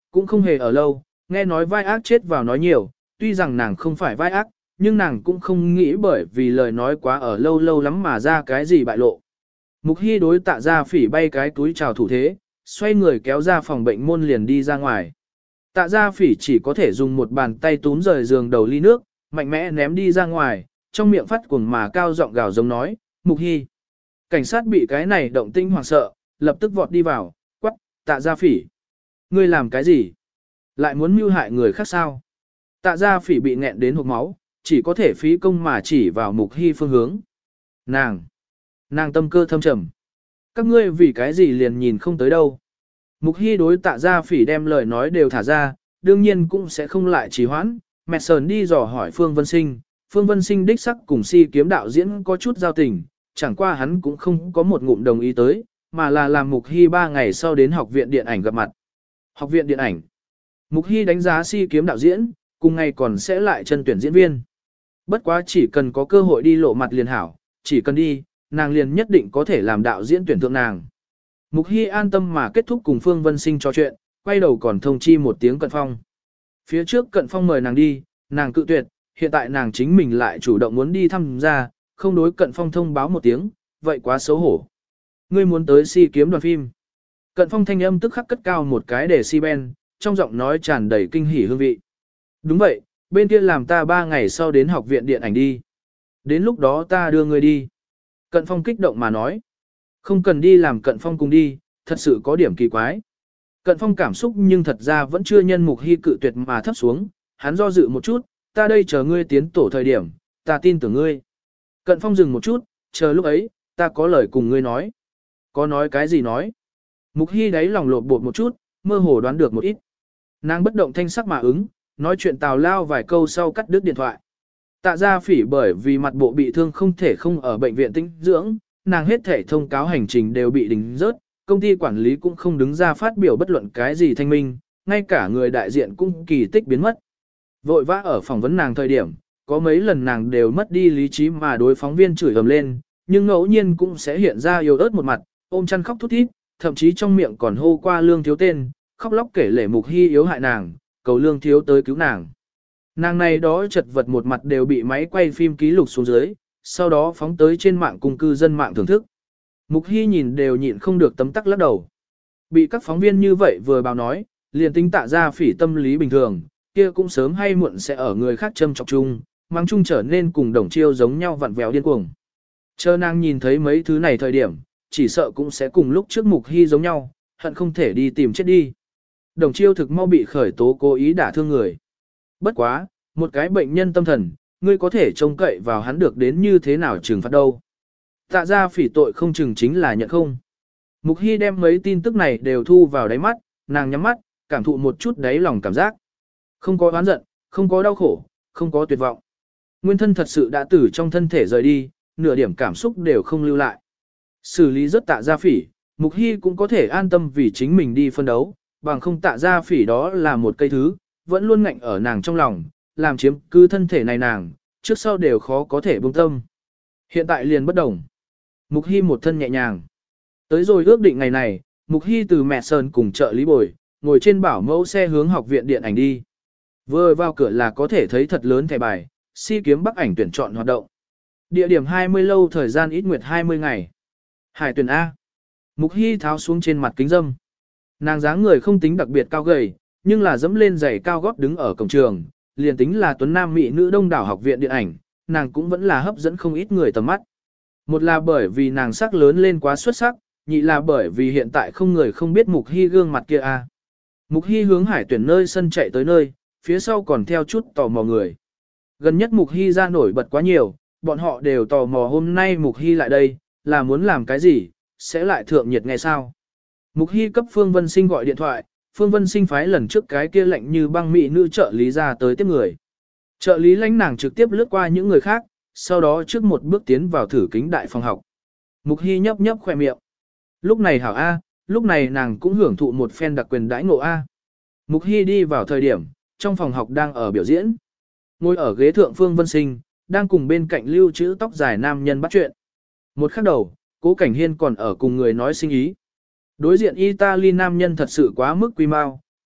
cũng không hề ở lâu, nghe nói vai ác chết vào nói nhiều, tuy rằng nàng không phải vai ác, nhưng nàng cũng không nghĩ bởi vì lời nói quá ở lâu lâu lắm mà ra cái gì bại lộ. Mục Hy đối Tạ Gia Phỉ bay cái túi chào thủ thế, xoay người kéo ra phòng bệnh môn liền đi ra ngoài. Tạ Gia Phỉ chỉ có thể dùng một bàn tay túm rời giường đầu ly nước, mạnh mẽ ném đi ra ngoài, trong miệng phát cuồng mà cao giọng gào giống nói, Mục Hy. Cảnh sát bị cái này động tinh hoảng sợ, lập tức vọt đi vào, quắc, Tạ Gia Phỉ. Ngươi làm cái gì? Lại muốn mưu hại người khác sao? Tạ Gia Phỉ bị nghẹn đến hộc máu, chỉ có thể phí công mà chỉ vào Mục Hy phương hướng. Nàng! Nàng tâm cơ thâm trầm. Các ngươi vì cái gì liền nhìn không tới đâu. Mục Hy đối Tạ Gia Phỉ đem lời nói đều thả ra, đương nhiên cũng sẽ không lại trì hoãn. Mẹ sờn đi dò hỏi Phương Vân Sinh. Phương Vân Sinh đích sắc cùng Si Kiếm đạo diễn có chút giao tình, chẳng qua hắn cũng không có một ngụm đồng ý tới, mà là làm Mục Hy ba ngày sau đến học viện điện ảnh gặp mặt. Học viện điện ảnh. Mục Hy đánh giá Si Kiếm đạo diễn, cùng ngày còn sẽ lại chân tuyển diễn viên. Bất quá chỉ cần có cơ hội đi lộ mặt liền hảo, chỉ cần đi, nàng liền nhất định có thể làm đạo diễn tuyển thượng nàng. Mục Hy an tâm mà kết thúc cùng Phương Vân Sinh trò chuyện, quay đầu còn thông chi một tiếng Cận Phong. Phía trước Cận Phong mời nàng đi, nàng cự tuyệt, hiện tại nàng chính mình lại chủ động muốn đi thăm ra, không đối Cận Phong thông báo một tiếng, vậy quá xấu hổ. Ngươi muốn tới Si Kiếm đoàn phim. Cận Phong thanh âm tức khắc cất cao một cái để si ben, trong giọng nói tràn đầy kinh hỉ hương vị. Đúng vậy, bên kia làm ta ba ngày sau đến học viện điện ảnh đi. Đến lúc đó ta đưa ngươi đi. Cận Phong kích động mà nói. Không cần đi làm Cận Phong cùng đi, thật sự có điểm kỳ quái. Cận Phong cảm xúc nhưng thật ra vẫn chưa nhân Mục Hy cự tuyệt mà thấp xuống, hắn do dự một chút, ta đây chờ ngươi tiến tổ thời điểm, ta tin tưởng ngươi. Cận Phong dừng một chút, chờ lúc ấy, ta có lời cùng ngươi nói. Có nói cái gì nói? Mục Hy đáy lòng lột bột một chút, mơ hồ đoán được một ít. Nàng bất động thanh sắc mà ứng, nói chuyện tào lao vài câu sau cắt đứt điện thoại. Tạ Gia Phỉ bởi vì mặt bộ bị thương không thể không ở bệnh viện tĩnh dưỡng, nàng hết thể thông cáo hành trình đều bị đình rớt, công ty quản lý cũng không đứng ra phát biểu bất luận cái gì thanh minh, ngay cả người đại diện cũng kỳ tích biến mất. Vội vã ở phỏng vấn nàng thời điểm, có mấy lần nàng đều mất đi lý trí mà đối phóng viên chửi ầm lên, nhưng ngẫu nhiên cũng sẽ hiện ra yếu ớt một mặt, ôm chăn khóc thút thít, thậm chí trong miệng còn hô qua Lương Thiếu tên, khóc lóc kể lể Mục Hy yếu hại nàng, cầu Lương Thiếu tới cứu nàng. Nàng này đó chật vật một mặt đều bị máy quay phim ký lục xuống dưới, sau đó phóng tới trên mạng cùng cư dân mạng thưởng thức. Mục Hy nhìn đều nhịn không được tấm tắc lắc đầu. Bị các phóng viên như vậy vừa báo nói, liền tính Tạ Gia Phỉ tâm lý bình thường, kia cũng sớm hay muộn sẽ ở người khác châm chọc chung, mang chung trở nên cùng Đồng Chiêu giống nhau vặn vẹo điên cuồng. Chờ nàng nhìn thấy mấy thứ này thời điểm, chỉ sợ cũng sẽ cùng lúc trước Mục Hy giống nhau, hận không thể đi tìm chết đi. Đồng Chiêu thực mau bị khởi tố cố ý đả thương người. Bất quá, một cái bệnh nhân tâm thần, ngươi có thể trông cậy vào hắn được đến như thế nào trừng phạt đâu. Tạ Gia Phỉ tội không chừng chính là nhận không. Mục Hy đem mấy tin tức này đều thu vào đáy mắt, nàng nhắm mắt, cảm thụ một chút đáy lòng cảm giác. Không có oán giận, không có đau khổ, không có tuyệt vọng. Nguyên thân thật sự đã từ trong thân thể rời đi, nửa điểm cảm xúc đều không lưu lại. Xử lý rất Tạ Gia Phỉ, Mục Hy cũng có thể an tâm vì chính mình đi phân đấu, bằng không Tạ Gia Phỉ đó là một cây thứ, vẫn luôn ngạnh ở nàng trong lòng, làm chiếm cứ thân thể này nàng, trước sau đều khó có thể buông tâm. Hiện tại liền bất đồng. Mục Hy một thân nhẹ nhàng. Tới rồi ước định ngày này, Mục Hy từ mẹ Sơn cùng trợ lý bồi, ngồi trên bảo mẫu xe hướng học viện điện ảnh đi. Vừa vào cửa là có thể thấy thật lớn thẻ bài, Si Kiếm Bắc ảnh tuyển chọn hoạt động. Địa điểm hai mươi lâu, thời gian ít nguyệt hai mươi ngày. Hải tuyển A. Mục Hy tháo xuống trên mặt kính dâm. Nàng dáng người không tính đặc biệt cao gầy, nhưng là dẫm lên giày cao gót đứng ở cổng trường, liền tính là tuấn nam mỹ nữ đông đảo học viện điện ảnh, nàng cũng vẫn là hấp dẫn không ít người tầm mắt. Một là bởi vì nàng sắc lớn lên quá xuất sắc, nhị là bởi vì hiện tại không người không biết Mục Hy gương mặt kia a. Mục Hy hướng hải tuyển nơi sân chạy tới nơi, phía sau còn theo chút tò mò người. Gần nhất Mục Hy ra nổi bật quá nhiều, bọn họ đều tò mò hôm nay Mục Hy lại đây, là muốn làm cái gì, sẽ lại thượng nhiệt nghe sao. Mục Hy cấp Phương Vân Sinh gọi điện thoại, Phương Vân Sinh phái lần trước cái kia lạnh như băng mỹ nữ trợ lý ra tới tiếp người. Trợ lý lãnh nàng trực tiếp lướt qua những người khác, sau đó trước một bước tiến vào thử kính đại phòng học. Mục Hy nhấp nhấp khoe miệng. Lúc này hảo A, lúc này nàng cũng hưởng thụ một phen đặc quyền đãi ngộ A. Mục Hy đi vào thời điểm, trong phòng học đang ở biểu diễn. Ngồi ở ghế thượng Phương Vân Sinh, đang cùng bên cạnh lưu trữ tóc dài nam nhân bắt chuyện. Một khắc đầu, Cố Cảnh Hiên còn ở cùng người nói sinh ý. Đối diện Italy nam nhân thật sự quá mức quy mau,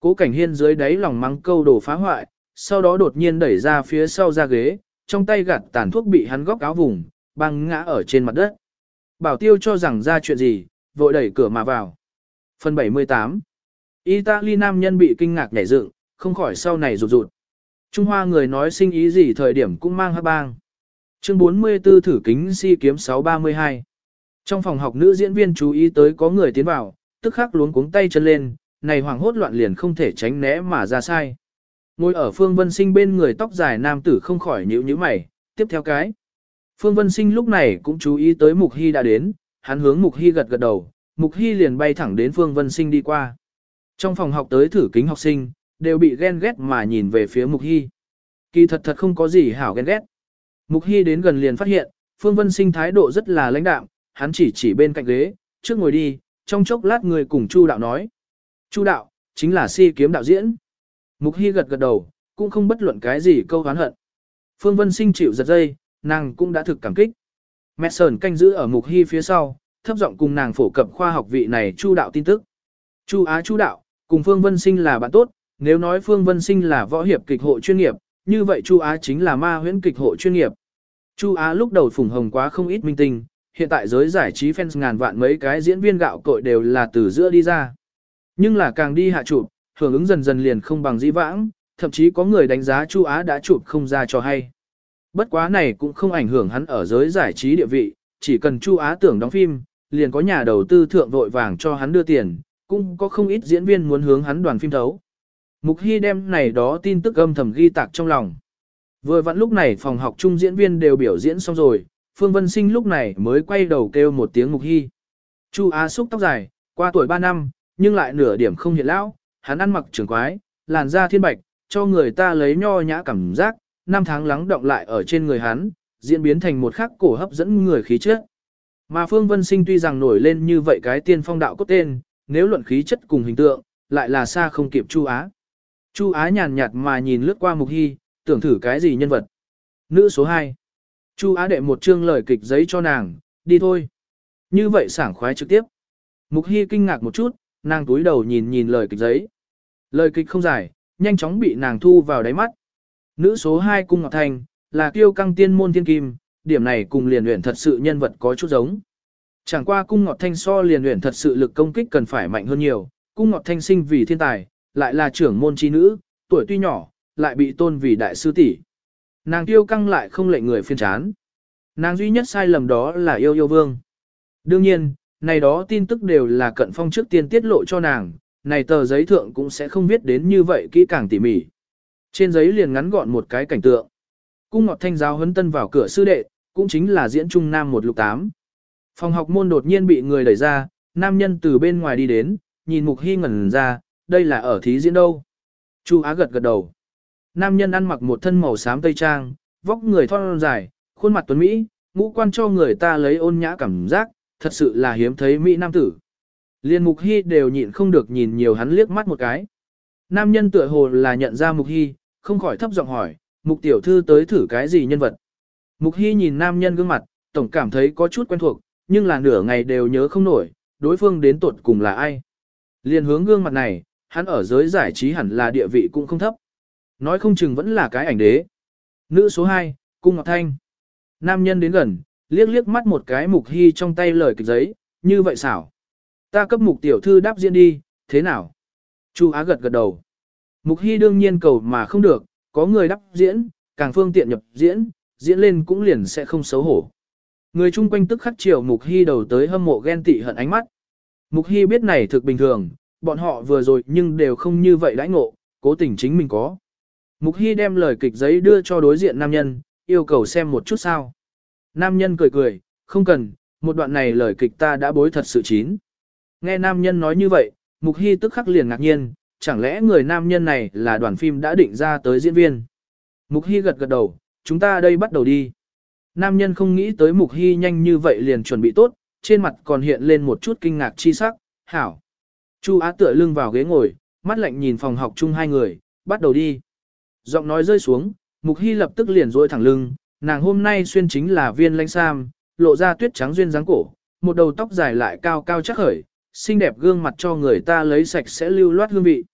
Cố Cảnh Hiên dưới đáy lòng mắng câu đồ phá hoại, sau đó đột nhiên đẩy ra phía sau ra ghế, trong tay gạt tàn thuốc bị hắn góc áo vùng, băng ngã ở trên mặt đất. Bảo Tiêu cho rằng ra chuyện gì, vội đẩy cửa mà vào. Phần bảy mươi tám. Italy nam nhân bị kinh ngạc nhảy dựng, không khỏi sau này rụt rụt. Trung Hoa người nói sinh ý gì thời điểm cũng mang hắc bang. Chương bốn mươi tư thử kính si kiếm sáu ba mươi hai. Trong phòng học nữ diễn viên chú ý tới có người tiến vào, tức khắc luống cuống tay chân lên, này hoảng hốt loạn liền không thể tránh né mà ra sai. Ngồi ở Phương Vân Sinh bên người tóc dài nam tử không khỏi nhíu nhíu mày, tiếp theo cái. Phương Vân Sinh lúc này cũng chú ý tới Mục Hy đã đến, hắn hướng Mục Hy gật gật đầu, Mục Hy liền bay thẳng đến Phương Vân Sinh đi qua. Trong phòng học tới thử kính học sinh, đều bị ghen ghét mà nhìn về phía Mục Hy. Kỳ thật thật không có gì hảo ghen ghét. Mục Hy đến gần liền phát hiện, Phương Vân Sinh thái độ rất là lãnh đạm, hắn chỉ chỉ bên cạnh ghế, trước ngồi đi, trong chốc lát người cùng Chu đạo nói. Chu đạo, chính là si kiếm đạo diễn. Mục Hy gật gật đầu, cũng không bất luận cái gì câu oán hận. Phương Vân Sinh chịu giật dây, nàng cũng đã thực cảm kích. Mẹ Sờn canh giữ ở Mục Hy phía sau, thấp giọng cùng nàng phổ cập khoa học vị này Chu đạo tin tức. Chu Á Chu đạo, cùng Phương Vân Sinh là bạn tốt, nếu nói Phương Vân Sinh là võ hiệp kịch hộ chuyên nghiệp, như vậy Chu Á chính là ma huyễn kịch hộ chuyên nghiệp. Chu Á lúc đầu phủng hồng quá không ít minh tinh, hiện tại giới giải trí fans ngàn vạn mấy cái diễn viên gạo cội đều là từ giữa đi ra. Nhưng là càng đi hạ chụp, hưởng ứng dần dần liền không bằng dĩ vãng, thậm chí có người đánh giá Chu Á đã chụp không ra cho hay. Bất quá này cũng không ảnh hưởng hắn ở giới giải trí địa vị, chỉ cần Chu Á tưởng đóng phim, liền có nhà đầu tư thượng vội vàng cho hắn đưa tiền, cũng có không ít diễn viên muốn hướng hắn đoàn phim thấu. Mục Hy đem này đó tin tức âm thầm ghi tạc trong lòng. Vừa vặn lúc này phòng học chung diễn viên đều biểu diễn xong rồi, Phương Vân Sinh lúc này mới quay đầu kêu một tiếng Mục Hy. Chu Á xúc tóc dài, qua tuổi ba năm, nhưng lại nửa điểm không hiện lão, hắn ăn mặc trưởng quái, làn da thiên bạch, cho người ta lấy nho nhã cảm giác, năm tháng lắng động lại ở trên người hắn, diễn biến thành một khắc cổ hấp dẫn người khí chất. Mà Phương Vân Sinh tuy rằng nổi lên như vậy cái tiên phong đạo cốt tên, nếu luận khí chất cùng hình tượng, lại là xa không kịp Chu Á. Chu Á nhàn nhạt mà nhìn lướt qua Mục Hy, tưởng thử cái gì nhân vật. Nữ số hai. Chu Á đệ một chương lời kịch giấy cho nàng, đi thôi. Như vậy sảng khoái trực tiếp. Mục Hy kinh ngạc một chút, nàng túi đầu nhìn nhìn lời kịch giấy. Lời kịch không dài, nhanh chóng bị nàng thu vào đáy mắt. Nữ số hai Cung Ngọc Thanh, là kiêu căng tiên môn thiên kim, điểm này cùng liền luyện thật sự nhân vật có chút giống. Chẳng qua Cung Ngọc Thanh so liền luyện thật sự lực công kích cần phải mạnh hơn nhiều, Cung Ngọc Thanh sinh vì thiên tài, lại là trưởng môn chi nữ, tuổi tuy nhỏ, lại bị tôn vì đại sư tỷ. Nàng kiêu căng lại không lệnh người phiền chán. Nàng duy nhất sai lầm đó là yêu yêu vương. Đương nhiên, này đó tin tức đều là Cận Phong trước tiên tiết lộ cho nàng, này tờ giấy thượng cũng sẽ không viết đến như vậy kỹ càng tỉ mỉ. Trên giấy liền ngắn gọn một cái cảnh tượng. Cung Ngọc Thanh giáo huấn tân vào cửa sư đệ, cũng chính là diễn trung nam một lục tám. Phòng học môn đột nhiên bị người đẩy ra, nam nhân từ bên ngoài đi đến, nhìn Mục Hy ngẩn ra, đây là ở thí diễn đâu. Chu Á gật gật đầu. Nam nhân ăn mặc một thân màu xám tây trang, vóc người thon dài, khuôn mặt tuấn Mỹ, ngũ quan cho người ta lấy ôn nhã cảm giác, thật sự là hiếm thấy Mỹ nam tử. Liên Mục Hy đều nhịn không được nhìn nhiều hắn liếc mắt một cái. Nam nhân tựa hồ là nhận ra Mục Hy, không khỏi thấp giọng hỏi, Mục tiểu thư tới thử cái gì nhân vật. Mục Hy nhìn nam nhân gương mặt, tổng cảm thấy có chút quen thuộc, nhưng là nửa ngày đều nhớ không nổi, đối phương đến tuột cùng là ai. Liên hướng gương mặt này, hắn ở giới giải trí hẳn là địa vị cũng không thấp. Nói không chừng vẫn là cái ảnh đế. Nữ số hai, Cung Ngọc Thanh. Nam nhân đến gần, liếc liếc mắt một cái Mục Hy trong tay lời kịch giấy, như vậy xảo. Ta cấp Mục tiểu thư đáp diễn đi, thế nào? Chu Á gật gật đầu. Mục Hy đương nhiên cầu mà không được, có người đáp diễn, càng phương tiện nhập diễn, diễn lên cũng liền sẽ không xấu hổ. Người chung quanh tức khắc chiều Mục Hy đầu tới hâm mộ ghen tị hận ánh mắt. Mục Hy biết này thực bình thường, bọn họ vừa rồi nhưng đều không như vậy đãi ngộ, cố tình chính mình có. Mục Hy đem lời kịch giấy đưa cho đối diện nam nhân, yêu cầu xem một chút sao. Nam nhân cười cười, không cần, một đoạn này lời kịch ta đã bối thật sự chín. Nghe nam nhân nói như vậy, Mục Hy tức khắc liền ngạc nhiên, chẳng lẽ người nam nhân này là đoàn phim đã định ra tới diễn viên. Mục Hy gật gật đầu, chúng ta đây bắt đầu đi. Nam nhân không nghĩ tới Mục Hy nhanh như vậy liền chuẩn bị tốt, trên mặt còn hiện lên một chút kinh ngạc chi sắc, hảo. Chu Á tựa lưng vào ghế ngồi, mắt lạnh nhìn phòng học chung hai người, bắt đầu đi. Giọng nói rơi xuống, Mục Hy lập tức liền duỗi thẳng lưng, nàng hôm nay xuyên chính là viên lãnh sam, lộ ra tuyết trắng duyên dáng cổ, một đầu tóc dài lại cao cao chắc khởi, xinh đẹp gương mặt cho người ta lấy sạch sẽ lưu loát hương vị.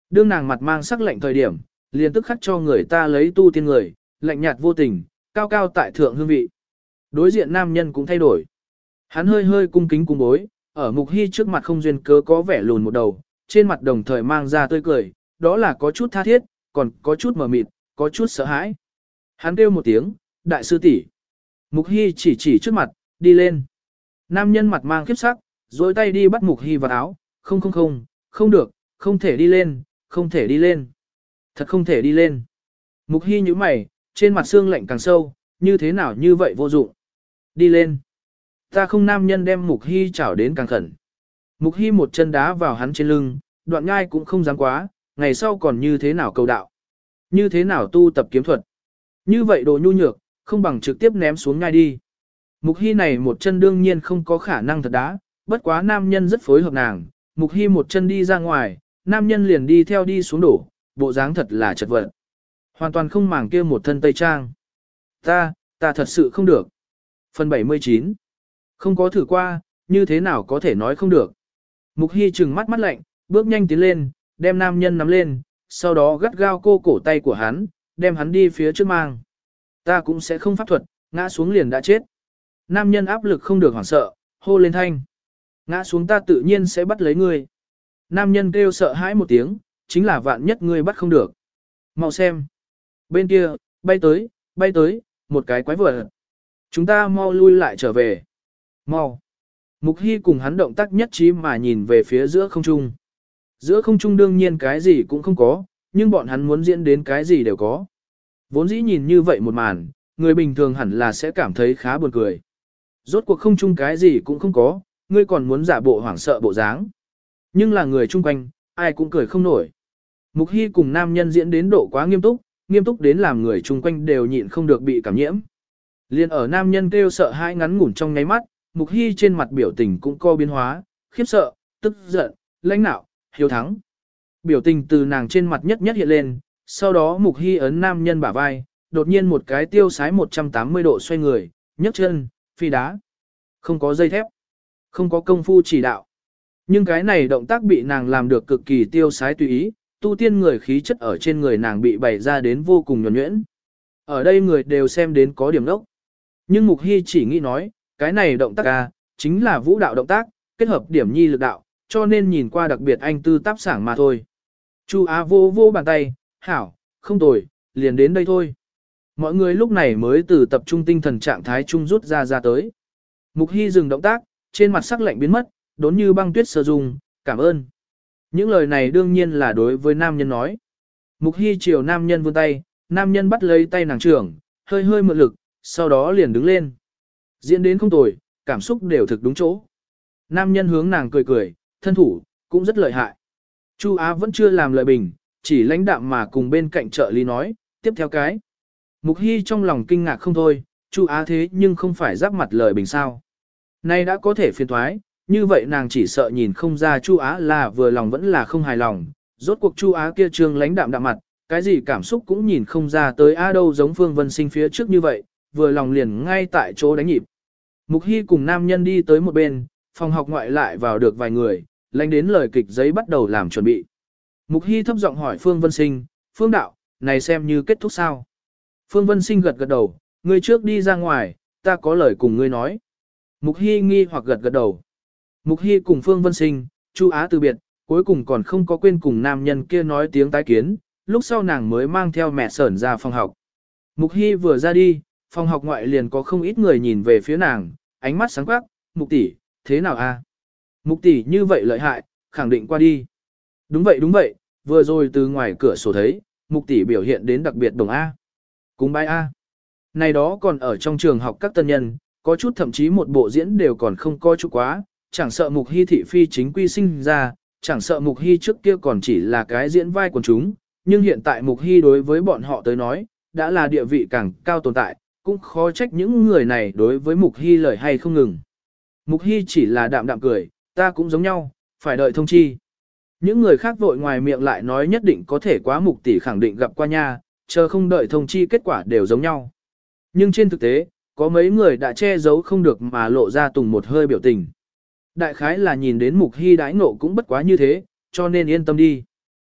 Đương nàng mặt mang sắc lạnh thời điểm, liền tức khắc cho người ta lấy tu tiên người, lạnh nhạt vô tình, cao cao tại thượng hương vị. Đối diện nam nhân cũng thay đổi. Hắn hơi hơi cung kính cung bối, ở Mục Hy trước mặt không duyên cớ có vẻ lùn một đầu, trên mặt đồng thời mang ra tươi cười, đó là có chút tha thiết, còn có chút mờ mịt, có chút sợ hãi. Hắn kêu một tiếng, đại sư tỷ. Mục Hy chỉ chỉ trước mặt, đi lên. Nam nhân mặt mang khiếp sắc, dối tay đi bắt Mục Hy vào áo, không không không, không được, không thể đi lên, không thể đi lên. Thật không thể đi lên. Mục Hy nhíu mày, trên mặt xương lạnh càng sâu, như thế nào như vậy vô dụng. Đi lên. Ta không. Nam nhân đem Mục Hy chảo đến càng khẩn. Mục Hy một chân đá vào hắn trên lưng, đoạn nhai cũng không dám quá, ngày sau còn như thế nào cầu đạo. Như thế nào tu tập kiếm thuật. Như vậy đồ nhu nhược, không bằng trực tiếp ném xuống nhai đi. Mục Hy này một chân đương nhiên không có khả năng thật đá, bất quá nam nhân rất phối hợp nàng. Mục Hy một chân đi ra ngoài, nam nhân liền đi theo đi xuống đổ, bộ dáng thật là chật vật. Hoàn toàn không màng kia một thân tây trang. Ta, ta thật sự không được. Phần bảy mươi chín. Không có thử qua, như thế nào có thể nói không được. Mục Hy trừng mắt mắt lạnh, bước nhanh tiến lên, đem nam nhân nắm lên, sau đó gắt gao cô cổ tay của hắn, đem hắn đi phía trước mang. Ta cũng sẽ không pháp thuật, ngã xuống liền đã chết. Nam nhân áp lực không được hoảng sợ, hô lên thanh. Ngã xuống ta tự nhiên sẽ bắt lấy ngươi. Nam nhân kêu sợ hãi một tiếng, chính là vạn nhất ngươi bắt không được. Mau xem. Bên kia, bay tới, bay tới, một cái quái vật. Chúng ta mau lui lại trở về. Mau. Mục Hy cùng hắn động tác nhất trí mà nhìn về phía giữa không trung. Giữa không trung đương nhiên cái gì cũng không có, nhưng bọn hắn muốn diễn đến cái gì đều có. Vốn dĩ nhìn như vậy một màn, người bình thường hẳn là sẽ cảm thấy khá buồn cười. Rốt cuộc không trung cái gì cũng không có, ngươi còn muốn giả bộ hoảng sợ bộ dáng. Nhưng là người chung quanh, ai cũng cười không nổi. Mục Hy cùng nam nhân diễn đến độ quá nghiêm túc, nghiêm túc đến làm người chung quanh đều nhịn không được bị cảm nhiễm. Liên ở nam nhân kêu sợ hãi ngắn ngủn trong nháy mắt, Mục Hy trên mặt biểu tình cũng co biến hóa, khiếp sợ, tức giận, lãnh nạo, hiếu thắng. Biểu tình từ nàng trên mặt nhất nhất hiện lên, sau đó Mục Hy ấn nam nhân bả vai, đột nhiên một cái tiêu sái một trăm tám mươi độ xoay người, nhấc chân, phi đá. Không có dây thép, không có công phu chỉ đạo. Nhưng cái này động tác bị nàng làm được cực kỳ tiêu sái tùy ý, tu tiên người khí chất ở trên người nàng bị bày ra đến vô cùng nhuần nhuyễn. Ở đây người đều xem đến có điểm đốc. Nhưng Mục Hy chỉ nghĩ nói, cái này động tác A, chính là vũ đạo động tác, kết hợp điểm nhi lực đạo, cho nên nhìn qua đặc biệt anh tư táp sảng mà thôi. Chu Á vô vô bàn tay, hảo, không tồi, liền đến đây thôi. Mọi người lúc này mới từ tập trung tinh thần trạng thái trung rút ra ra tới. Mục Hy dừng động tác, trên mặt sắc lạnh biến mất, đốn như băng tuyết sơ dung, cảm ơn. Những lời này đương nhiên là đối với nam nhân nói. Mục Hy chiều nam nhân vươn tay, nam nhân bắt lấy tay nàng trưởng, hơi hơi mượn lực, sau đó liền đứng lên. Diễn đến không tồi, cảm xúc đều thực đúng chỗ. Nam nhân hướng nàng cười cười, thân thủ, cũng rất lợi hại. Chu Á vẫn chưa làm lời bình, chỉ lãnh đạm mà cùng bên cạnh trợ lý nói, tiếp theo cái. Mục Hy trong lòng kinh ngạc không thôi, Chu Á thế nhưng không phải giáp mặt lời bình sao. Nay đã có thể phiền thoái, như vậy nàng chỉ sợ nhìn không ra Chu Á là vừa lòng vẫn là không hài lòng. Rốt cuộc Chu Á kia trương lãnh đạm đạm mặt, cái gì cảm xúc cũng nhìn không ra tới A đâu giống Phương Vân Sinh phía trước như vậy, vừa lòng liền ngay tại chỗ đánh nhịp. Mục Hy cùng nam nhân đi tới một bên, phòng học ngoại lại vào được vài người, lãnh đến lời kịch giấy bắt đầu làm chuẩn bị. Mục Hy thấp giọng hỏi Phương Vân Sinh, Phương đạo, này xem như kết thúc sao? Phương Vân Sinh gật gật đầu, ngươi trước đi ra ngoài, ta có lời cùng ngươi nói. Mục Hy nghi hoặc gật gật đầu. Mục Hy cùng Phương Vân Sinh, Chu Á từ biệt, cuối cùng còn không có quên cùng nam nhân kia nói tiếng tái kiến, lúc sau nàng mới mang theo mẹ sởn ra phòng học. Mục Hy vừa ra đi, phòng học ngoại liền có không ít người nhìn về phía nàng, ánh mắt sáng quắc, Mục tỷ, thế nào a? Mục tỷ như vậy lợi hại, khẳng định qua đi. Đúng vậy đúng vậy, vừa rồi từ ngoài cửa sổ thấy, Mục tỷ biểu hiện đến đặc biệt đồng A. Cúng bái A. Này đó còn ở trong trường học các tân nhân, có chút thậm chí một bộ diễn đều còn không coi chút quá, chẳng sợ Mục Hy thị phi chính quy sinh ra, chẳng sợ Mục Hy trước kia còn chỉ là cái diễn vai của chúng, nhưng hiện tại Mục Hy đối với bọn họ tới nói, đã là địa vị càng cao tồn tại, cũng khó trách những người này đối với Mục Hy lời hay không ngừng. Mục Hy chỉ là đạm đạm cười, ta cũng giống nhau, phải đợi thông chi. Những người khác vội ngoài miệng lại nói nhất định có thể quá Mục tỷ khẳng định gặp qua nha, chờ không đợi thông chi kết quả đều giống nhau. Nhưng trên thực tế, có mấy người đã che giấu không được mà lộ ra tùng một hơi biểu tình. Đại khái là nhìn đến Mục Hy đãi ngộ cũng bất quá như thế, cho nên yên tâm đi.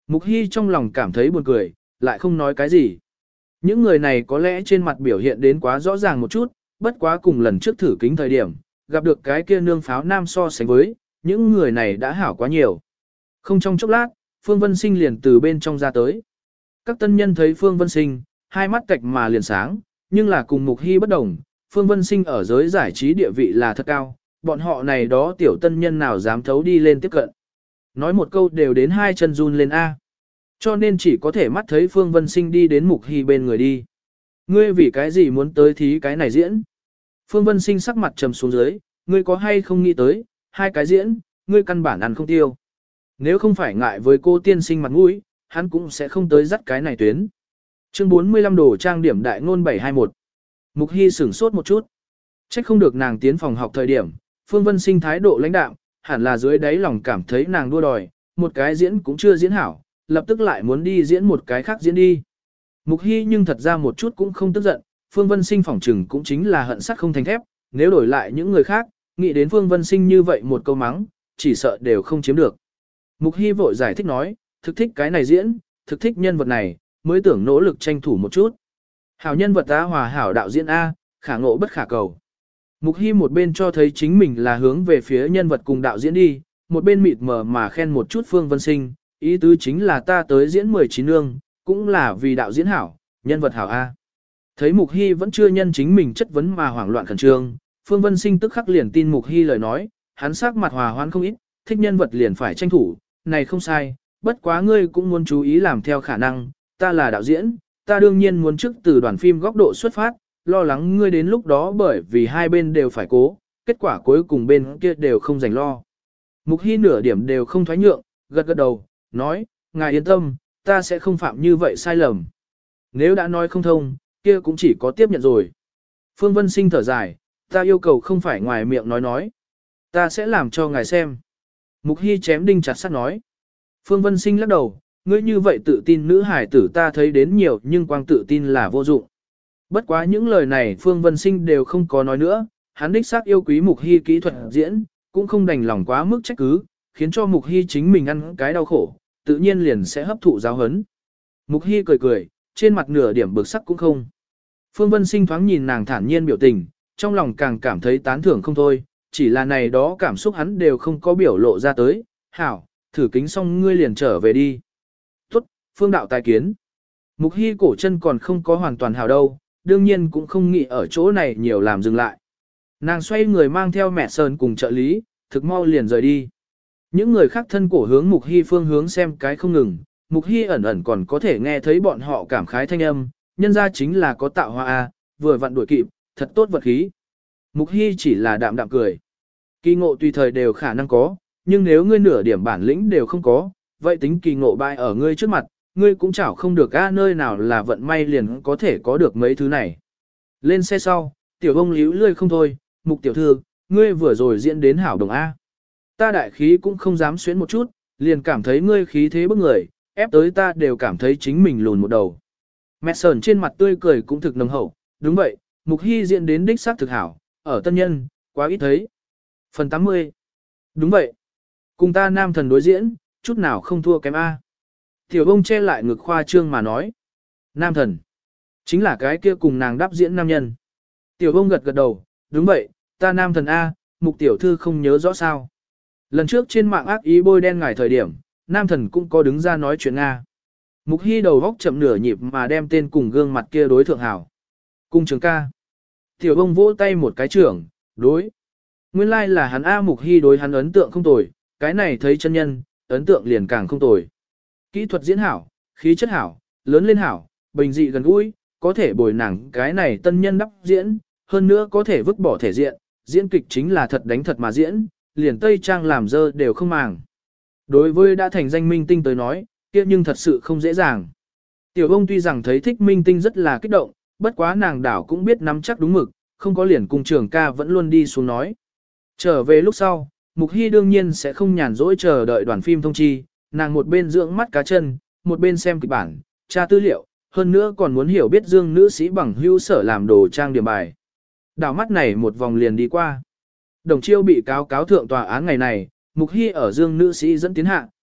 Mục Hy trong lòng cảm thấy buồn cười, lại không nói cái gì. Những người này có lẽ trên mặt biểu hiện đến quá rõ ràng một chút, bất quá cùng lần trước thử kính thời điểm, gặp được cái kia nương pháo nam so sánh với, những người này đã hảo quá nhiều. Không trong chốc lát, Phương Vân Sinh liền từ bên trong ra tới. Các tân nhân thấy Phương Vân Sinh, hai mắt cạch mà liền sáng, nhưng là cùng Mục Hy bất đồng, Phương Vân Sinh ở giới giải trí địa vị là thật cao, bọn họ này đó tiểu tân nhân nào dám thấu đi lên tiếp cận. Nói một câu đều đến hai chân run lên A. Cho nên chỉ có thể mắt thấy Phương Vân Sinh đi đến Mục Hy bên người đi. Ngươi vì cái gì muốn tới thí cái này diễn? Phương Vân Sinh sắc mặt trầm xuống dưới, ngươi có hay không nghĩ tới, hai cái diễn, ngươi căn bản ăn không tiêu. Nếu không phải ngại với cô tiên sinh mặt mũi, hắn cũng sẽ không tới dắt cái này tuyến. Chương bốn mươi lăm đồ trang điểm đại ngôn bảy hai mốt. Mục Hy sửng sốt một chút. Trách không được nàng tiến phòng học thời điểm, Phương Vân Sinh thái độ lãnh đạm, hẳn là dưới đáy lòng cảm thấy nàng đua đòi, một cái diễn cũng chưa diễn hảo, lập tức lại muốn đi diễn một cái khác diễn đi. Mục Hy nhưng thật ra một chút cũng không tức giận, Phương Vân Sinh phỏng trừng cũng chính là hận sắt không thành thép, nếu đổi lại những người khác, nghĩ đến Phương Vân Sinh như vậy một câu mắng, chỉ sợ đều không chiếm được. Mục Hy vội giải thích nói, thực thích cái này diễn, thực thích nhân vật này, mới tưởng nỗ lực tranh thủ một chút. Hảo nhân vật A hòa hảo đạo diễn A, khả ngộ bất khả cầu. Mục Hy một bên cho thấy chính mình là hướng về phía nhân vật cùng đạo diễn đi, một bên mịt mờ mà khen một chút Phương Vân Sinh, ý tứ chính là ta tới diễn mười chín nương, cũng là vì đạo diễn hảo, nhân vật hảo A. Thấy Mục Hy vẫn chưa nhân chính mình chất vấn mà hoảng loạn khẩn trương, Phương Vân Sinh tức khắc liền tin Mục Hy lời nói, hắn sắc mặt hòa hoãn không ít, thích nhân vật liền phải tranh thủ, này không sai, bất quá ngươi cũng muốn chú ý làm theo khả năng, ta là đạo diễn, ta đương nhiên muốn trước từ đoàn phim góc độ xuất phát, lo lắng ngươi đến lúc đó bởi vì hai bên đều phải cố, kết quả cuối cùng bên kia đều không dành lo. Mục Hy nửa điểm đều không thoái nhượng, gật gật đầu, nói, ngài yên tâm, ta sẽ không phạm như vậy sai lầm. Nếu đã nói không thông, kia cũng chỉ có tiếp nhận rồi. Phương Vân Sinh thở dài, ta yêu cầu không phải ngoài miệng nói nói. Ta sẽ làm cho ngài xem. Mục Hy chém đinh chặt sắt nói. Phương Vân Sinh lắc đầu, ngươi như vậy tự tin nữ hải tử ta thấy đến nhiều nhưng quang tự tin là vô dụng. Bất quá những lời này Phương Vân Sinh đều không có nói nữa, hắn đích xác yêu quý Mục Hy kỹ thuật diễn, cũng không đành lòng quá mức trách cứ, khiến cho Mục Hy chính mình ăn cái đau khổ, tự nhiên liền sẽ hấp thụ giáo hấn. Mục Hy cười cười, trên mặt nửa điểm bực sắc cũng không. Phương Vân Sinh thoáng nhìn nàng thản nhiên biểu tình, trong lòng càng cảm thấy tán thưởng không thôi, chỉ là này đó cảm xúc hắn đều không có biểu lộ ra tới. Hảo, thử kính xong ngươi liền trở về đi. Tốt, Phương đạo tài kiến. Mục Hy cổ chân còn không có hoàn toàn hảo đâu, đương nhiên cũng không nghĩ ở chỗ này nhiều làm dừng lại. Nàng xoay người mang theo mẹ Sơn cùng trợ lý, thực mau liền rời đi. Những người khác thân cổ hướng Mục Hy phương hướng xem cái không ngừng, Mục Hy ẩn ẩn còn có thể nghe thấy bọn họ cảm khái thanh âm, nhân ra chính là có tạo hoa A, vừa vặn đuổi kịp, thật tốt vật khí. Mục Hy chỉ là đạm đạm cười. Kỳ ngộ tùy thời đều khả năng có, nhưng nếu ngươi nửa điểm bản lĩnh đều không có, vậy tính kỳ ngộ bại ở ngươi trước mặt, ngươi cũng chảo không được A, nơi nào là vận may liền có thể có được mấy thứ này. Lên xe sau, tiểu ông líu lươi không thôi, Mục tiểu thư, ngươi vừa rồi diễn đến hảo đồng A. Ta đại khí cũng không dám xuyến một chút, liền cảm thấy ngươi khí thế bức người, ép tới ta đều cảm thấy chính mình lùn một đầu. Mẹ Sờn trên mặt tươi cười cũng thực nồng hậu, đúng vậy, Mục Hy diễn đến đích xác thực hảo, ở tân nhân, quá ít thấy. Phần tám mươi. Đúng vậy. Cùng ta nam thần đối diễn, chút nào không thua kém A. Tiểu bông che lại ngực khoa trương mà nói. Nam thần. Chính là cái kia cùng nàng đáp diễn nam nhân. Tiểu bông gật gật đầu, đúng vậy, ta nam thần A, Mục tiểu thư không nhớ rõ sao. Lần trước trên mạng ác ý bôi đen ngài thời điểm, nam thần cũng có đứng ra nói chuyện Nga. Mục Hy đầu góc chậm nửa nhịp mà đem tên cùng gương mặt kia đối thượng hảo. Cung trường ca. Tiểu bông vỗ tay một cái trưởng, đối. Nguyên lai like là hắn A. Mục Hy đối hắn ấn tượng không tồi, cái này thấy chân nhân, ấn tượng liền càng không tồi. Kỹ thuật diễn hảo, khí chất hảo, lớn lên hảo, bình dị gần gũi, có thể bồi nàng cái này tân nhân đắp diễn, hơn nữa có thể vứt bỏ thể diện, diễn kịch chính là thật đánh thật mà diễn, liền tây trang làm dơ đều không màng. Đối với đã thành danh minh tinh tới nói, kia nhưng thật sự không dễ dàng. Tiểu bông tuy rằng thấy thích minh tinh rất là kích động, bất quá nàng đảo cũng biết nắm chắc đúng mực, không có liền cùng trường ca vẫn luôn đi xuống nói. Trở về lúc sau, Mục Hy đương nhiên sẽ không nhàn rỗi chờ đợi đoàn phim thông chi, nàng một bên dưỡng mắt cá chân, một bên xem kịch bản, tra tư liệu, hơn nữa còn muốn hiểu biết Dương nữ sĩ bằng hữu sở làm đồ trang điểm bài. Đảo mắt này một vòng liền đi qua. Đồng Chiêu bị cáo cáo thượng tòa án ngày này, Mục Hy ở Dương nữ sĩ dẫn tiến hạ,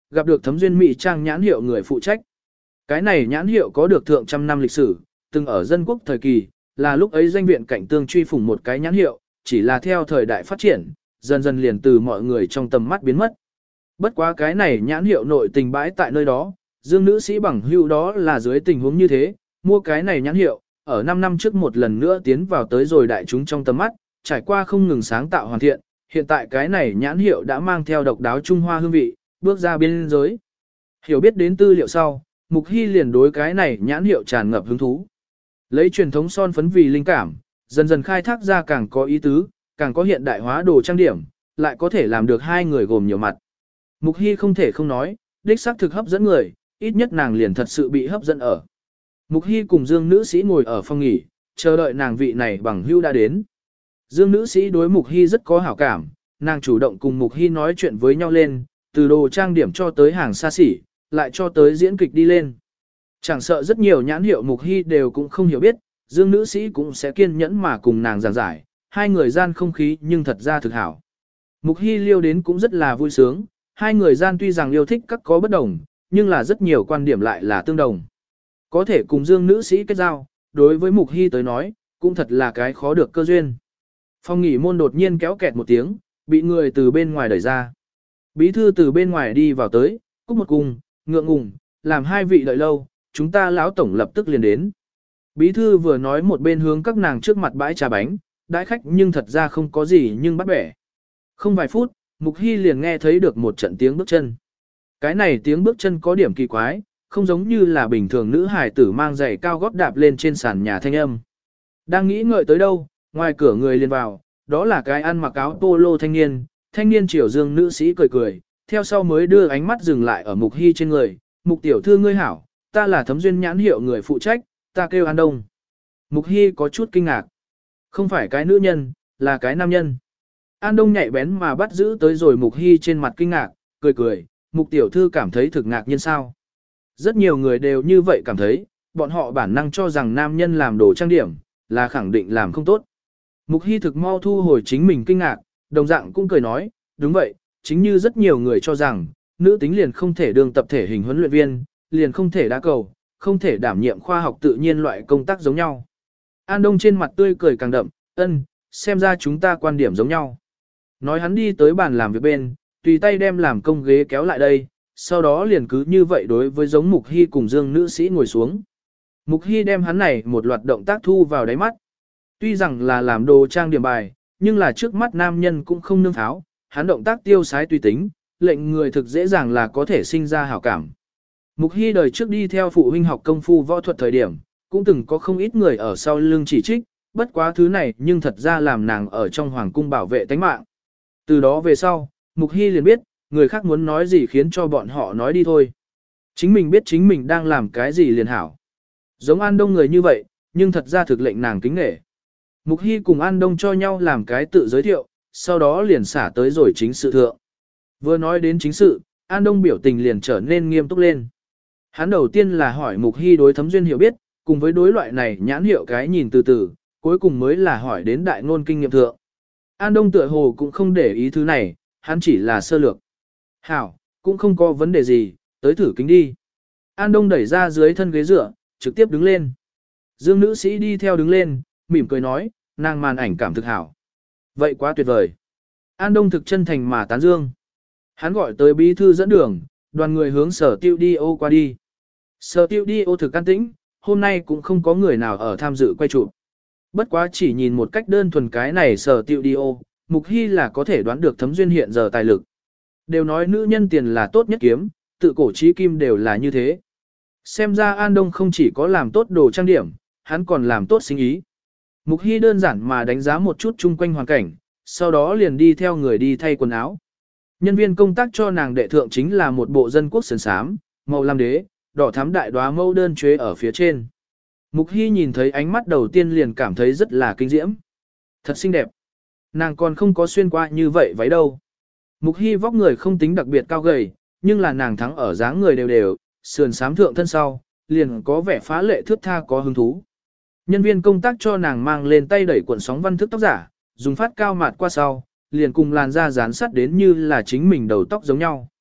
gặp được thấm duyên mỹ trang nhãn hiệu người phụ trách. Cái này nhãn hiệu có được thượng trăm năm lịch sử, từng ở dân quốc thời kỳ, là lúc ấy danh viện cảnh tương truy phủng một cái nhãn hiệu, chỉ là theo thời đại phát triển, dần dần liền từ mọi người trong tầm mắt biến mất. Bất quá cái này nhãn hiệu nội tình bãi tại nơi đó, Dương nữ sĩ bằng hữu đó là dưới tình huống như thế, mua cái này nhãn hiệu, ở năm năm trước một lần nữa tiến vào tới rồi đại chúng trong tầm mắt, trải qua không ngừng sáng tạo hoàn thiện, hiện tại cái này nhãn hiệu đã mang theo độc đáo Trung Hoa hương vị, bước ra biên giới. Hiểu biết đến tư liệu sau, Mục Hy liền đối cái này nhãn hiệu tràn ngập hứng thú. Lấy truyền thống son phấn vì linh cảm, dần dần khai thác ra càng có ý tứ, càng có hiện đại hóa đồ trang điểm, lại có thể làm được hai người gồm nhiều mặt. Mục Hy không thể không nói, đích xác thực hấp dẫn người, ít nhất nàng liền thật sự bị hấp dẫn ở. Mục Hy cùng Dương nữ sĩ ngồi ở phòng nghỉ, chờ đợi nàng vị này bằng hữu đã đến. Dương nữ sĩ đối Mục Hy rất có hảo cảm, nàng chủ động cùng Mục Hy nói chuyện với nhau lên, từ đồ trang điểm cho tới hàng xa xỉ, lại cho tới diễn kịch đi lên. Chẳng sợ rất nhiều nhãn hiệu Mục Hy đều cũng không hiểu biết, Dương nữ sĩ cũng sẽ kiên nhẫn mà cùng nàng giảng giải, hai người gian không khí nhưng thật ra thực hảo. Mục Hy liêu đến cũng rất là vui sướng, hai người gian tuy rằng yêu thích các có bất đồng, nhưng là rất nhiều quan điểm lại là tương đồng. Có thể cùng Dương nữ sĩ kết giao, đối với Mục Hy tới nói, cũng thật là cái khó được cơ duyên. Phòng nghỉ môn đột nhiên kéo kẹt một tiếng, bị người từ bên ngoài đẩy ra. Bí thư từ bên ngoài đi vào tới, cúc một cung, ngượng ngùng, làm hai vị đợi lâu, chúng ta lão tổng lập tức liền đến. Bí thư vừa nói một bên hướng các nàng trước mặt bãi trà bánh, đãi khách nhưng thật ra không có gì nhưng bắt bẻ. Không vài phút, Mục Hy liền nghe thấy được một trận tiếng bước chân. Cái này tiếng bước chân có điểm kỳ quái, không giống như là bình thường nữ hài tử mang giày cao gót đạp lên trên sàn nhà thanh âm. Đang nghĩ ngợi tới đâu, ngoài cửa người liền vào, đó là cái ăn mặc áo polo thanh niên, thanh niên triều Dương nữ sĩ cười cười, theo sau mới đưa ánh mắt dừng lại ở Mục Hy trên người, Mục tiểu thư ngươi hảo, ta là thấm duyên nhãn hiệu người phụ trách, ta kêu An Đông. Mục Hy có chút kinh ngạc, không phải cái nữ nhân, là cái nam nhân. An Đông nhạy bén mà bắt giữ tới rồi Mục Hy trên mặt kinh ngạc, cười cười, Mục tiểu thư cảm thấy thực ngạc nhiên sao. Rất nhiều người đều như vậy cảm thấy, bọn họ bản năng cho rằng nam nhân làm đồ trang điểm, là khẳng định làm không tốt. Mục Hy thực mau thu hồi chính mình kinh ngạc, đồng dạng cũng cười nói, đúng vậy, chính như rất nhiều người cho rằng, nữ tính liền không thể đương tập thể hình huấn luyện viên, liền không thể đá cầu, không thể đảm nhiệm khoa học tự nhiên loại công tác giống nhau. An Đông trên mặt tươi cười càng đậm, ân, xem ra chúng ta quan điểm giống nhau. Nói hắn đi tới bàn làm việc bên, tùy tay đem làm công ghế kéo lại đây, sau đó liền cứ như vậy đối với giống Mục Hy cùng Dương nữ sĩ ngồi xuống. Mục Hy đem hắn này một loạt động tác thu vào đáy mắt. Tuy rằng là làm đồ trang điểm bài, nhưng là trước mắt nam nhân cũng không nương tháo, hắn động tác tiêu sái tùy tính, lệnh người thực dễ dàng là có thể sinh ra hảo cảm. Mục Hy đời trước đi theo phụ huynh học công phu võ thuật thời điểm, cũng từng có không ít người ở sau lưng chỉ trích, bất quá thứ này nhưng thật ra làm nàng ở trong hoàng cung bảo vệ tánh mạng. Từ đó về sau, Mục Hy liền biết, người khác muốn nói gì khiến cho bọn họ nói đi thôi. Chính mình biết chính mình đang làm cái gì liền hảo. Giống An Đông người như vậy, nhưng thật ra thực lệnh nàng kính nể. Mục Hy cùng An Đông cho nhau làm cái tự giới thiệu, sau đó liền xả tới rồi chính sự thượng. Vừa nói đến chính sự, An Đông biểu tình liền trở nên nghiêm túc lên. Hắn đầu tiên là hỏi Mục Hy đối thấm duyên hiểu biết, cùng với đối loại này nhãn hiệu cái nhìn từ từ, cuối cùng mới là hỏi đến đại ngôn kinh nghiệm thượng. An Đông tựa hồ cũng không để ý thứ này, hắn chỉ là sơ lược. Hảo, cũng không có vấn đề gì, tới thử kính đi. An Đông đẩy ra dưới thân ghế dựa, trực tiếp đứng lên. Dương nữ sĩ đi theo đứng lên, mỉm cười nói, nàng màn ảnh cảm thực hảo. Vậy quá tuyệt vời. An Đông thực chân thành mà tán dương. Hắn gọi tới bí thư dẫn đường, đoàn người hướng sở tiêu đi ô qua đi. Sở tiêu đi ô thực can tĩnh, hôm nay cũng không có người nào ở tham dự quay chụp. Bất quá chỉ nhìn một cách đơn thuần cái này sở tiêu đi ô, Mục Hy là có thể đoán được thấm duyên hiện giờ tài lực. Đều nói nữ nhân tiền là tốt nhất kiếm, tự cổ trí kim đều là như thế. Xem ra An Đông không chỉ có làm tốt đồ trang điểm, hắn còn làm tốt sinh ý. Mục Hy đơn giản mà đánh giá một chút chung quanh hoàn cảnh, sau đó liền đi theo người đi thay quần áo. Nhân viên công tác cho nàng đệ thượng chính là một bộ dân quốc sườn xám, màu lam đế, đỏ thắm đại đóa mâu đơn chế ở phía trên. Mục Hy nhìn thấy ánh mắt đầu tiên liền cảm thấy rất là kinh diễm. Thật xinh đẹp. Nàng còn không có xuyên qua như vậy váy đâu. Mục Hy vóc người không tính đặc biệt cao gầy, nhưng là nàng thắng ở dáng người đều đều, sườn xám thượng thân sau, liền có vẻ phá lệ thước tha có hứng thú. Nhân viên công tác cho nàng mang lên tay đẩy cuộn sóng văn thức tóc giả, dùng phát cao mạt qua sau, liền cùng làn da dán sát đến như là chính mình đầu tóc giống nhau.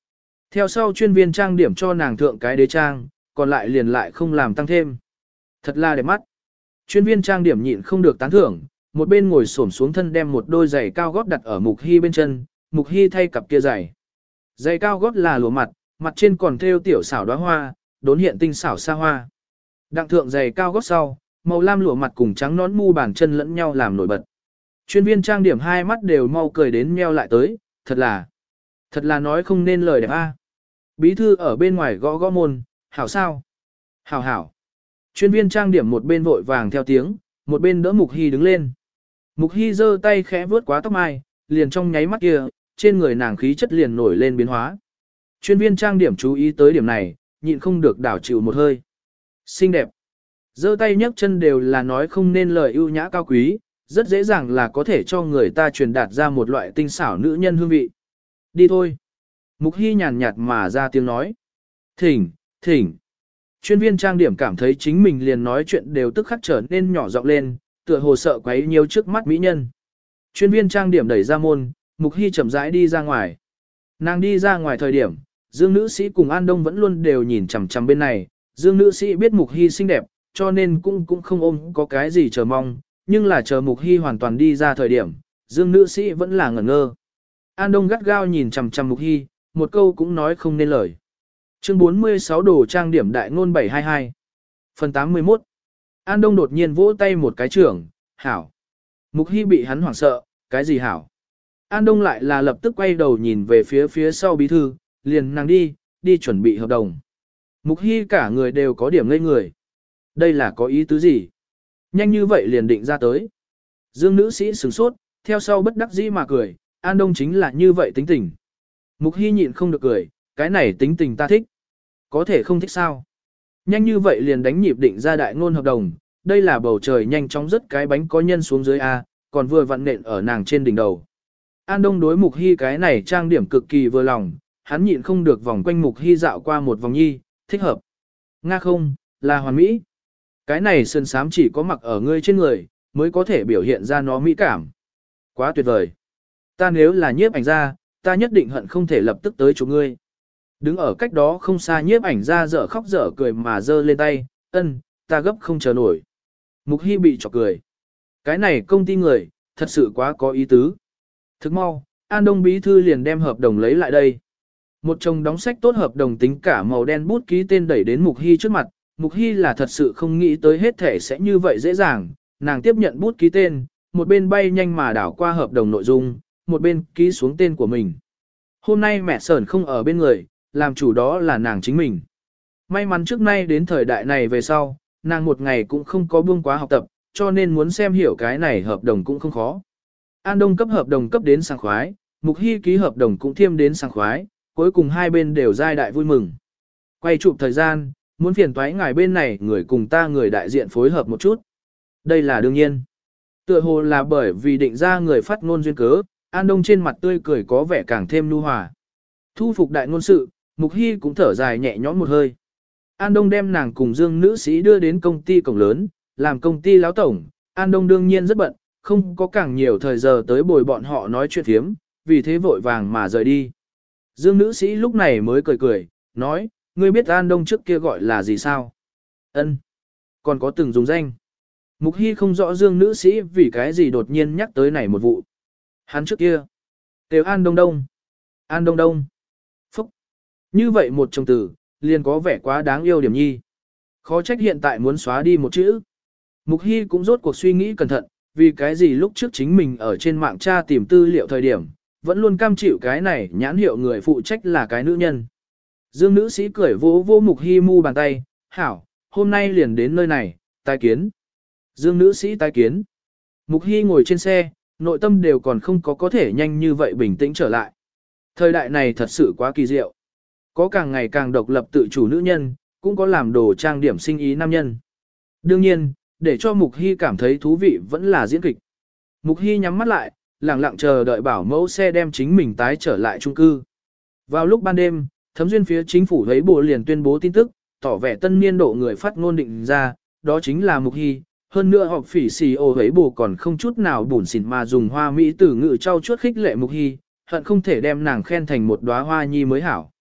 Theo sau chuyên viên trang điểm cho nàng thượng cái đế trang, còn lại liền lại không làm tăng thêm. Thật là đẹp mắt. Chuyên viên trang điểm nhịn không được tán thưởng, một bên ngồi xổm xuống thân đem một đôi giày cao gót đặt ở Mục Hy bên chân, Mục Hy thay cặp kia giày. Giày cao gót là lụa mặt, mặt trên còn thêu tiểu xảo đóa hoa, đốn hiện tinh xảo xa hoa. Đặng thượng giày cao gót sau, màu lam lụa mặt cùng trắng nón mu bàn chân lẫn nhau làm nổi bật. Chuyên viên trang điểm hai mắt đều mau cười đến meo lại tới, thật là, thật là nói không nên lời đẹp a. Bí thư ở bên ngoài gõ gõ môn, hảo sao? Hảo hảo. Chuyên viên trang điểm một bên vội vàng theo tiếng, một bên đỡ Mục Hy đứng lên. Mục Hy giơ tay khẽ vướt quá tóc mai, liền trong nháy mắt kia, trên người nàng khí chất liền nổi lên biến hóa. Chuyên viên trang điểm chú ý tới điểm này, nhịn không được đảo chịu một hơi. Xinh đẹp. Giơ tay nhấc chân đều là nói không nên lời ưu nhã cao quý, rất dễ dàng là có thể cho người ta truyền đạt ra một loại tinh xảo nữ nhân hương vị. Đi thôi. Mục Hy nhàn nhạt mà ra tiếng nói. Thỉnh, thỉnh. Chuyên viên trang điểm cảm thấy chính mình liền nói chuyện đều tức khắc trở nên nhỏ giọng lên, tựa hồ sợ quấy nhiều trước mắt mỹ nhân. Chuyên viên trang điểm đẩy ra môn, Mục Hy chậm rãi đi ra ngoài. Nàng đi ra ngoài thời điểm, Dương nữ sĩ cùng An Đông vẫn luôn đều nhìn chằm chằm bên này. Dương nữ sĩ biết Mục Hy xinh đẹp, cho nên cũng cũng không ôm có cái gì chờ mong, nhưng là chờ Mục Hy hoàn toàn đi ra thời điểm, Dương nữ sĩ vẫn là ngẩn ngơ. An Đông gắt gao nhìn chằm chằm Mục Hy, một câu cũng nói không nên lời. Chương bốn mươi sáu đồ trang điểm đại ngôn bảy hai hai. Phần tám mươi mốt. An Đông đột nhiên vỗ tay một cái trưởng, hảo. Mục Hy bị hắn hoảng sợ, cái gì hảo? An Đông lại là lập tức quay đầu nhìn về phía phía sau bí thư, liền nàng đi, đi chuẩn bị hợp đồng. Mục Hy cả người đều có điểm ngây người. Đây là có ý tứ gì? Nhanh như vậy liền định ra tới. Dương nữ sĩ sửng sốt, theo sau bất đắc dĩ mà cười, An Đông chính là như vậy tính tình. Mục Hy nhịn không được cười, cái này tính tình ta thích. Có thể không thích sao? Nhanh như vậy liền đánh nhịp định ra đại ngôn hợp đồng, đây là bầu trời nhanh chóng rất cái bánh có nhân xuống dưới A, còn vừa vặn nện ở nàng trên đỉnh đầu. An Đông đối Mục Hy cái này trang điểm cực kỳ vừa lòng, hắn nhịn không được vòng quanh Mục Hy dạo qua một vòng nhi, thích hợp. Nga không, là hoàn mỹ. Cái này sơn sám chỉ có mặc ở ngươi trên người, mới có thể biểu hiện ra nó mỹ cảm. Quá tuyệt vời. Ta nếu là nhiếp ảnh gia, ta nhất định hận không thể lập tức tới chỗ ngươi. Đứng ở cách đó không xa nhiếp ảnh gia dở khóc dở cười mà giơ lên tay, ân, ta gấp không chờ nổi. Mục Hy bị chọc cười. Cái này công ty người, thật sự quá có ý tứ. Thức mau, An Đông bí thư liền đem hợp đồng lấy lại đây. Một chồng đóng sách tốt hợp đồng tính cả màu đen bút ký tên đẩy đến Mục Hy trước mặt. Mục Hy là thật sự không nghĩ tới hết thể sẽ như vậy dễ dàng. Nàng tiếp nhận bút ký tên, một bên bay nhanh mà đảo qua hợp đồng nội dung, một bên ký xuống tên của mình. Hôm nay mẹ Sởn không ở bên người, làm chủ đó là nàng chính mình. May mắn trước nay đến thời đại này về sau, nàng một ngày cũng không có buông quá học tập, cho nên muốn xem hiểu cái này hợp đồng cũng không khó. An Đông cấp hợp đồng cấp đến sảng khoái, Mục Hy ký hợp đồng cũng thiêm đến sảng khoái, cuối cùng hai bên đều giai đại vui mừng. Quay chụp thời gian, muốn phiền toái ngài bên này người cùng ta người đại diện phối hợp một chút. Đây là đương nhiên. Tựa hồ là bởi vì định ra người phát ngôn duyên cớ, An Đông trên mặt tươi cười có vẻ càng thêm nhu hòa. Thu phục đại ngôn sự, Mục Hy cũng thở dài nhẹ nhõm một hơi. An Đông đem nàng cùng Dương nữ sĩ đưa đến công ty cổng lớn, làm công ty láo tổng. An Đông đương nhiên rất bận, không có càng nhiều thời giờ tới bồi bọn họ nói chuyện thiếm, vì thế vội vàng mà rời đi. Dương nữ sĩ lúc này mới cười cười, nói, ngươi biết An Đông trước kia gọi là gì sao? Ân, còn có từng dùng danh. Mục Hy không rõ Dương nữ sĩ vì cái gì đột nhiên nhắc tới này một vụ. Hắn trước kia, đều An Đông Đông, An Đông Đông, Phúc. Như vậy một chồng từ, liền có vẻ quá đáng yêu điểm nhi. Khó trách hiện tại muốn xóa đi một chữ. Mục Hy cũng rốt cuộc suy nghĩ cẩn thận, vì cái gì lúc trước chính mình ở trên mạng tra tìm tư liệu thời điểm, vẫn luôn cam chịu cái này nhãn hiệu người phụ trách là cái nữ nhân. Dương nữ sĩ cười vỗ vỗ Mục Hy mu bàn tay, hảo, hôm nay liền đến nơi này, tái kiến. Dương nữ sĩ tái kiến. Mục Hy ngồi trên xe, nội tâm đều còn không có có thể nhanh như vậy bình tĩnh trở lại. Thời đại này thật sự quá kỳ diệu. Có càng ngày càng độc lập tự chủ nữ nhân, cũng có làm đồ trang điểm sinh ý nam nhân. Đương nhiên, để cho Mục Hy cảm thấy thú vị vẫn là diễn kịch. Mục Hy nhắm mắt lại, lặng lặng chờ đợi bảo mẫu xe đem chính mình tái trở lại chung cư. Vào lúc ban đêm, Thấm Duyên phía chính phủ thấy bộ liền tuyên bố tin tức, tỏ vẻ tân niên độ người phát ngôn định ra, đó chính là Mục Hy. Hơn nữa họp phỉ xì ô thấy bộ còn không chút nào bùn xỉn mà dùng hoa mỹ tử ngữ trau chuốt khích lệ Mục Hy, hận không thể đem nàng khen thành một đóa hoa nhi mới hảo.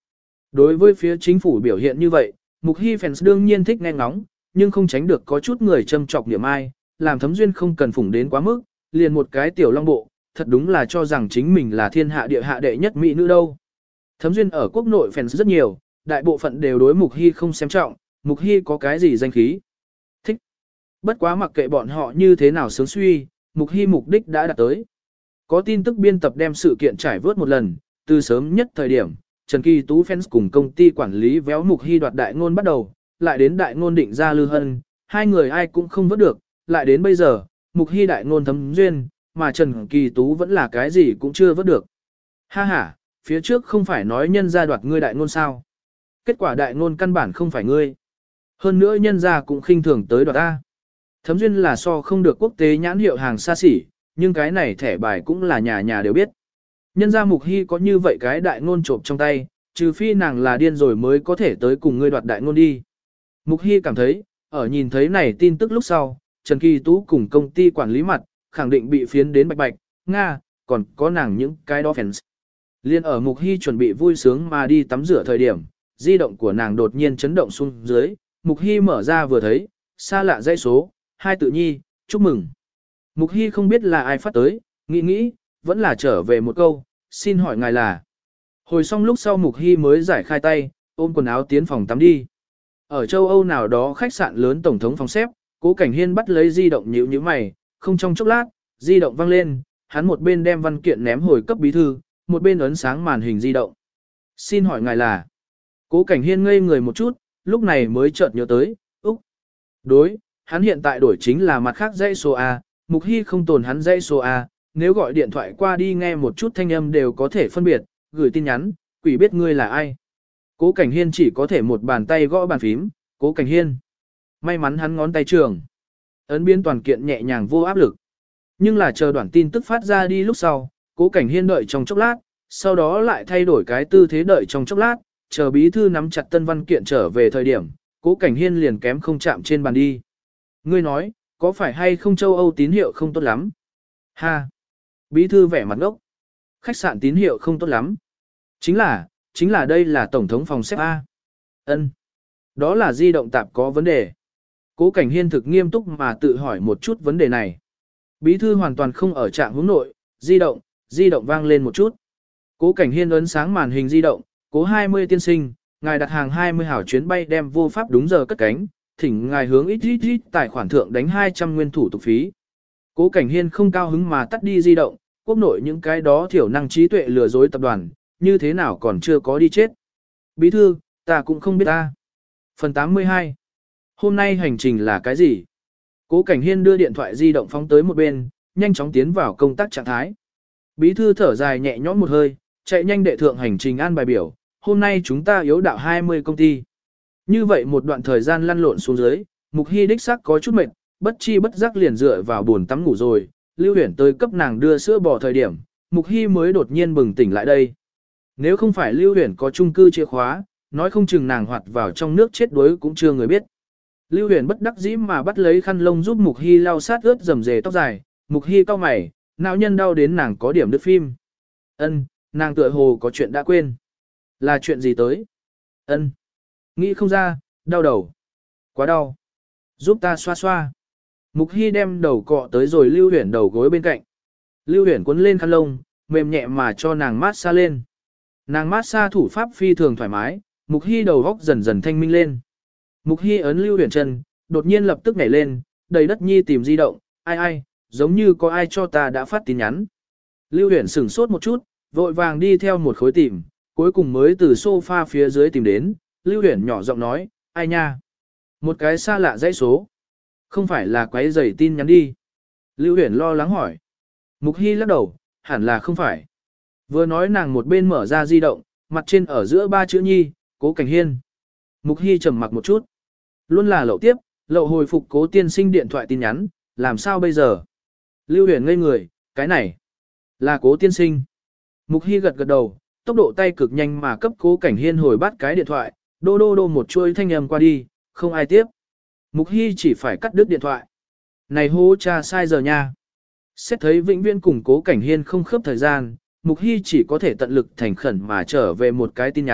Đối với phía chính phủ biểu hiện như vậy, Mục Hy fans đương nhiên thích nghe ngóng, nhưng không tránh được có chút người châm chọc niệm ai, làm Thấm Duyên không cần phủng đến quá mức, liền một cái tiểu long bộ, thật đúng là cho rằng chính mình là thiên hạ địa hạ đệ nhất mỹ nữ đâu. Thấm Duyên ở quốc nội fans rất nhiều, đại bộ phận đều đối Mục Hy không xem trọng, Mục Hy có cái gì danh khí. Thích. Bất quá mặc kệ bọn họ như thế nào sướng suy, Mục Hy mục đích đã đạt tới. Có tin tức biên tập đem sự kiện trải vớt một lần, từ sớm nhất thời điểm, Trần Kỳ Tú fans cùng công ty quản lý véo Mục Hy đoạt đại ngôn bắt đầu, lại đến đại ngôn định ra Lư Hân, hai người ai cũng không vớt được, lại đến bây giờ, Mục Hy đại ngôn Thấm Duyên, mà Trần Kỳ Tú vẫn là cái gì cũng chưa vớt được. Ha ha, phía trước không phải nói nhân gia đoạt ngươi đại ngôn sao? Kết quả đại ngôn căn bản không phải ngươi. Hơn nữa nhân gia cũng khinh thường tới đoạt ta. Thấm Duyên là so không được quốc tế nhãn hiệu hàng xa xỉ, nhưng cái này thẻ bài cũng là nhà nhà đều biết. Nhân gia Mục Hy có như vậy cái đại ngôn trộm trong tay, trừ phi nàng là điên rồi mới có thể tới cùng ngươi đoạt đại ngôn đi. Mục Hy cảm thấy, ở nhìn thấy này tin tức lúc sau, Trần Kỳ Tú cùng công ty quản lý mặt, khẳng định bị phiến đến bạch bạch, Nga, còn có nàng những cái đó fans. Liên ở Mục Hy chuẩn bị vui sướng mà đi tắm rửa thời điểm, di động của nàng đột nhiên chấn động xuống dưới, Mục Hy mở ra vừa thấy, xa lạ dãy số, hai tự nhi, chúc mừng. Mục Hy không biết là ai phát tới, nghĩ nghĩ, vẫn là trở về một câu, xin hỏi ngài là. Hồi xong lúc sau Mục Hy mới giải khai tay, ôm quần áo tiến phòng tắm đi. Ở châu Âu nào đó khách sạn lớn tổng thống phòng xếp, Cố Cảnh Hiên bắt lấy di động nhíu nhíu mày, không trong chốc lát, di động vang lên, hắn một bên đem văn kiện ném hồi cấp bí thư, một bên ấn sáng màn hình di động. Xin hỏi ngài là. Cố Cảnh Hiên ngây người một chút, lúc này mới chợt nhớ tới, Úc. Đối, hắn hiện tại đổi chính là mặt khác dãy số A, Mục Hy không tồn hắn dãy số A, nếu gọi điện thoại qua đi nghe một chút thanh âm đều có thể phân biệt, gửi tin nhắn, quỷ biết ngươi là ai. Cố Cảnh Hiên chỉ có thể một bàn tay gõ bàn phím, Cố Cảnh Hiên. May mắn hắn ngón tay trường. Ấn biến toàn kiện nhẹ nhàng vô áp lực. Nhưng là chờ đoạn tin tức phát ra đi lúc sau, Cố Cảnh Hiên đợi trong chốc lát, sau đó lại thay đổi cái tư thế đợi trong chốc lát, chờ bí thư nắm chặt tân văn kiện trở về thời điểm, Cố Cảnh Hiên liền kém không chạm trên bàn đi. Ngươi nói, có phải hay không châu Âu tín hiệu không tốt lắm? Ha! Bí thư vẻ mặt ngốc. Khách sạn tín hiệu không tốt lắm. Chính là, chính là đây là tổng thống phòng xếp A. Ân, đó là di động tạp có vấn đề. Cố Cảnh Hiên thực nghiêm túc mà tự hỏi một chút vấn đề này. Bí thư hoàn toàn không ở trạng hướng nội, di động, di động vang lên một chút. Cố Cảnh Hiên ấn sáng màn hình di động, cố hai mươi tiên sinh, ngài đặt hàng hai mươi hảo chuyến bay đem vô pháp đúng giờ cất cánh, thỉnh ngài hướng ít ít ít tài khoản thượng đánh hai trăm nguyên thủ tục phí. Cố Cảnh Hiên không cao hứng mà tắt đi di động, quốc nội những cái đó thiểu năng trí tuệ lừa dối tập đoàn, như thế nào còn chưa có đi chết. Bí thư, ta cũng không biết ta. Phần tám mươi hai. Hôm nay hành trình là cái gì? Cố Cảnh Hiên đưa điện thoại di động phóng tới một bên, nhanh chóng tiến vào công tác trạng thái. Bí thư thở dài nhẹ nhõm một hơi, chạy nhanh đệ thượng hành trình an bài biểu. Hôm nay chúng ta yếu đạo hai mươi công ty. Như vậy một đoạn thời gian lăn lộn xuống dưới, Mục Hy đích xác có chút mệt, bất chi bất giác liền dựa vào buồn tắm ngủ rồi. Lưu Huyển tới cấp nàng đưa sữa bò thời điểm, Mục Hy mới đột nhiên bừng tỉnh lại đây. Nếu không phải Lưu Huyển có chung cư chìa khóa, nói không chừng nàng hoạt vào trong nước chết đuối cũng chưa người biết. Lưu Huyền bất đắc dĩ mà bắt lấy khăn lông giúp Mục Hy lau sát ướt rầm rề tóc dài, Mục Hy cau mày, não nhân đau đến nàng có điểm đứt phim. Ân, nàng tựa hồ có chuyện đã quên. Là chuyện gì tới? Ân, nghĩ không ra, đau đầu. Quá đau. Giúp ta xoa xoa. Mục Hy đem đầu cọ tới rồi Lưu Huyền đầu gối bên cạnh. Lưu Huyền cuốn lên khăn lông, mềm nhẹ mà cho nàng mát xa lên. Nàng mát xa thủ pháp phi thường thoải mái, Mục Hy đầu góc dần dần thanh minh lên. Mục Hy ấn Lưu Huyền chân, đột nhiên lập tức nhảy lên, đầy đất nhi tìm di động, ai ai, giống như có ai cho ta đã phát tin nhắn. Lưu Huyền sửng sốt một chút, vội vàng đi theo một khối tìm, cuối cùng mới từ sofa phía dưới tìm đến, Lưu Huyền nhỏ giọng nói, ai nha? Một cái xa lạ dãy số. Không phải là quấy rầy tin nhắn đi. Lưu Huyền lo lắng hỏi. Mục Hy lắc đầu, hẳn là không phải. Vừa nói nàng một bên mở ra di động, mặt trên ở giữa ba chữ nhi, Cố Cảnh Hiên. Mục Hy trầm mặc một chút. Luôn là lậu tiếp, lậu hồi phục Cố tiên sinh điện thoại tin nhắn, làm sao bây giờ? Lưu Huyền ngây người, cái này là Cố tiên sinh. Mục Hy gật gật đầu, tốc độ tay cực nhanh mà cấp Cố Cảnh Hiên hồi bắt cái điện thoại, đô đô đô một chuôi thanh âm qua đi, không ai tiếp. Mục Hy chỉ phải cắt đứt điện thoại. Này hô cha sai giờ nha. Xét thấy vĩnh viễn cùng Cố Cảnh Hiên không khớp thời gian, Mục Hy chỉ có thể tận lực thành khẩn mà trở về một cái tin nhắn,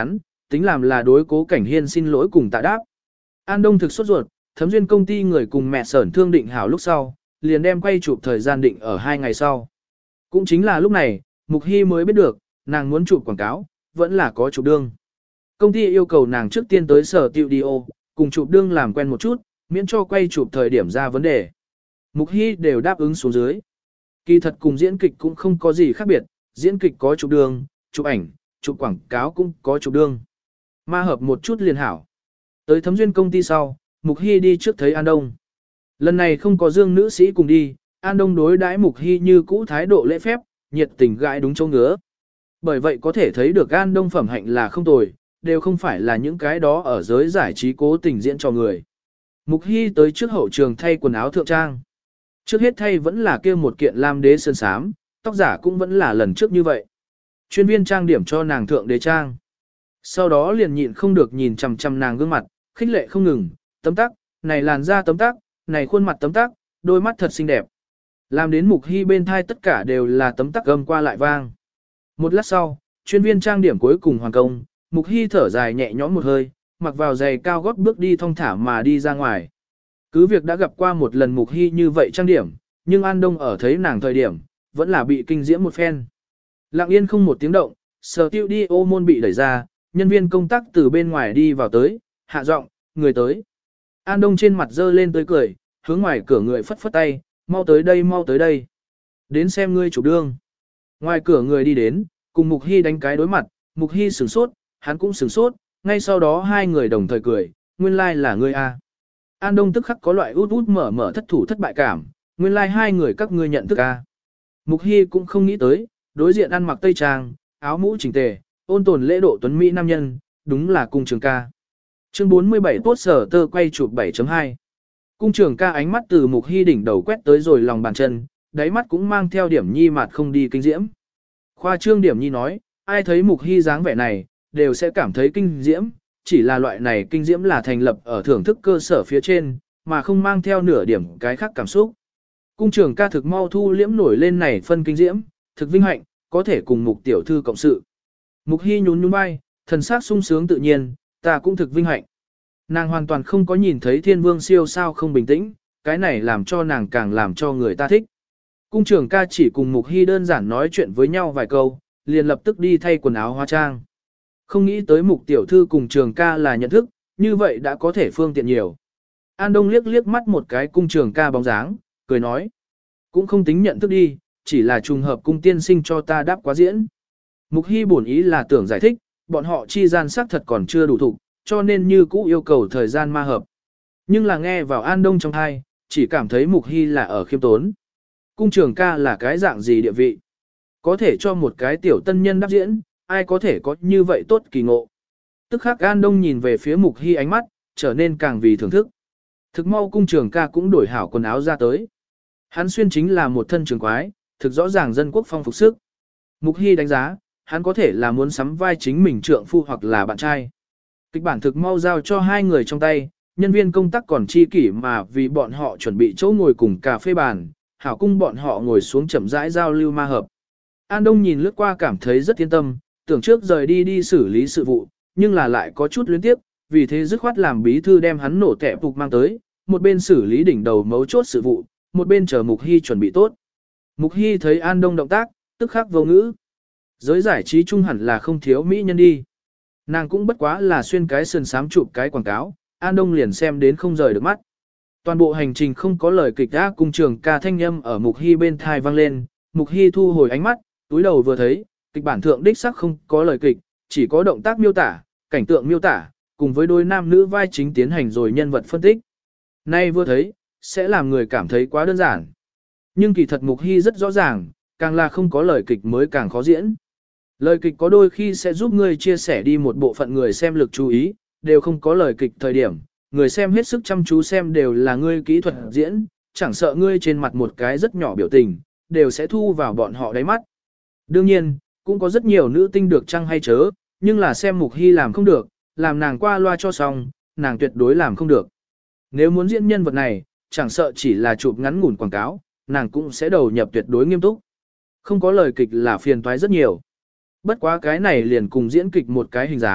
tính làm là đối Cố Cảnh Hiên xin lỗi cùng tạ đáp. An Đông thực sốt ruột, Thấm Duyên công ty người cùng mẹ Sởn thương định hảo lúc sau, liền đem quay chụp thời gian định ở hai ngày sau. Cũng chính là lúc này, Mục Hy mới biết được, nàng muốn chụp quảng cáo, vẫn là có chụp đương. Công ty yêu cầu nàng trước tiên tới sở tiệu đi ô, cùng chụp đương làm quen một chút, miễn cho quay chụp thời điểm ra vấn đề. Mục Hy đều đáp ứng xuống dưới. Kỳ thật cùng diễn kịch cũng không có gì khác biệt, diễn kịch có chụp đương, chụp ảnh, chụp quảng cáo cũng có chụp đương. Ma hợp một chút liền hảo. Tới Thấm Duyên công ty sau, Mục Hy đi trước thấy An Đông. Lần này không có Dương nữ sĩ cùng đi, An Đông đối đãi Mục Hy như cũ thái độ lễ phép, nhiệt tình gãi đúng chỗ ngứa. Bởi vậy có thể thấy được An Đông phẩm hạnh là không tồi, đều không phải là những cái đó ở giới giải trí cố tình diễn cho người. Mục Hy tới trước hậu trường thay quần áo thượng trang. Trước hết thay vẫn là kia một kiện lam đế sơn sám, tóc giả cũng vẫn là lần trước như vậy. Chuyên viên trang điểm cho nàng thượng đế trang. Sau đó liền nhịn không được nhìn chằm chằm nàng gương mặt, khích lệ không ngừng, tấm tắc, này làn da tấm tắc, này khuôn mặt tấm tắc, đôi mắt thật xinh đẹp. Làm đến Mục Hy bên thai tất cả đều là tấm tắc gầm qua lại vang. Một lát sau, chuyên viên trang điểm cuối cùng hoàn công, Mục Hy thở dài nhẹ nhõm một hơi, mặc vào giày cao gót bước đi thong thả mà đi ra ngoài. Cứ việc đã gặp qua một lần Mục Hy như vậy trang điểm, nhưng An Đông ở thấy nàng thời điểm, vẫn là bị kinh diễm một phen. Lặng yên không một tiếng động, sở tiêu đi ô môn bị đẩy ra, nhân viên công tác từ bên ngoài đi vào tới, hạ giọng, người tới. An Đông trên mặt dơ lên tới cười, hướng ngoài cửa người phất phất tay, mau tới đây mau tới đây. Đến xem ngươi chụp đương. Ngoài cửa người đi đến, cùng Mục Hy đánh cái đối mặt, Mục Hy sửng sốt, hắn cũng sửng sốt, ngay sau đó hai người đồng thời cười, nguyên lai like là ngươi a. An Đông tức khắc có loại út út mở mở thất thủ thất bại cảm, nguyên lai like hai người các ngươi nhận thức a. Mục Hy cũng không nghĩ tới, đối diện ăn mặc tây trang, áo mũ chỉnh tề, ôn tồn lễ độ tuấn mỹ nam nhân, đúng là cung trường ca. Chương bốn mươi bảy tốt sở tơ quay chụp bảy chấm hai. Cung trường ca ánh mắt từ Mục Hy đỉnh đầu quét tới rồi lòng bàn chân, đáy mắt cũng mang theo điểm nhi mặt không đi kinh diễm. Khoa trương điểm nhi nói, ai thấy Mục Hy dáng vẻ này, đều sẽ cảm thấy kinh diễm, chỉ là loại này kinh diễm là thành lập ở thưởng thức cơ sở phía trên, mà không mang theo nửa điểm cái khác cảm xúc. Cung trường ca thực mau thu liễm nổi lên này phân kinh diễm, thực vinh hạnh, có thể cùng Mục tiểu thư cộng sự. Mục Hy nhún nhún vai, thần sắc sung sướng tự nhiên, ta cũng thực vinh hạnh. Nàng hoàn toàn không có nhìn thấy thiên vương siêu sao không bình tĩnh, cái này làm cho nàng càng làm cho người ta thích. Cung trường ca chỉ cùng Mục Hy đơn giản nói chuyện với nhau vài câu, liền lập tức đi thay quần áo hóa trang. Không nghĩ tới Mục tiểu thư cùng trường ca là nhận thức, như vậy đã có thể phương tiện nhiều. An Đông liếc liếc mắt một cái cung trường ca bóng dáng, cười nói. Cũng không tính nhận thức đi, chỉ là trùng hợp cung tiên sinh cho ta đáp quá diễn. Mục Hy bổn ý là tưởng giải thích, bọn họ chi gian xác thật còn chưa đủ thục, cho nên như cũ yêu cầu thời gian ma hợp. Nhưng là nghe vào An Đông trong thai, chỉ cảm thấy Mục Hy là ở khiêm tốn. Cung trường ca là cái dạng gì địa vị? Có thể cho một cái tiểu tân nhân đáp diễn, ai có thể có như vậy tốt kỳ ngộ. Tức khắc An Đông nhìn về phía Mục Hy ánh mắt, trở nên càng vì thưởng thức. Thực mau cung trường ca cũng đổi hảo quần áo ra tới. Hắn xuyên chính là một thân trường quái, thực rõ ràng dân quốc phong phục sức. Mục Hy đánh giá, hắn có thể là muốn sắm vai chính mình trượng phu hoặc là bạn trai. Kịch bản thực mau giao cho hai người trong tay, nhân viên công tác còn chi kỷ mà vì bọn họ chuẩn bị chỗ ngồi cùng cà phê bàn, hảo cung bọn họ ngồi xuống chậm rãi giao lưu ma hợp. An Đông nhìn lướt qua cảm thấy rất yên tâm, tưởng trước rời đi đi xử lý sự vụ, nhưng là lại có chút luyến tiếp, vì thế dứt khoát làm bí thư đem hắn nổ tẹp phục mang tới, một bên xử lý đỉnh đầu mấu chốt sự vụ, một bên chờ Mục Hy chuẩn bị tốt. Mục Hy thấy An Đông động tác, tức khắc vô ngữ. Giới giải trí chung hẳn là không thiếu mỹ nhân đi. Nàng cũng bất quá là xuyên cái sườn sám chụp cái quảng cáo, An Đông liền xem đến không rời được mắt. Toàn bộ hành trình không có lời kịch đã cung trường ca thanh âm ở Mục Hy bên thai vang lên, Mục Hy thu hồi ánh mắt, túi đầu vừa thấy, kịch bản thượng đích sắc không có lời kịch, chỉ có động tác miêu tả, cảnh tượng miêu tả, cùng với đôi nam nữ vai chính tiến hành rồi nhân vật phân tích. Nay vừa thấy, sẽ làm người cảm thấy quá đơn giản. Nhưng kỳ thật Mục Hy rất rõ ràng, càng là không có lời kịch mới càng khó diễn. Lời kịch có đôi khi sẽ giúp ngươi chia sẻ đi một bộ phận người xem lực chú ý, đều không có lời kịch thời điểm, người xem hết sức chăm chú xem đều là ngươi kỹ thuật diễn, chẳng sợ ngươi trên mặt một cái rất nhỏ biểu tình, đều sẽ thu vào bọn họ đáy mắt. Đương nhiên, cũng có rất nhiều nữ tinh được chăng hay chớ, nhưng là xem Mục Hy làm không được, làm nàng qua loa cho xong, nàng tuyệt đối làm không được. Nếu muốn diễn nhân vật này, chẳng sợ chỉ là chụp ngắn ngủn quảng cáo, nàng cũng sẽ đầu nhập tuyệt đối nghiêm túc. Không có lời kịch là phiền toái rất nhiều. Bất quá cái này liền cùng diễn kịch một cái hình dáng,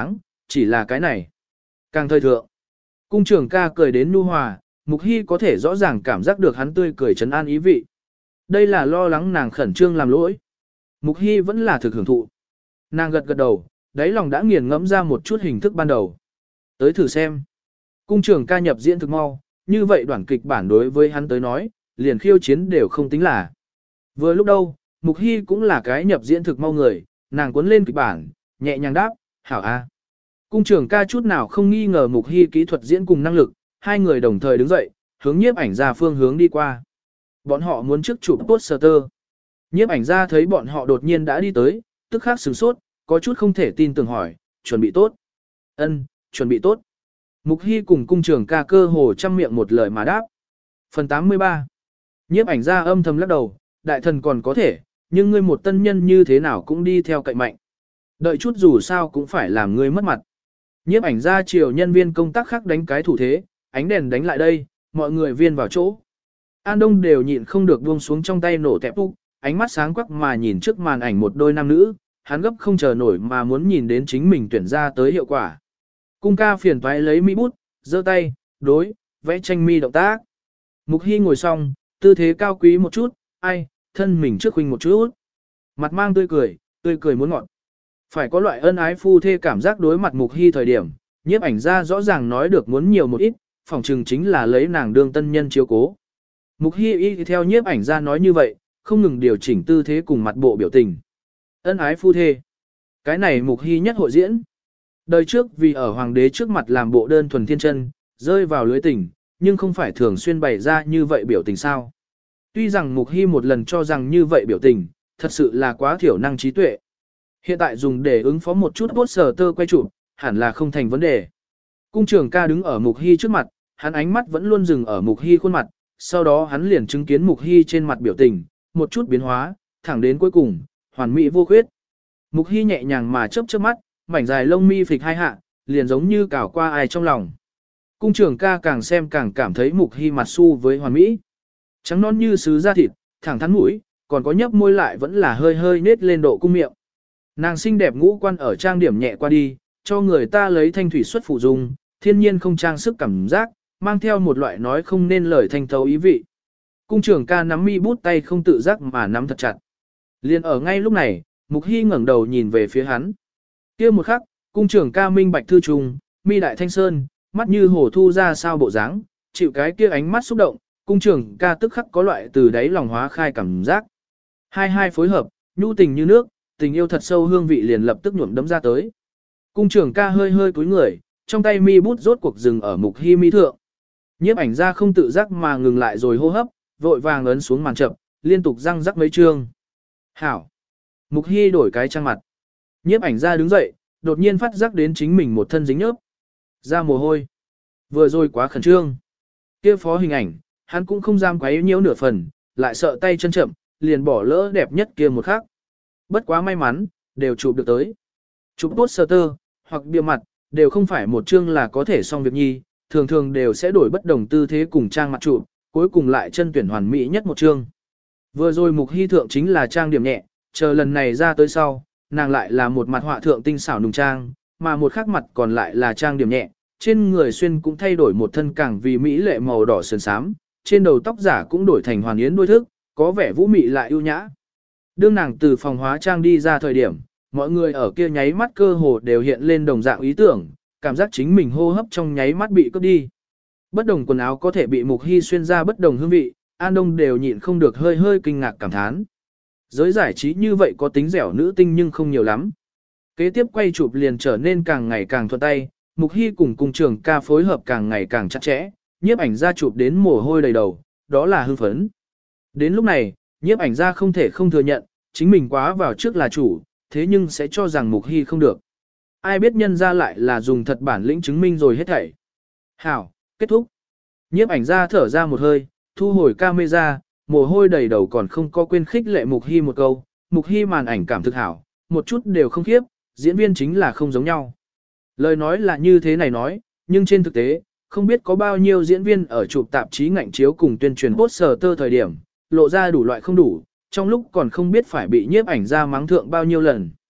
chỉ là cái này. Càng thời thượng. Cung trưởng ca cười đến nhu hòa, Mục Hy có thể rõ ràng cảm giác được hắn tươi cười trấn an ý vị. Đây là lo lắng nàng khẩn trương làm lỗi. Mục Hy vẫn là thực hưởng thụ. Nàng gật gật đầu, đáy lòng đã nghiền ngẫm ra một chút hình thức ban đầu. Tới thử xem. Cung trưởng ca nhập diễn thực mau, như vậy đoạn kịch bản đối với hắn tới nói, liền khiêu chiến đều không tính là. Vừa lúc đâu, Mục Hy cũng là cái nhập diễn thực mau người, nàng cuốn lên kịch bản, nhẹ nhàng đáp, hảo a. Cung trưởng ca chút nào không nghi ngờ Mục Hy kỹ thuật diễn cùng năng lực, hai người đồng thời đứng dậy, hướng nhiếp ảnh ra phương hướng đi qua. Bọn họ muốn trước chụp poster. Nhiếp ảnh ra thấy bọn họ đột nhiên đã đi tới, tức khắc sửng sốt, có chút không thể tin tưởng hỏi, chuẩn bị tốt. Ân, chuẩn bị tốt. Mục Hy cùng cung trưởng ca cơ hồ trăm miệng một lời mà đáp. Phần tám mươi ba. Nhiếp ảnh ra âm thầm lắc đầu, đại thần còn có thể, nhưng ngươi một tân nhân như thế nào cũng đi theo cậy mạnh. Đợi chút dù sao cũng phải làm ngươi mất mặt. Nhiếp ảnh ra chiều nhân viên công tác khác đánh cái thủ thế, ánh đèn đánh lại đây, mọi người viên vào chỗ. An Đông đều nhịn không được buông xuống trong tay nổ tẹp úc, ánh mắt sáng quắc mà nhìn trước màn ảnh một đôi nam nữ, hắn gấp không chờ nổi mà muốn nhìn đến chính mình tuyển ra tới hiệu quả. Cung ca phiền toái lấy mi bút, giơ tay, đối, vẽ tranh mi động tác. Mục Hy ngồi xong, tư thế cao quý một chút, ai, thân mình trước huynh một chút. Mặt mang tươi cười, tươi cười muốn ngọt. Phải có loại ân ái phu thê cảm giác đối mặt Mục Hy thời điểm, nhiếp ảnh ra rõ ràng nói được muốn nhiều một ít, phỏng chừng chính là lấy nàng đương tân nhân chiếu cố. Mục Hy y theo nhiếp ảnh ra nói như vậy, không ngừng điều chỉnh tư thế cùng mặt bộ biểu tình. Ân ái phu thê. Cái này Mục Hy nhất hội diễn. Đời trước vì ở hoàng đế trước mặt làm bộ đơn thuần thiên chân, rơi vào lưới tình, nhưng không phải thường xuyên bày ra như vậy biểu tình sao. Tuy rằng Mục Hy một lần cho rằng như vậy biểu tình, thật sự là quá thiểu năng trí tuệ. Hiện tại dùng để ứng phó một chút poster quay chụp, hẳn là không thành vấn đề. Cung trưởng ca đứng ở Mục Hy trước mặt, hắn ánh mắt vẫn luôn dừng ở Mục Hy khuôn mặt, sau đó hắn liền chứng kiến Mục Hy trên mặt biểu tình, một chút biến hóa, thẳng đến cuối cùng, hoàn mỹ vô khuyết. Mục Hy nhẹ nhàng mà chớp chớp mắt, mảnh dài lông mi phịch hai hạ, liền giống như cào qua ai trong lòng. Cung trưởng ca càng xem càng cảm thấy Mục Hy mặt su với hoàn mỹ. Trắng non như sứ da thịt, thẳng thắn mũi, còn có nhấp môi lại vẫn là hơi hơi nết lên độ cung miệng. Nàng xinh đẹp ngũ quan ở trang điểm nhẹ qua đi, cho người ta lấy thanh thủy xuất phụ dung, thiên nhiên không trang sức cảm giác, mang theo một loại nói không nên lời thanh thấu ý vị. Cung trưởng ca nắm mi bút tay không tự giác mà nắm thật chặt. Liên ở ngay lúc này, Mục Hy ngẩng đầu nhìn về phía hắn. Kia một khắc, cung trưởng ca minh bạch thư trùng, mi đại thanh sơn, mắt như hồ thu ra sao bộ dáng, chịu cái kia ánh mắt xúc động, cung trưởng ca tức khắc có loại từ đáy lòng hóa khai cảm giác. Hai hai phối hợp, nhu tình như nước, tình yêu thật sâu hương vị liền lập tức nhuộm đấm ra tới. Cung trưởng ca hơi hơi cúi người, trong tay mi bút rốt cuộc dừng ở Mục Hy mi thượng. Nhiếp ảnh ra không tự giác mà ngừng lại rồi hô hấp, vội vàng ấn xuống màn chậm, liên tục răng rắc mấy chương. Hảo! Mục Hy đổi cái trang mặt. Nhiếp ảnh ra đứng dậy, đột nhiên phát giác đến chính mình một thân dính nhớp. Ra mồ hôi. Vừa rồi quá khẩn trương. Kia phó hình ảnh, hắn cũng không dám quấy nhiễu nửa phần, lại sợ tay chân chậm, liền bỏ lỡ đẹp nhất kia một khắc. Bất quá may mắn, đều chụp được tới. Chụp poster, hoặc bìa mặt, đều không phải một chương là có thể xong việc nhi, thường thường đều sẽ đổi bất đồng tư thế cùng trang mặt chụp, cuối cùng lại chân tuyển hoàn mỹ nhất một chương. Vừa rồi Mục Hy thượng chính là trang điểm nhẹ, chờ lần này ra tới sau, nàng lại là một mặt họa thượng tinh xảo nùng trang, mà một khắc mặt còn lại là trang điểm nhẹ, trên người xuyên cũng thay đổi một thân càng vì mỹ lệ màu đỏ sườn xám, trên đầu tóc giả cũng đổi thành hoàn yến đuôi thức, có vẻ vũ mị lại ưu nhã. Đương nàng từ phòng hóa trang đi ra thời điểm, mọi người ở kia nháy mắt cơ hồ đều hiện lên đồng dạng ý tưởng, cảm giác chính mình hô hấp trong nháy mắt bị cướp đi. Bất đồng quần áo có thể bị Mục Hy xuyên ra bất đồng hương vị, An Đông đều nhịn không được hơi hơi kinh ngạc cảm thán. Giới giải trí như vậy có tính dẻo nữ tinh nhưng không nhiều lắm. Kế tiếp quay chụp liền trở nên càng ngày càng thuận tay, Mục Hy cùng cung trưởng ca phối hợp càng ngày càng chặt chẽ, nhiếp ảnh ra chụp đến mồ hôi đầy đầu, đó là hưng phấn. Đến lúc này, nhiếp ảnh ra không thể không thừa nhận, chính mình quá vào trước là chủ, thế nhưng sẽ cho rằng Mục Hy không được. Ai biết nhân ra lại là dùng thật bản lĩnh chứng minh rồi hết thảy. Hảo, kết thúc. Nhiếp ảnh ra thở ra một hơi, thu hồi camera, mồ hôi đầy đầu còn không có quên khích lệ Mục Hy một câu. Mục Hy màn ảnh cảm thực hảo, một chút đều không khiếp, diễn viên chính là không giống nhau. Lời nói là như thế này nói, nhưng trên thực tế, không biết có bao nhiêu diễn viên ở chụp tạp chí ngạnh chiếu cùng tuyên truyền poster thời điểm, lộ ra đủ loại không đủ, trong lúc còn không biết phải bị nhiếp ảnh ra mắng thượng bao nhiêu lần.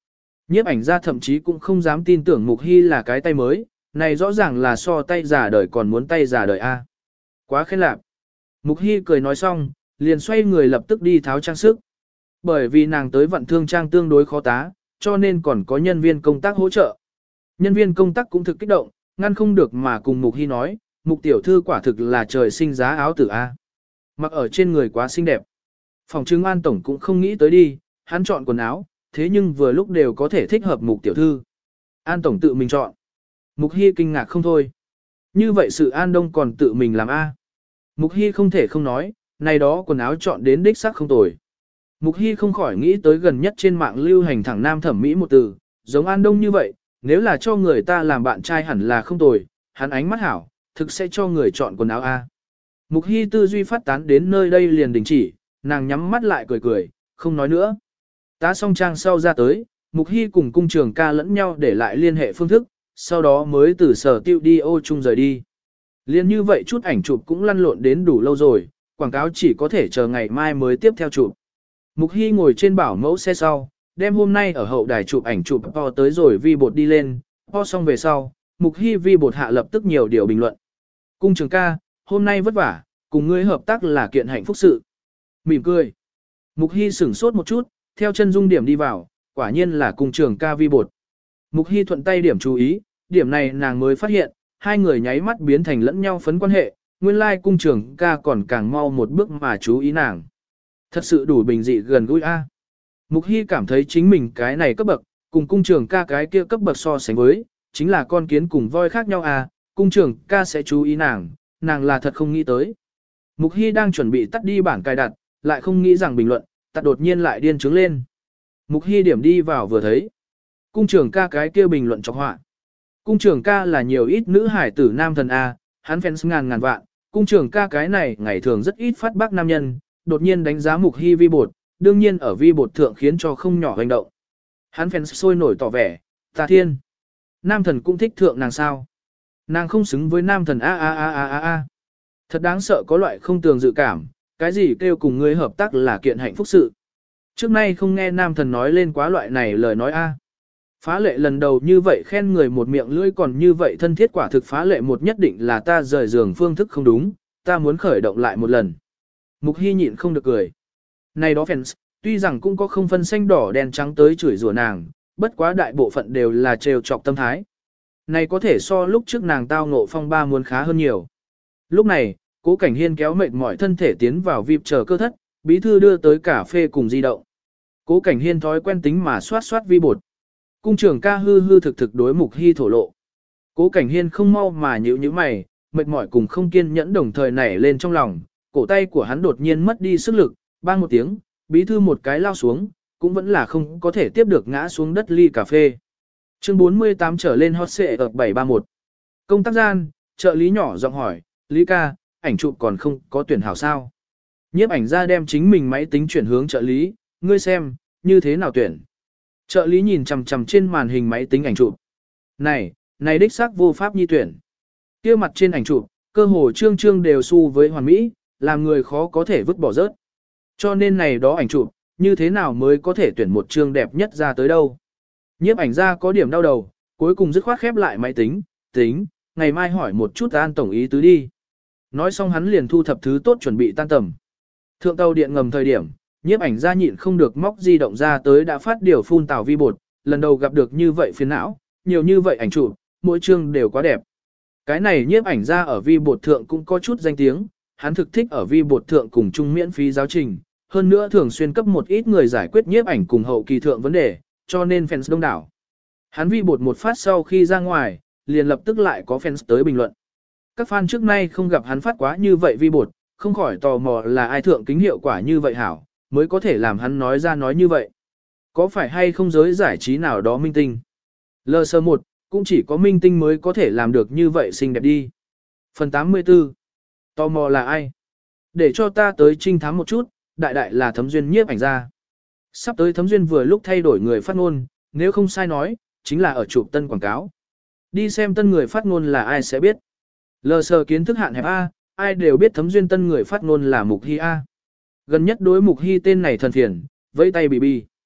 Nhiếp ảnh gia thậm chí cũng không dám tin tưởng Mục Hy là cái tay mới, này rõ ràng là so tay giả đời còn muốn tay giả đời A. Quá khen lạc. Mục Hy cười nói xong, liền xoay người lập tức đi tháo trang sức. Bởi vì nàng tới vận thương trang tương đối khó tá, cho nên còn có nhân viên công tác hỗ trợ. Nhân viên công tác cũng thực kích động, ngăn không được mà cùng Mục Hy nói, Mục tiểu thư quả thực là trời sinh giá áo tử A. Mặc ở trên người quá xinh đẹp. Phòng trưng An Tổng cũng không nghĩ tới đi, hắn chọn quần áo, thế nhưng vừa lúc đều có thể thích hợp Mục tiểu thư. An Tổng tự mình chọn. Mục Hy kinh ngạc không thôi. Như vậy sự An Đông còn tự mình làm A. Mục Hy không thể không nói, này đó quần áo chọn đến đích xác không tồi. Mục Hy không khỏi nghĩ tới gần nhất trên mạng lưu hành thẳng nam thẩm mỹ một từ, giống An Đông như vậy, nếu là cho người ta làm bạn trai hẳn là không tồi, hắn ánh mắt hảo, thực sẽ cho người chọn quần áo A. Mục Hy tư duy phát tán đến nơi đây liền đình chỉ, nàng nhắm mắt lại cười cười, không nói nữa. Tá xong trang sau ra tới, Mục Hy cùng cung trường ca lẫn nhau để lại liên hệ phương thức, sau đó mới từ sở tiêu đi ô chung rời đi. Liên như vậy chút ảnh chụp cũng lăn lộn đến đủ lâu rồi, quảng cáo chỉ có thể chờ ngày mai mới tiếp theo chụp. Mục Hy ngồi trên bảo mẫu xe sau, đem hôm nay ở hậu đài chụp ảnh chụp po tới rồi vi bột đi lên, po xong về sau, Mục Hy vi bột hạ lập tức nhiều điều bình luận. Cung trường ca, hôm nay vất vả, cùng ngươi hợp tác là kiện hạnh phúc sự. Mỉm cười. Mục Hy sửng sốt một chút, theo chân dung điểm đi vào, quả nhiên là cung trường ca vi bột. Mục Hy thuận tay điểm chú ý, điểm này nàng mới phát hiện, hai người nháy mắt biến thành lẫn nhau phấn quan hệ, nguyên lai like cung trường ca còn càng mau một bước mà chú ý nàng. Thật sự đủ bình dị gần gũi a. Mục Hy cảm thấy chính mình cái này cấp bậc, cùng cung trường ca cái kia cấp bậc so sánh với, chính là con kiến cùng voi khác nhau a, cung trường ca sẽ chú ý nàng, nàng là thật không nghĩ tới. Mục Hy đang chuẩn bị tắt đi bảng cài đặt, lại không nghĩ rằng bình luận, tắt đột nhiên lại điên trướng lên. Mục Hy điểm đi vào vừa thấy. Cung trường ca cái kia bình luận chọc họa. Cung trường ca là nhiều ít nữ hải tử nam thần A, hắn fans ngàn ngàn vạn, cung trường ca cái này ngày thường rất ít phát bác nam nhân, đột nhiên đánh giá Mục Hy vi bột, đương nhiên ở vi bột thượng khiến cho không nhỏ hành động. Hắn fans sôi nổi tỏ vẻ, ta thiên. Nam thần cũng thích thượng nàng sao. Nàng không xứng với nam thần a a a a a a. Thật đáng sợ có loại không tường dự cảm, cái gì kêu cùng ngươi hợp tác là kiện hạnh phúc sự. Trước nay không nghe nam thần nói lên quá loại này lời nói a. Phá lệ lần đầu như vậy khen người một miệng lưỡi còn như vậy thân thiết quả thực phá lệ một nhất định là ta rời giường phương thức không đúng, ta muốn khởi động lại một lần. Mục Hy nhịn không được cười. Này đó fans, tuy rằng cũng có không phân xanh đỏ đen trắng tới chửi rủa nàng, bất quá đại bộ phận đều là trêu chọc tâm thái. Này có thể so lúc trước nàng tao ngộ phong ba muốn khá hơn nhiều. Lúc này, Cố Cảnh Hiên kéo mệt mỏi thân thể tiến vào vi ai pi chờ cơ thất, bí thư đưa tới cà phê cùng di động. Cố Cảnh Hiên thói quen tính mà soát soát vi bột. Cung trưởng ca hư hư thực thực đối Mục Hy thổ lộ. Cố Cảnh Hiên không mau mà nhíu nhíu mày, mệt mỏi cùng không kiên nhẫn đồng thời nảy lên trong lòng, cổ tay của hắn đột nhiên mất đi sức lực, bang một tiếng, bí thư một cái lao xuống, cũng vẫn là không có thể tiếp được ngã xuống đất ly cà phê. Chương bốn mươi tám trở lên hot xệ ở bảy ba mốt. Công tác gian, trợ lý nhỏ giọng hỏi, Lý ca, ảnh chụp còn không có tuyển hảo sao? Nhiếp ảnh ra đem chính mình máy tính chuyển hướng trợ lý, ngươi xem, như thế nào tuyển? Trợ lý nhìn chằm chằm trên màn hình máy tính ảnh chụp. Này, này đích xác vô pháp nhi tuyển. Kia mặt trên ảnh chụp, cơ hồ trương trương đều xu với hoàn mỹ, làm người khó có thể vứt bỏ rớt. Cho nên này đó ảnh chụp, như thế nào mới có thể tuyển một chương đẹp nhất ra tới đâu? Nhiếp ảnh ra có điểm đau đầu, cuối cùng dứt khoát khép lại máy tính, tính, ngày mai hỏi một chút An tổng ý tứ đi. Nói xong hắn liền thu thập thứ tốt chuẩn bị tan tầm. Thượng tàu điện ngầm thời điểm, nhiếp ảnh ra nhịn không được móc di động ra tới đã phát điều phun tào vi bột, lần đầu gặp được như vậy phiền não, nhiều như vậy ảnh chụp, mỗi chương đều quá đẹp. Cái này nhiếp ảnh ra ở vi bột thượng cũng có chút danh tiếng, hắn thực thích ở vi bột thượng cùng chung miễn phí giáo trình, hơn nữa thường xuyên cấp một ít người giải quyết nhiếp ảnh cùng hậu kỳ thượng vấn đề, cho nên fans đông đảo. Hắn vi bột một phát sau khi ra ngoài, liền lập tức lại có fans tới bình luận. Các fan trước nay không gặp hắn phát quá như vậy vi bột, không khỏi tò mò là ai thượng kính hiệu quả như vậy hảo, mới có thể làm hắn nói ra nói như vậy. Có phải hay không giới giải trí nào đó minh tinh? Lơ sơ một, cũng chỉ có minh tinh mới có thể làm được như vậy xinh đẹp đi. Phần tám mươi tư. Tò mò là ai? Để cho ta tới trinh thám một chút, đại đại là Thấm Duyên nhiếp ảnh ra. Sắp tới Thấm Duyên vừa lúc thay đổi người phát ngôn, nếu không sai nói, chính là ở chụp tân quảng cáo. Đi xem tân người phát ngôn là ai sẽ biết. Lờ sờ kiến thức hạn hẹp A, ai đều biết Thấm Duyên tân người phát ngôn là Mục Hy A. Gần nhất đối Mục Hy tên này thần phiền, vẫy tay bì bì.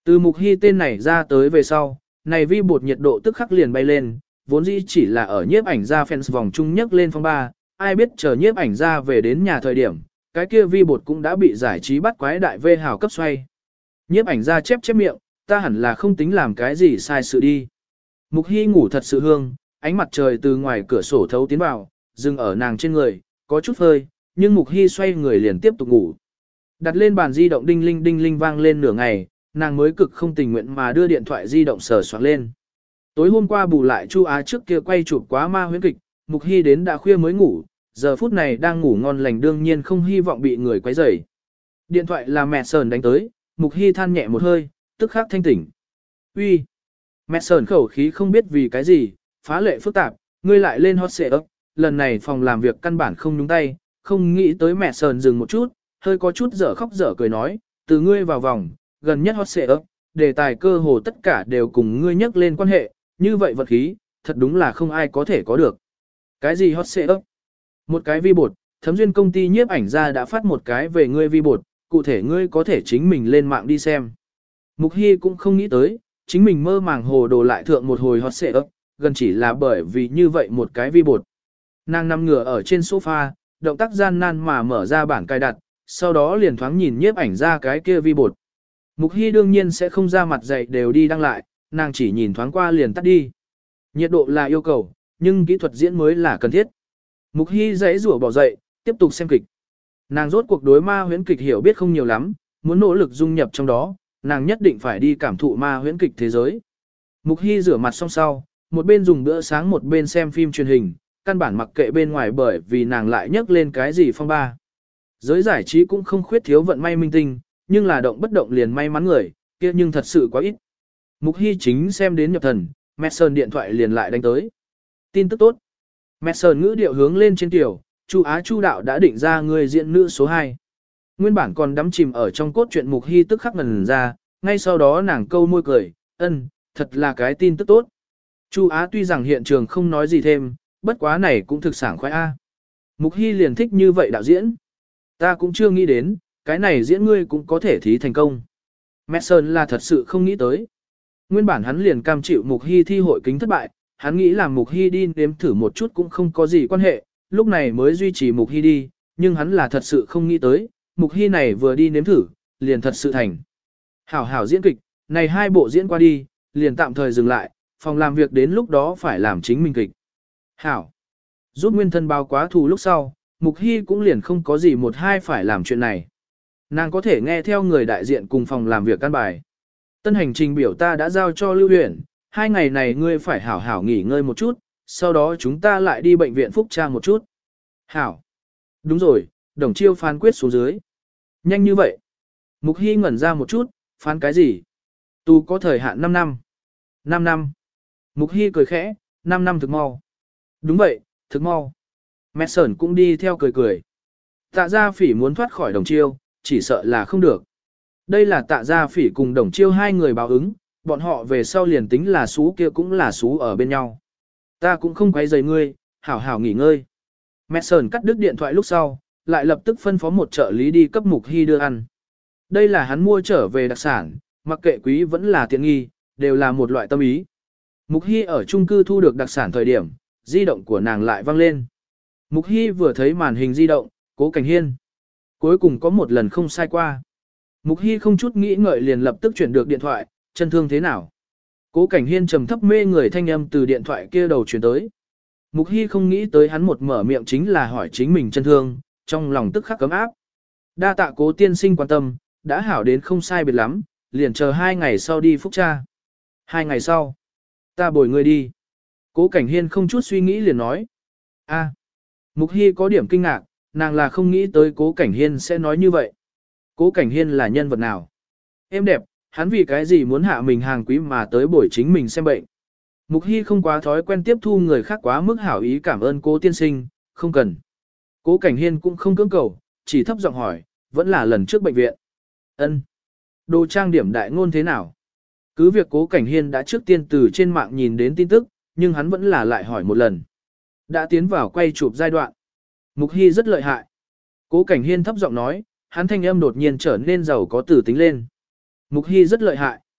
Từ Mục Hy tên này ra tới về sau, này vi bột nhiệt độ tức khắc liền bay lên, vốn dĩ chỉ là ở nhiếp ảnh ra fans vòng chung nhất lên phong ba, ai biết chờ nhiếp ảnh ra về đến nhà thời điểm, cái kia vi bột cũng đã bị giải trí bắt quái đại vê hào cấp xoay. Nhiếp ảnh ra chép chép miệng, ta hẳn là không tính làm cái gì sai sự đi. Mục Hy ngủ thật sự hương, ánh mặt trời từ ngoài cửa sổ thấu tiến vào, dừng ở nàng trên người, có chút phơi, nhưng Mục Hy xoay người liền tiếp tục ngủ. Đặt lên bàn di động đinh linh đinh linh vang lên nửa ngày, nàng mới cực không tình nguyện mà đưa điện thoại di động sờ soạn lên. Tối hôm qua bù lại Chu Á trước kia quay chụp quá ma huyễn kịch, Mục Hy đến đã khuya mới ngủ, giờ phút này đang ngủ ngon lành đương nhiên không hy vọng bị người quấy rầy. Điện thoại là mẹ Sờn đánh tới, Mục Hy than nhẹ một hơi, tức khắc thanh tỉnh. Uy, mẹ Sờn khẩu khí không biết vì cái gì, phá lệ phức tạp, ngươi lại lên hot seat, lần này phòng làm việc căn bản không nhúng tay, không nghĩ tới mẹ Sờn dừng một chút, hơi có chút dở khóc dở cười nói, từ ngươi vào vòng, gần nhất hot seat, đề tài cơ hồ tất cả đều cùng ngươi nhắc lên quan hệ, như vậy vật khí, thật đúng là không ai có thể có được. Cái gì hot seat? Một cái vi bột, thấm duyên công ty nhiếp ảnh ra đã phát một cái về ngươi vi bột, cụ thể ngươi có thể chính mình lên mạng đi xem. Mục Hy cũng không nghĩ tới, chính mình mơ màng hồ đồ lại thượng một hồi hot seat, gần chỉ là bởi vì như vậy một cái vi bột. Nàng nằm ngửa ở trên sofa, động tác gian nan mà mở ra bản cài đặt, sau đó liền thoáng nhìn nhiếp ảnh ra cái kia vi bột. Mục Hy đương nhiên sẽ không ra mặt dậy đều đi đăng lại, nàng chỉ nhìn thoáng qua liền tắt đi. Nhiệt độ là yêu cầu, nhưng kỹ thuật diễn mới là cần thiết. Mục Hy giãy rủa bỏ dậy, tiếp tục xem kịch. Nàng rốt cuộc đối ma huyễn kịch hiểu biết không nhiều lắm, muốn nỗ lực dung nhập trong đó, nàng nhất định phải đi cảm thụ ma huyễn kịch thế giới. Mục Hy rửa mặt xong sau, một bên dùng bữa sáng một bên xem phim truyền hình, căn bản mặc kệ bên ngoài bởi vì nàng lại nhấc lên cái gì phong ba. Giới giải trí cũng không khuyết thiếu vận may minh tinh, nhưng là động bất động liền may mắn người, kia nhưng thật sự quá ít. Mục Hy chính xem đến nhập thần, Mason điện thoại liền lại đánh tới. Tin tức tốt. Mason ngữ điệu hướng lên trên tiểu, Chu Á Chu đạo đã định ra người diễn nữ số hai. Nguyên bản còn đắm chìm ở trong cốt truyện Mục Hy tức khắc ngần ra, ngay sau đó nàng câu môi cười, ân, thật là cái tin tức tốt. Chu Á tuy rằng hiện trường không nói gì thêm, bất quá này cũng thực sảng khoái a. Mục Hy liền thích như vậy đạo diễn. Ta cũng chưa nghĩ đến, cái này diễn ngươi cũng có thể thí thành công. Mason là thật sự không nghĩ tới. Nguyên bản hắn liền cam chịu Mục Hy thi hội kính thất bại, hắn nghĩ làm Mục Hy đi nếm thử một chút cũng không có gì quan hệ, lúc này mới duy trì Mục Hy đi, nhưng hắn là thật sự không nghĩ tới, Mục Hy này vừa đi nếm thử, liền thật sự thành. Hảo hảo diễn kịch, này hai bộ diễn qua đi, liền tạm thời dừng lại, phòng làm việc đến lúc đó phải làm chính mình kịch. Hảo. Giúp nguyên thân báo quá thù lúc sau, Mục Hy cũng liền không có gì một hai phải làm chuyện này. Nàng có thể nghe theo người đại diện cùng phòng làm việc căn bài. Tân hành trình biểu ta đã giao cho Lưu Huyền, hai ngày này ngươi phải hảo hảo nghỉ ngơi một chút, sau đó chúng ta lại đi bệnh viện Phúc Trang một chút. Hảo. Đúng rồi, Đồng Chiêu phán quyết xuống dưới. Nhanh như vậy. Mục Hy ngẩn ra một chút, phán cái gì? Tù có thời hạn năm năm. năm năm. Mục Hy cười khẽ, năm năm thực mau. Đúng vậy, thực mau. Mẹ Sởn cũng đi theo cười cười. Tạ Gia Phỉ muốn thoát khỏi Đồng Chiêu, chỉ sợ là không được. Đây là Tạ Gia Phỉ cùng Đồng Chiêu hai người báo ứng, bọn họ về sau liền tính là xú kia cũng là xú ở bên nhau. Ta cũng không quấy rầy ngươi, hảo hảo nghỉ ngơi. Mẹ Sởn cắt đứt điện thoại lúc sau, lại lập tức phân phó một trợ lý đi cấp Mục Hy đưa ăn. Đây là hắn mua trở về đặc sản, mặc kệ quý vẫn là tiện nghi, đều là một loại tâm ý. Mục Hy ở chung cư thu được đặc sản thời điểm, di động của nàng lại vang lên. Mục Hy vừa thấy màn hình di động, Cố Cảnh Hiên. Cuối cùng có một lần không sai qua. Mục Hy không chút nghĩ ngợi liền lập tức chuyển được điện thoại, chân thương thế nào. Cố Cảnh Hiên trầm thấp mê người thanh âm từ điện thoại kia đầu chuyển tới. Mục Hy không nghĩ tới hắn một mở miệng chính là hỏi chính mình chân thương, trong lòng tức khắc cấm áp. Đa tạ Cố tiên sinh quan tâm, đã hảo đến không sai biệt lắm, liền chờ hai ngày sau đi Phúc Tra. Hai ngày sau, ta bồi ngươi đi. Cố Cảnh Hiên không chút suy nghĩ liền nói. A. Mục Hy có điểm kinh ngạc, nàng là không nghĩ tới Cố Cảnh Hiên sẽ nói như vậy. Cố Cảnh Hiên là nhân vật nào? Em đẹp, hắn vì cái gì muốn hạ mình hàng quý mà tới bồi chính mình xem bệnh. Mục Hy không quá thói quen tiếp thu người khác quá mức hảo ý cảm ơn Cố tiên sinh, không cần. Cố Cảnh Hiên cũng không cưỡng cầu, chỉ thấp giọng hỏi, vẫn là lần trước bệnh viện. Ân. Đồ trang điểm đại ngôn thế nào? Cứ việc Cố Cảnh Hiên đã trước tiên từ trên mạng nhìn đến tin tức, nhưng hắn vẫn là lại hỏi một lần. Đã tiến vào quay chụp giai đoạn. Mục Hy rất lợi hại. Cố Cảnh Hiên thấp giọng nói, hắn thanh âm đột nhiên trở nên giàu có tử tính lên. Mục Hy rất lợi hại.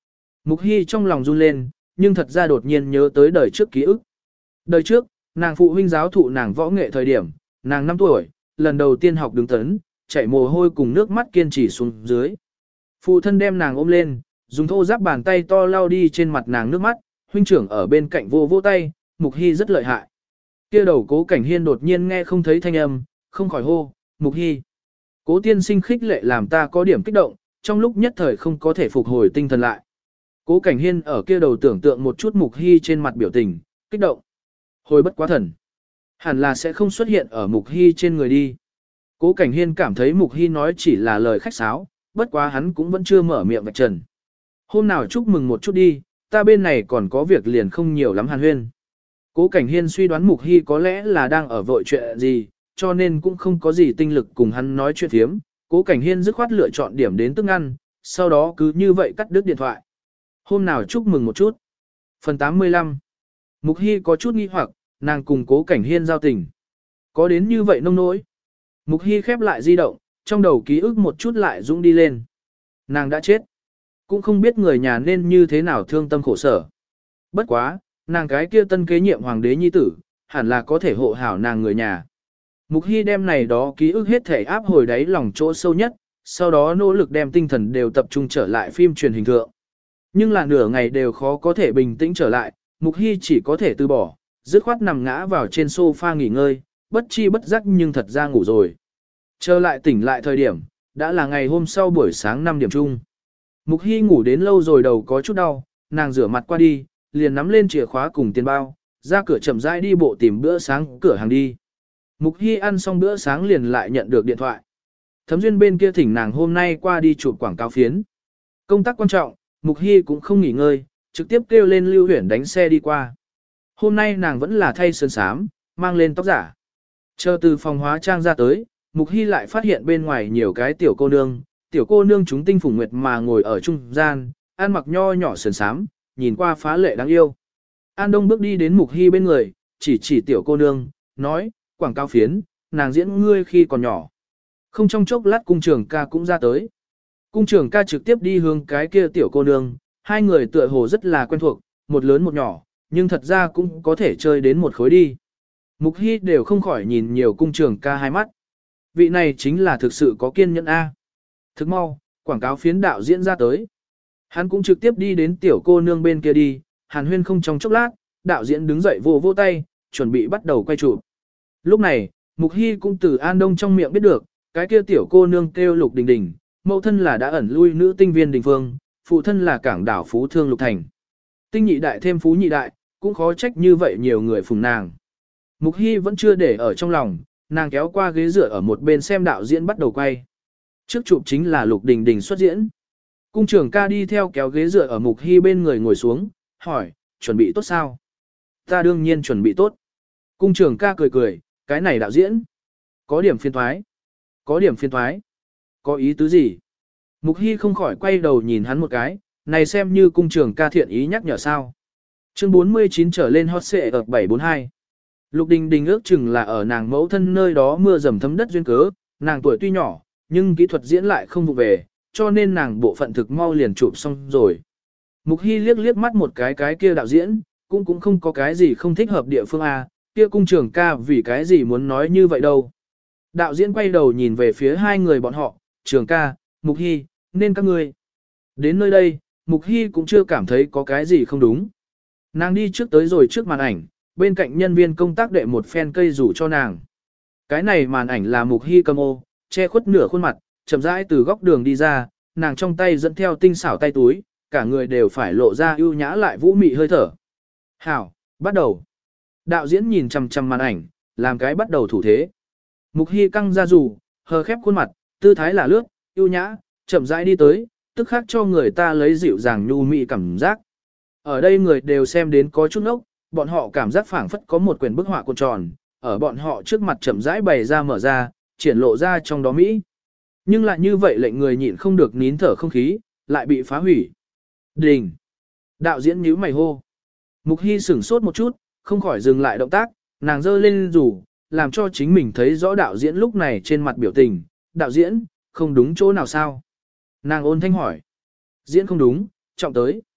Mục Hy trong lòng run lên, nhưng thật ra đột nhiên nhớ tới đời trước ký ức. Đời trước, nàng phụ huynh giáo thụ nàng võ nghệ thời điểm, nàng năm tuổi, lần đầu tiên học đứng tấn, chảy mồ hôi cùng nước mắt kiên trì xuống dưới. Phụ thân đem nàng ôm lên, dùng thô giáp bàn tay to lau đi trên mặt nàng nước mắt, huynh trưởng ở bên cạnh vô vô tay, Mục Hy rất lợi hại. Kia đầu Cố Cảnh Hiên đột nhiên nghe không thấy thanh âm, không khỏi hô, Mục Hy. Cố tiên sinh khích lệ làm ta có điểm kích động, trong lúc nhất thời không có thể phục hồi tinh thần lại. Cố Cảnh Hiên ở kia đầu tưởng tượng một chút Mục Hy trên mặt biểu tình, kích động. Hồi bất quá thần. Hẳn là sẽ không xuất hiện ở Mục Hy trên người đi. Cố Cảnh Hiên cảm thấy Mục Hy nói chỉ là lời khách sáo, bất quá hắn cũng vẫn chưa mở miệng vạch trần. Hôm nào chúc mừng một chút đi, ta bên này còn có việc liền không nhiều lắm hàn huyên. Cố Cảnh Hiên suy đoán Mục Hy có lẽ là đang ở vội chuyện gì, cho nên cũng không có gì tinh lực cùng hắn nói chuyện thiếm. Cố Cảnh Hiên dứt khoát lựa chọn điểm đến tức ăn, sau đó cứ như vậy cắt đứt điện thoại. Hôm nào chúc mừng một chút. Phần tám mươi lăm. Mục Hy có chút nghi hoặc, nàng cùng Cố Cảnh Hiên giao tình. Có đến như vậy nông nỗi. Mục Hy khép lại di động, trong đầu ký ức một chút lại dũng đi lên. Nàng đã chết. Cũng không biết người nhà nên như thế nào thương tâm khổ sở. Bất quá, nàng cái kia tân kế nhiệm hoàng đế nhi tử, hẳn là có thể hộ hảo nàng người nhà. Mục Hy đem này đó ký ức hết thể áp hồi đáy lòng chỗ sâu nhất, sau đó nỗ lực đem tinh thần đều tập trung trở lại phim truyền hình thượng. Nhưng là nửa ngày đều khó có thể bình tĩnh trở lại, Mục Hy chỉ có thể từ bỏ, dứt khoát nằm ngã vào trên sofa nghỉ ngơi, bất chi bất giác nhưng thật ra ngủ rồi. Trở lại tỉnh lại thời điểm, đã là ngày hôm sau buổi sáng năm điểm chung. Mục Hy ngủ đến lâu rồi đầu có chút đau, nàng rửa mặt qua đi, liền nắm lên chìa khóa cùng tiền bao, ra cửa chậm rãi đi bộ tìm bữa sáng cửa hàng đi. Mục Hy ăn xong bữa sáng liền lại nhận được điện thoại. Thấm Duyên bên kia thỉnh nàng hôm nay qua đi chụp quảng cáo phiến. Công tác quan trọng, Mục Hy cũng không nghỉ ngơi, trực tiếp kêu lên Lưu Huyển đánh xe đi qua. Hôm nay nàng vẫn là thay sơn sám, mang lên tóc giả. Chờ từ phòng hóa trang ra tới, Mục Hy lại phát hiện bên ngoài nhiều cái tiểu cô nương, tiểu cô nương chúng tinh phùng nguyệt mà ngồi ở trung gian, ăn mặc nho nhỏ sườn sám, nhìn qua phá lệ đáng yêu. An Đông bước đi đến Mục Hy bên người, chỉ chỉ tiểu cô nương, nói, quảng cáo phiến, nàng diễn ngươi khi còn nhỏ. Không trong chốc lát cung trưởng ca cũng ra tới. Cung trưởng ca trực tiếp đi hướng cái kia tiểu cô nương, hai người tựa hồ rất là quen thuộc, một lớn một nhỏ, nhưng thật ra cũng có thể chơi đến một khối đi. Mục Hy đều không khỏi nhìn nhiều cung trưởng ca hai mắt. Vị này chính là thực sự có kiên nhẫn A. Thức mau, quảng cáo phiến đạo diễn ra tới. Hắn cũng trực tiếp đi đến tiểu cô nương bên kia đi, hàn huyên không trong chốc lát, đạo diễn đứng dậy vỗ vỗ tay, chuẩn bị bắt đầu quay chụp. Lúc này, Mục Hy cũng từ An Đông trong miệng biết được, cái kia tiểu cô nương kêu Lục Đình Đình, mẫu thân là đã ẩn lui nữ tinh viên Đình Phương, phụ thân là cảng đảo Phú Thương Lục Thành. Tinh nhị đại thêm phú nhị đại, cũng khó trách như vậy nhiều người phùng nàng. Mục Hy vẫn chưa để ở trong lòng, nàng kéo qua ghế dựa ở một bên xem đạo diễn bắt đầu quay. Trước chụp chính là Lục Đình Đình xuất diễn. Cung trưởng ca đi theo kéo ghế dựa ở Mục Hy bên người ngồi xuống, hỏi, chuẩn bị tốt sao? Ta đương nhiên chuẩn bị tốt. Cung trưởng ca cười cười, cái này đạo diễn. Có điểm phiên thoái. Có điểm phiên thoái. Có ý tứ gì? Mục Hy không khỏi quay đầu nhìn hắn một cái, này xem như cung trưởng ca thiện ý nhắc nhở sao. Chương bốn mươi chín trở lên hot xệ ở bảy bốn hai. Lục Đình Đình ước chừng là ở nàng mẫu thân nơi đó mưa dầm thấm đất duyên cớ, nàng tuổi tuy nhỏ, nhưng kỹ thuật diễn lại không vụ về, cho nên nàng bộ phận thực mau liền chụp xong rồi. Mục Hy liếc liếc mắt một cái cái kia đạo diễn, cũng cũng không có cái gì không thích hợp địa phương A, kia cung trưởng ca vì cái gì muốn nói như vậy đâu. Đạo diễn quay đầu nhìn về phía hai người bọn họ, trưởng ca, Mục Hy, nên các ngươi. Đến nơi đây, Mục Hy cũng chưa cảm thấy có cái gì không đúng. Nàng đi trước tới rồi trước màn ảnh, bên cạnh nhân viên công tác đệ một phen cây rủ cho nàng. Cái này màn ảnh là Mục Hy cầm ô, che khuất nửa khuôn mặt, chậm rãi từ góc đường đi ra, nàng trong tay dẫn theo tinh xảo tay túi, cả người đều phải lộ ra ưu nhã lại vũ mị hơi thở. Hảo, bắt đầu. Đạo diễn nhìn chằm chằm màn ảnh, làm cái bắt đầu thủ thế. Mục Hy căng ra rủ, hờ khép khuôn mặt, tư thái là lướt, ưu nhã, chậm rãi đi tới, tức khắc cho người ta lấy dịu dàng nhu mị cảm giác. Ở đây người đều xem đến có chút ốc, bọn họ cảm giác phảng phất có một quyển bức họa cuộn tròn, ở bọn họ trước mặt chậm rãi bày ra mở ra, triển lộ ra trong đó mỹ. Nhưng lại như vậy lệnh người nhịn không được nín thở không khí, lại bị phá hủy. Đình! Đạo diễn nhíu mày hô. Mục Hy sửng sốt một chút, không khỏi dừng lại động tác, nàng giơ lên rủ, làm cho chính mình thấy rõ đạo diễn lúc này trên mặt biểu tình. Đạo diễn, không đúng chỗ nào sao? Nàng ôn thanh hỏi. Diễn không đúng, trọng tới.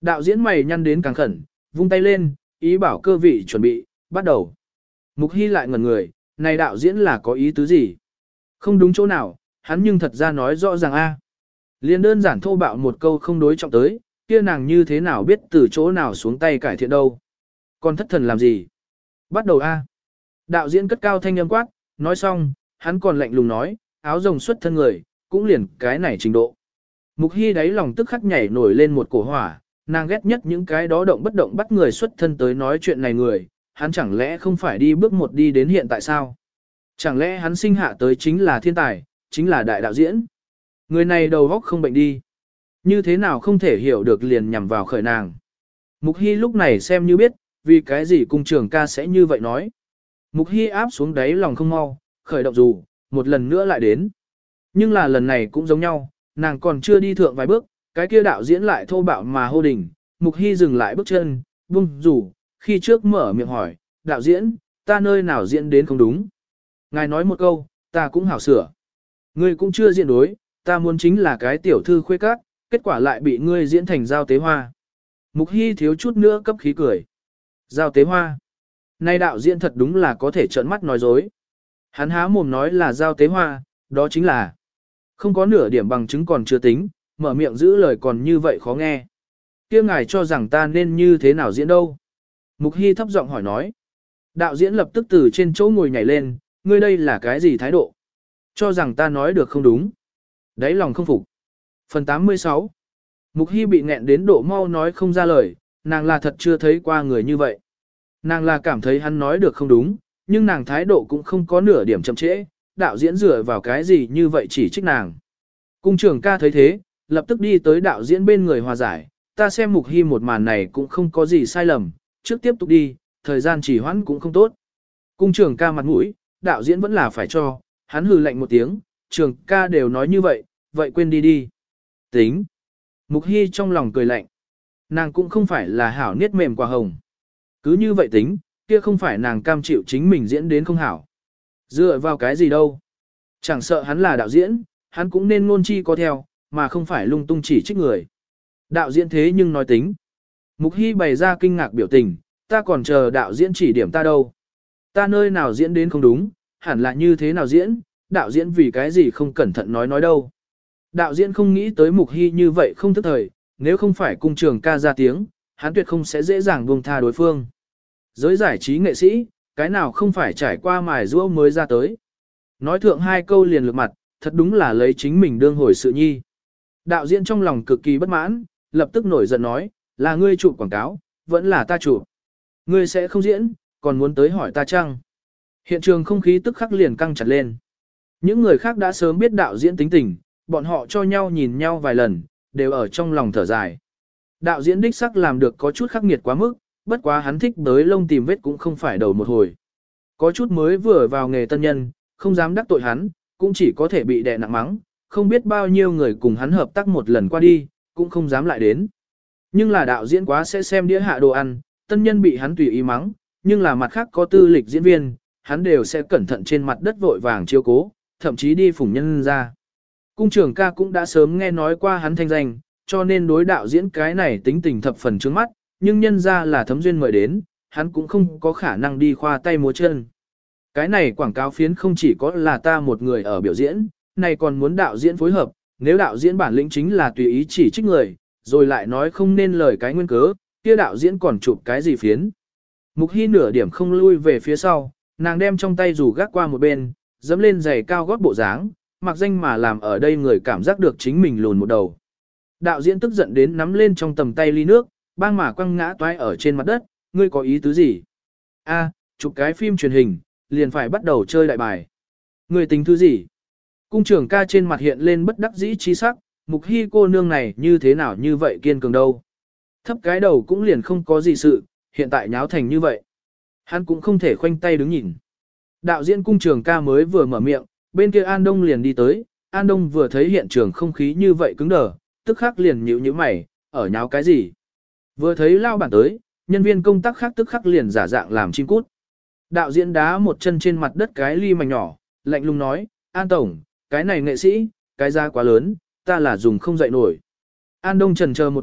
Đạo diễn mày nhăn đến càng khẩn, vung tay lên, ý bảo cơ vị chuẩn bị, bắt đầu. Mục Hy lại ngẩn người, này đạo diễn là có ý tứ gì? Không đúng chỗ nào, hắn nhưng thật ra nói rõ ràng a. Liên đơn giản thô bạo một câu không đối trọng tới, kia nàng như thế nào biết từ chỗ nào xuống tay cải thiện đâu. Còn thất thần làm gì? Bắt đầu a. Đạo diễn cất cao thanh âm quát, nói xong, hắn còn lạnh lùng nói, áo rồng xuất thân người, cũng liền cái này trình độ. Mục Hy đáy lòng tức khắc nhảy nổi lên một cổ hỏa, nàng ghét nhất những cái đó động bất động bắt người xuất thân tới nói chuyện này người, hắn chẳng lẽ không phải đi bước một đi đến hiện tại sao? Chẳng lẽ hắn sinh hạ tới chính là thiên tài, chính là đại đạo diễn? Người này đầu óc không bệnh đi. Như thế nào không thể hiểu được liền nhằm vào khởi nàng. Mục Hy lúc này xem như biết, vì cái gì cung trường ca sẽ như vậy nói. Mục Hy áp xuống đáy lòng không mau, khởi động dù, một lần nữa lại đến. Nhưng là lần này cũng giống nhau, nàng còn chưa đi thượng vài bước, cái kia đạo diễn lại thô bạo mà hô đình. Mục Hy dừng lại bước chân, buông dù, khi trước mở miệng hỏi, đạo diễn, ta nơi nào diễn đến không đúng. Ngài nói một câu, ta cũng hảo sửa. Ngươi cũng chưa diễn đối, ta muốn chính là cái tiểu thư khuê các, kết quả lại bị ngươi diễn thành giao tế hoa. Mục Hy thiếu chút nữa cấp khí cười. Giao tế hoa. Nay đạo diễn thật đúng là có thể trợn mắt nói dối. Hắn há mồm nói là giao tế hoa, đó chính là không có nửa điểm bằng chứng còn chưa tính, mở miệng giữ lời còn như vậy khó nghe. Kia ngài cho rằng ta nên như thế nào diễn đâu? Mục Hy thấp giọng hỏi nói. Đạo diễn lập tức từ trên chỗ ngồi nhảy lên, ngươi đây là cái gì thái độ? Cho rằng ta nói được không đúng. Đấy lòng không phục. Phần tám mươi sáu. Mục Hy bị nghẹn đến độ mau nói không ra lời, nàng là thật chưa thấy qua người như vậy. Nàng là cảm thấy hắn nói được không đúng, nhưng nàng thái độ cũng không có nửa điểm chậm trễ, đạo diễn dựa vào cái gì như vậy chỉ trích nàng. Cung trưởng ca thấy thế, lập tức đi tới đạo diễn bên người hòa giải, ta xem Mục Hy một màn này cũng không có gì sai lầm, trước tiếp tục đi, thời gian chỉ hoãn cũng không tốt. Cung trưởng ca mặt mũi, đạo diễn vẫn là phải cho, hắn hừ lạnh một tiếng, trường ca đều nói như vậy, vậy quên đi đi. Tính. Mục Hy trong lòng cười lạnh. Nàng cũng không phải là hảo niết mềm quả hồng. Cứ như vậy tính, kia không phải nàng cam chịu chính mình diễn đến không hảo. Dựa vào cái gì đâu. Chẳng sợ hắn là đạo diễn, hắn cũng nên ngôn chi có theo, mà không phải lung tung chỉ trích người. Đạo diễn thế nhưng nói tính. Mục Hy bày ra kinh ngạc biểu tình, ta còn chờ đạo diễn chỉ điểm ta đâu. Ta nơi nào diễn đến không đúng, hẳn là như thế nào diễn, đạo diễn vì cái gì không cẩn thận nói nói đâu. Đạo diễn không nghĩ tới Mục Hy như vậy không thức thời, nếu không phải cung trường ca ra tiếng, hắn tuyệt không sẽ dễ dàng buông tha đối phương. Giới giải trí nghệ sĩ, cái nào không phải trải qua mài giũa mới ra tới. Nói thượng hai câu liền lược mặt, thật đúng là lấy chính mình đương hồi sự nhi. Đạo diễn trong lòng cực kỳ bất mãn, lập tức nổi giận nói, là ngươi chụp quảng cáo, vẫn là ta chụp. Ngươi sẽ không diễn, còn muốn tới hỏi ta chăng? Hiện trường không khí tức khắc liền căng chặt lên. Những người khác đã sớm biết đạo diễn tính tình, bọn họ cho nhau nhìn nhau vài lần, đều ở trong lòng thở dài. Đạo diễn đích sắc làm được có chút khắc nghiệt quá mức, bất quá hắn thích bới lông tìm vết cũng không phải đầu một hồi. Có chút mới vừa vào nghề tân nhân, không dám đắc tội hắn, cũng chỉ có thể bị đè nặng mắng, không biết bao nhiêu người cùng hắn hợp tác một lần qua đi, cũng không dám lại đến. Nhưng là đạo diễn quá sẽ xem đĩa hạ đồ ăn, tân nhân bị hắn tùy ý mắng, nhưng là mặt khác có tư lịch diễn viên, hắn đều sẽ cẩn thận trên mặt đất vội vàng chiếu cố, thậm chí đi phủng nhân ra. Cung trưởng ca cũng đã sớm nghe nói qua hắn thanh danh, cho nên đối đạo diễn cái này tính tình thập phần trước mắt, nhưng nhân ra là thấm duyên mời đến, hắn cũng không có khả năng đi khoa tay múa chân. Cái này quảng cáo phiến không chỉ có là ta một người ở biểu diễn, này còn muốn đạo diễn phối hợp, nếu đạo diễn bản lĩnh chính là tùy ý chỉ trích người, rồi lại nói không nên lời cái nguyên cớ, kia đạo diễn còn chụp cái gì phiến. Mục Hy nửa điểm không lui về phía sau, nàng đem trong tay rủ gác qua một bên, dẫm lên giày cao gót bộ dáng, mặc danh mà làm ở đây người cảm giác được chính mình lùn một đầu. Đạo diễn tức giận đến nắm lên trong tầm tay ly nước, bang mà quăng ngã toái ở trên mặt đất, ngươi có ý tứ gì? A, chụp cái phim truyền hình, liền phải bắt đầu chơi đại bài. Ngươi tính thứ gì? Cung trưởng ca trên mặt hiện lên bất đắc dĩ chi sắc, Mục Hy cô nương này như thế nào như vậy kiên cường đâu. Thấp cái đầu cũng liền không có gì sự, hiện tại nháo thành như vậy. Hắn cũng không thể khoanh tay đứng nhìn. Đạo diễn cung trưởng ca mới vừa mở miệng, bên kia An Đông liền đi tới, An Đông vừa thấy hiện trường không khí như vậy cứng đờ, tức khắc liền nhíu nhíu mày, ở nháo cái gì. Vừa thấy lao bản tới, nhân viên công tác khác tức khắc liền giả dạng làm chim cút. Đạo diễn đá một chân trên mặt đất cái ly mảnh nhỏ, lạnh lùng nói, An Tổng, cái này nghệ sĩ, cái giá quá lớn, ta là dùng không dậy nổi. An Đông chần chờ một chút,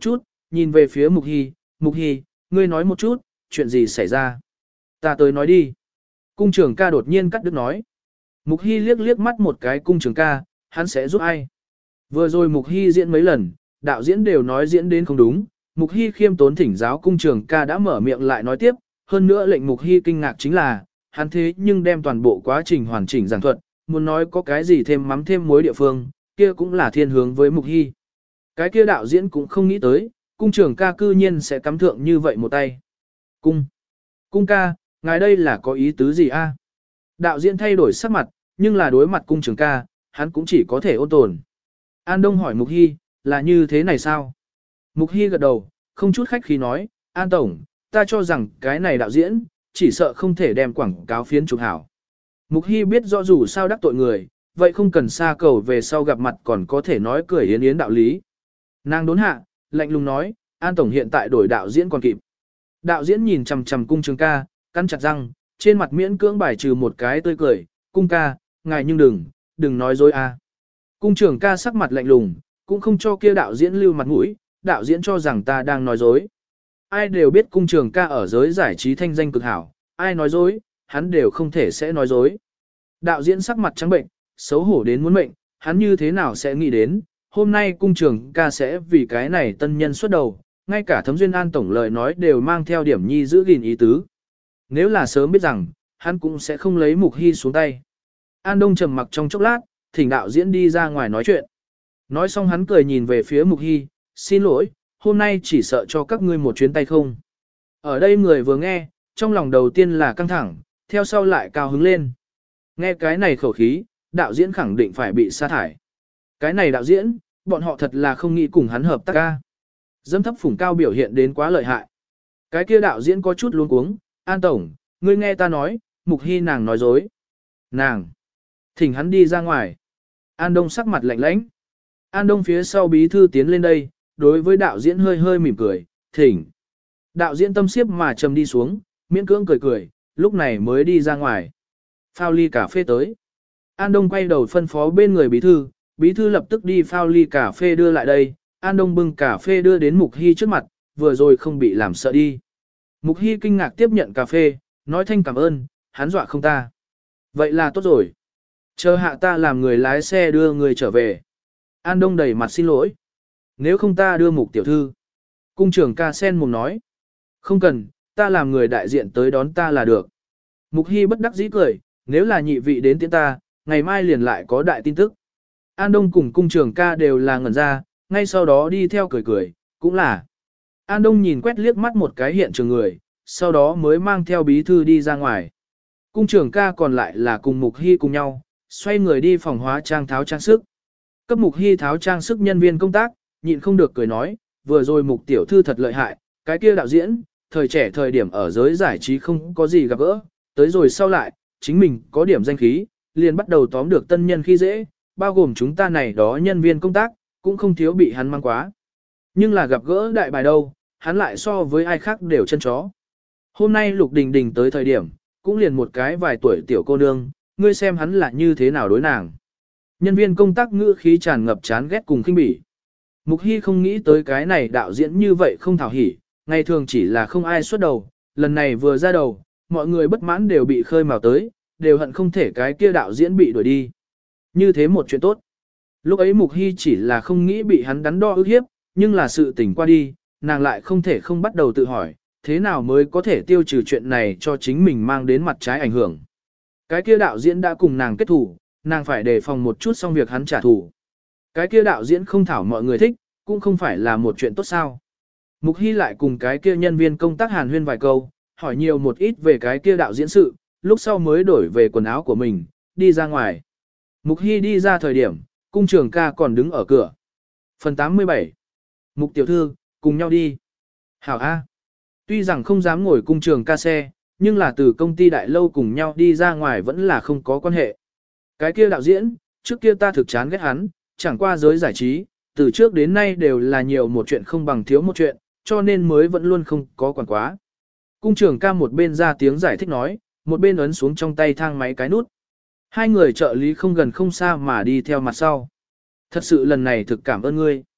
nhìn về phía Mục Hy, Mục Hy, ngươi nói một chút, chuyện gì xảy ra? Ta tới nói đi. Cung trưởng ca đột nhiên cắt đứt nói. Mục Hy liếc liếc mắt một cái cung trưởng ca, hắn sẽ giúp ai? Vừa rồi Mục Hy diễn mấy lần, đạo diễn đều nói diễn đến không đúng. Mục Hy khiêm tốn thỉnh giáo cung trưởng ca đã mở miệng lại nói tiếp, hơn nữa lệnh Mục Hy kinh ngạc chính là, hắn thế nhưng đem toàn bộ quá trình hoàn chỉnh giảng thuật, muốn nói có cái gì thêm mắm thêm muối địa phương, kia cũng là thiên hướng với Mục Hy. Cái kia đạo diễn cũng không nghĩ tới, cung trưởng ca cư nhiên sẽ cắm thượng như vậy một tay. Cung! Cung ca, ngài đây là có ý tứ gì a? Đạo diễn thay đổi sắc mặt, nhưng là đối mặt cung trưởng ca, hắn cũng chỉ có thể ôn tồn. An Đông hỏi Mục Hy, là như thế này sao? Mục Hy gật đầu, không chút khách khí nói, An Tổng, ta cho rằng cái này đạo diễn, chỉ sợ không thể đem quảng cáo phiến chụp hảo. Mục Hy biết rõ dù sao đắc tội người, vậy không cần xa cầu về sau gặp mặt còn có thể nói cười yến yến đạo lý. Nàng đốn hạ, lạnh lùng nói, An Tổng hiện tại đổi đạo diễn còn kịp. Đạo diễn nhìn chằm chằm cung trường ca, cắn chặt răng, trên mặt miễn cưỡng bài trừ một cái tươi cười, cung ca, ngài nhưng đừng, đừng nói dối a. Cung trưởng ca sắc mặt lạnh lùng, cũng không cho kia đạo diễn lưu mặt mũi, đạo diễn cho rằng ta đang nói dối. Ai đều biết cung trưởng ca ở giới giải trí thanh danh cực hảo, ai nói dối, hắn đều không thể sẽ nói dối. Đạo diễn sắc mặt trắng bệnh, xấu hổ đến muốn mệnh, hắn như thế nào sẽ nghĩ đến, hôm nay cung trưởng ca sẽ vì cái này tân nhân xuất đầu, ngay cả Thấm Duyên An tổng lời nói đều mang theo điểm nhi giữ gìn ý tứ. Nếu là sớm biết rằng, hắn cũng sẽ không lấy Mục Hy xuống tay. An Đông trầm mặc trong chốc lát, thỉnh đạo diễn đi ra ngoài nói chuyện. Nói xong hắn cười nhìn về phía Mục Hy, xin lỗi, hôm nay chỉ sợ cho các ngươi một chuyến tay không. Ở đây người vừa nghe, trong lòng đầu tiên là căng thẳng, theo sau lại cao hứng lên. Nghe cái này khẩu khí, đạo diễn khẳng định phải bị sa thải. Cái này đạo diễn, bọn họ thật là không nghĩ cùng hắn hợp tác ca. Dâm thấp phủng cao biểu hiện đến quá lợi hại. Cái kia đạo diễn có chút luống cuống, An Tổng, ngươi nghe ta nói, Mục Hy nàng nói dối. Nàng! Thỉnh hắn đi ra ngoài. An Đông sắc mặt lạnh lãnh. An Đông phía sau bí thư tiến lên đây, đối với đạo diễn hơi hơi mỉm cười, thỉnh. Đạo diễn tâm xiếp mà trầm đi xuống, miễn cưỡng cười cười, lúc này mới đi ra ngoài. Phao ly cà phê tới. An Đông quay đầu phân phó bên người bí thư, bí thư lập tức đi phao ly cà phê đưa lại đây. An Đông bưng cà phê đưa đến Mục Hy trước mặt, vừa rồi không bị làm sợ đi. Mục Hy kinh ngạc tiếp nhận cà phê, nói thanh cảm ơn, hắn dọa không ta. Vậy là tốt rồi. Chờ hạ ta làm người lái xe đưa người trở về. An Đông đầy mặt xin lỗi. Nếu không ta đưa Mục tiểu thư. Cung trưởng ca sen mồm nói. Không cần, ta làm người đại diện tới đón ta là được. Mục Hy bất đắc dĩ cười, nếu là nhị vị đến tiễn ta, ngày mai liền lại có đại tin tức. An Đông cùng cung trưởng ca đều là ngẩn ra, ngay sau đó đi theo cười cười, cũng là. An Đông nhìn quét liếc mắt một cái hiện trường người, sau đó mới mang theo bí thư đi ra ngoài. Cung trưởng ca còn lại là cùng Mục Hy cùng nhau, xoay người đi phòng hóa trang tháo trang sức. Cấp Mục Hy tháo trang sức nhân viên công tác, nhịn không được cười nói, vừa rồi Mục tiểu thư thật lợi hại, cái kia đạo diễn, thời trẻ thời điểm ở giới giải trí không có gì gặp gỡ, tới rồi sau lại, chính mình có điểm danh khí, liền bắt đầu tóm được tân nhân khi dễ, bao gồm chúng ta này đó nhân viên công tác, cũng không thiếu bị hắn mang quá. Nhưng là gặp gỡ đại bài đâu, hắn lại so với ai khác đều chân chó. Hôm nay Lục Đình Đình tới thời điểm, cũng liền một cái vài tuổi tiểu cô nương, ngươi xem hắn là như thế nào đối nàng. Nhân viên công tác ngữ khí tràn ngập chán ghét cùng khinh bỉ. Mục Hy không nghĩ tới cái này đạo diễn như vậy không thảo hỉ, ngày thường chỉ là không ai xuất đầu, lần này vừa ra đầu, mọi người bất mãn đều bị khơi mào tới, đều hận không thể cái kia đạo diễn bị đuổi đi. Như thế một chuyện tốt. Lúc ấy Mục Hy chỉ là không nghĩ bị hắn đắn đo ức hiếp, nhưng là sự tình qua đi, nàng lại không thể không bắt đầu tự hỏi, thế nào mới có thể tiêu trừ chuyện này cho chính mình mang đến mặt trái ảnh hưởng. Cái kia đạo diễn đã cùng nàng kết thủ, nàng phải đề phòng một chút xong việc hắn trả thù. Cái kia đạo diễn không thảo mọi người thích, cũng không phải là một chuyện tốt sao. Mục Hy lại cùng cái kia nhân viên công tác hàn huyên vài câu, hỏi nhiều một ít về cái kia đạo diễn sự, lúc sau mới đổi về quần áo của mình, đi ra ngoài. Mục Hy đi ra thời điểm, cung trưởng ca còn đứng ở cửa. Phần tám mươi bảy. Mục tiểu thư, cùng nhau đi. Hảo A. Tuy rằng không dám ngồi cung trưởng ca xe, nhưng là từ công ty đại lâu cùng nhau đi ra ngoài vẫn là không có quan hệ. Cái kia đạo diễn, trước kia ta thực chán ghét hắn, chẳng qua giới giải trí, từ trước đến nay đều là nhiều một chuyện không bằng thiếu một chuyện, cho nên mới vẫn luôn không có quản quá. Cung trưởng ca một bên ra tiếng giải thích nói, một bên ấn xuống trong tay thang máy cái nút. Hai người trợ lý không gần không xa mà đi theo mặt sau. Thật sự lần này thực cảm ơn ngươi.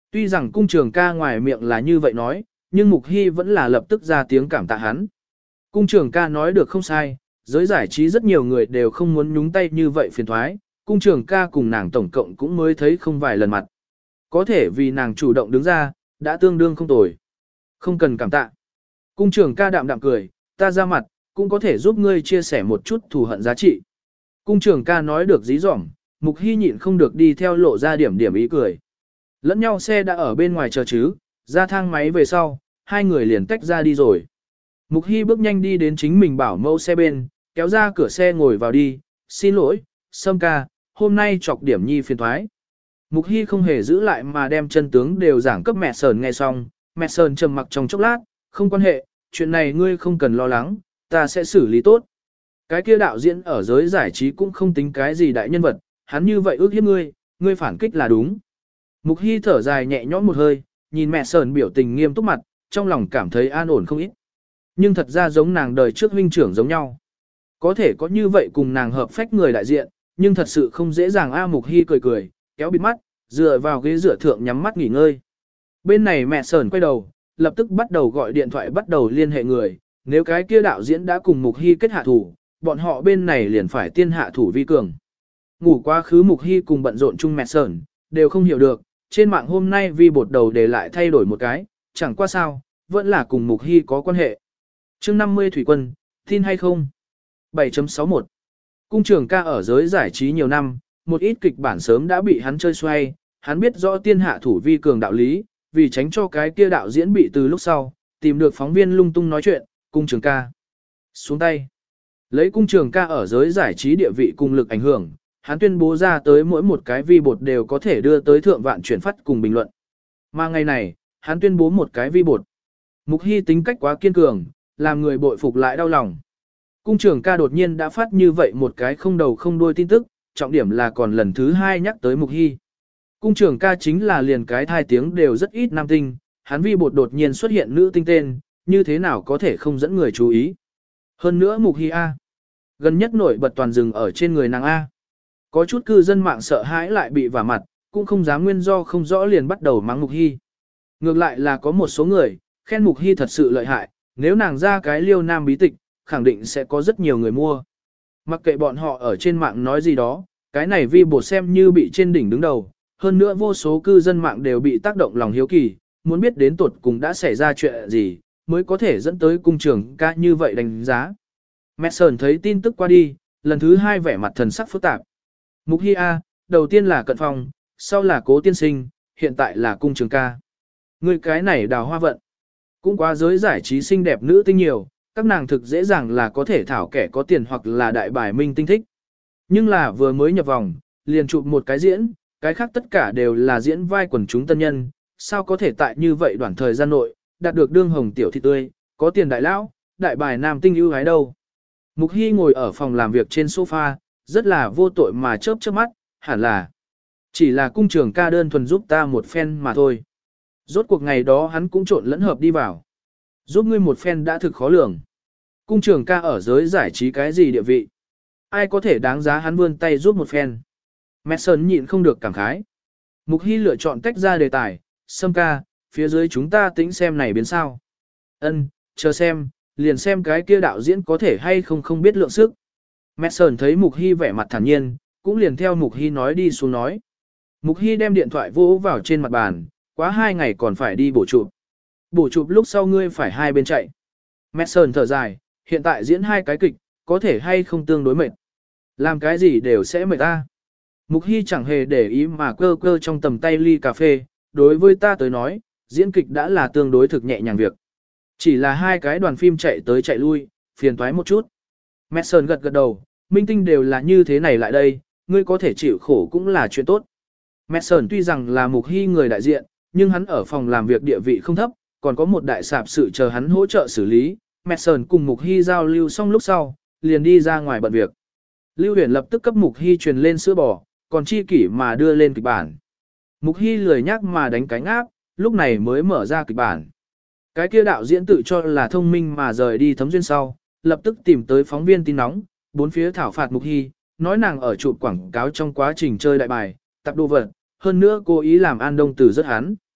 Tuy rằng cung trường ca ngoài miệng là như vậy nói, nhưng Mục Hy vẫn là lập tức ra tiếng cảm tạ hắn. Cung trường ca nói được không sai, giới giải trí rất nhiều người đều không muốn nhúng tay như vậy phiền thoái, cung trường ca cùng nàng tổng cộng cũng mới thấy không vài lần mặt. Có thể vì nàng chủ động đứng ra, đã tương đương không tồi. Không cần cảm tạ. Cung trường ca đạm đạm cười, ta ra mặt, cũng có thể giúp ngươi chia sẻ một chút thù hận giá trị. Cung trường ca nói được dí dỏm, Mục Hy nhịn không được đi theo lộ ra điểm điểm ý cười. Lẫn nhau xe đã ở bên ngoài chờ chứ, ra thang máy về sau, hai người liền tách ra đi rồi. Mục Hy bước nhanh đi đến chính mình bảo mẫu xe bên, kéo ra cửa xe ngồi vào đi, xin lỗi, Sâm ca, hôm nay chọc điểm nhi phiền thoái. Mục Hy không hề giữ lại mà đem chân tướng đều giảng cấp mẹ Sờn nghe xong, mẹ Sờn trầm mặc trong chốc lát, không quan hệ, chuyện này ngươi không cần lo lắng, ta sẽ xử lý tốt. Cái kia đạo diễn ở giới giải trí cũng không tính cái gì đại nhân vật, hắn như vậy ước hiếp ngươi, ngươi phản kích là đúng. Mục Hy thở dài nhẹ nhõm một hơi, nhìn mẹ Sờn biểu tình nghiêm túc mặt, trong lòng cảm thấy an ổn không ít. Nhưng thật ra giống nàng đời trước huynh trưởng giống nhau. Có thể có như vậy cùng nàng hợp phách người đại diện, nhưng thật sự không dễ dàng. A Mục Hy cười cười, kéo bịt mắt, dựa vào ghế dựa thượng nhắm mắt nghỉ ngơi. Bên này mẹ Sờn quay đầu, lập tức bắt đầu gọi điện thoại bắt đầu liên hệ người, nếu cái kia đạo diễn đã cùng Mục Hy kết hạ thủ, bọn họ bên này liền phải tiên hạ thủ vi cường. Ngủ quá khứ Mục Hy cùng bận rộn chung mẹ Sờn, đều không hiểu được, trên mạng hôm nay vi bột đầu để lại thay đổi một cái, chẳng qua sao, vẫn là cùng Mục Hy có quan hệ. chương năm mươi Thủy Quân, tin hay không? bảy chấm sáu một Cung trường ca ở giới giải trí nhiều năm, một ít kịch bản sớm đã bị hắn chơi xoay, hắn biết rõ tiên hạ thủ vi cường đạo lý, vì tránh cho cái kia đạo diễn bị từ lúc sau, tìm được phóng viên lung tung nói chuyện, cung trường ca. Xuống tay. Lấy cung trường ca ở giới giải trí địa vị cùng lực ảnh hưởng, hắn tuyên bố ra tới mỗi một cái vi bột đều có thể đưa tới thượng vạn chuyển phát cùng bình luận. Mà ngày này, hắn tuyên bố một cái vi bột. Mục Hy tính cách quá kiên cường, làm người bội phục lại đau lòng. Cung trường ca đột nhiên đã phát như vậy một cái không đầu không đuôi tin tức, trọng điểm là còn lần thứ hai nhắc tới Mục Hy. Cung trường ca chính là liền cái thai tiếng đều rất ít nam tinh, hắn vi bột đột nhiên xuất hiện nữ tinh tên, như thế nào có thể không dẫn người chú ý. Hơn nữa Mục Hy A. Gần nhất nổi bật toàn rừng ở trên người nàng A. Có chút cư dân mạng sợ hãi lại bị vả mặt, cũng không dám nguyên do không rõ liền bắt đầu mắng Mục Hy. Ngược lại là có một số người, khen Mục Hy thật sự lợi hại, nếu nàng ra cái liêu nam bí tịch, khẳng định sẽ có rất nhiều người mua. Mặc kệ bọn họ ở trên mạng nói gì đó, cái này vi bột xem như bị trên đỉnh đứng đầu, hơn nữa vô số cư dân mạng đều bị tác động lòng hiếu kỳ, muốn biết đến tuột cùng đã xảy ra chuyện gì, mới có thể dẫn tới cung trường ca như vậy đánh giá. Mẹ Sờn thấy tin tức qua đi, lần thứ hai vẻ mặt thần sắc phức tạp. Mục Hy A, đầu tiên là Cận Phong, sau là Cố Tiên Sinh, hiện tại là cung trường ca. Người cái này đào hoa vận. Cũng quá giới giải trí xinh đẹp nữ tinh nhiều, các nàng thực dễ dàng là có thể thảo kẻ có tiền hoặc là đại bài minh tinh thích. Nhưng là vừa mới nhập vòng, liền chụp một cái diễn, cái khác tất cả đều là diễn vai quần chúng tân nhân, sao có thể tại như vậy đoạn thời gian nội, đạt được đương hồng tiểu thị tươi, có tiền đại lão, đại bài nam tinh ưu gái đâu. Mục Hy ngồi ở phòng làm việc trên sofa, rất là vô tội mà chớp chớp mắt, hẳn là chỉ là cung trường ca đơn thuần giúp ta một phen mà thôi. Rốt cuộc ngày đó hắn cũng trộn lẫn hợp đi vào. Giúp ngươi một phen đã thực khó lường. Cung trường ca ở giới giải trí cái gì địa vị? Ai có thể đáng giá hắn vươn tay giúp một phen? Mẹ Sơn nhịn không được cảm khái. Mục Hy lựa chọn tách ra đề tài, Sâm ca, phía dưới chúng ta tính xem này biến sao. Ân, chờ xem, liền xem cái kia đạo diễn có thể hay không không biết lượng sức. Mẹ Sơn thấy Mục Hy vẻ mặt thản nhiên, cũng liền theo Mục Hy nói đi xuống nói. Mục Hy đem điện thoại vỗ vào trên mặt bàn, quá hai ngày còn phải đi bổ chụp. Bổ chụp lúc sau ngươi phải hai bên chạy. Mẹ Sơn thở dài, hiện tại diễn hai cái kịch, có thể hay không tương đối mệt. Làm cái gì đều sẽ mệt ta. Mục Hy chẳng hề để ý mà cơ cơ trong tầm tay ly cà phê, đối với ta tới nói, diễn kịch đã là tương đối thực nhẹ nhàng việc. Chỉ là hai cái đoàn phim chạy tới chạy lui, phiền toái một chút. Mẹ Sơn gật gật đầu, minh tinh đều là như thế này lại đây, ngươi có thể chịu khổ cũng là chuyện tốt. Mẹ Sơn tuy rằng là Mục Hy người đại diện, nhưng hắn ở phòng làm việc địa vị không thấp, còn có một đại sạp sự chờ hắn hỗ trợ xử lý. Mẹ Sơn cùng Mục Hy giao lưu xong lúc sau, liền đi ra ngoài bận việc. Lưu Huyền lập tức cấp Mục Hy truyền lên sữa bò, còn chi kỷ mà đưa lên kịch bản. Mục Hy lười nhắc mà đánh cánh áp, lúc này mới mở ra kịch bản. Cái kia đạo diễn tự cho là thông minh mà rời đi Thấm Duyên sau, lập tức tìm tới phóng viên tin nóng, bốn phía thảo phạt Mục Hy, nói nàng ở chụp quảng cáo trong quá trình chơi đại bài, tập đồ vật, hơn nữa cố ý làm An Đông Tử rất hắn.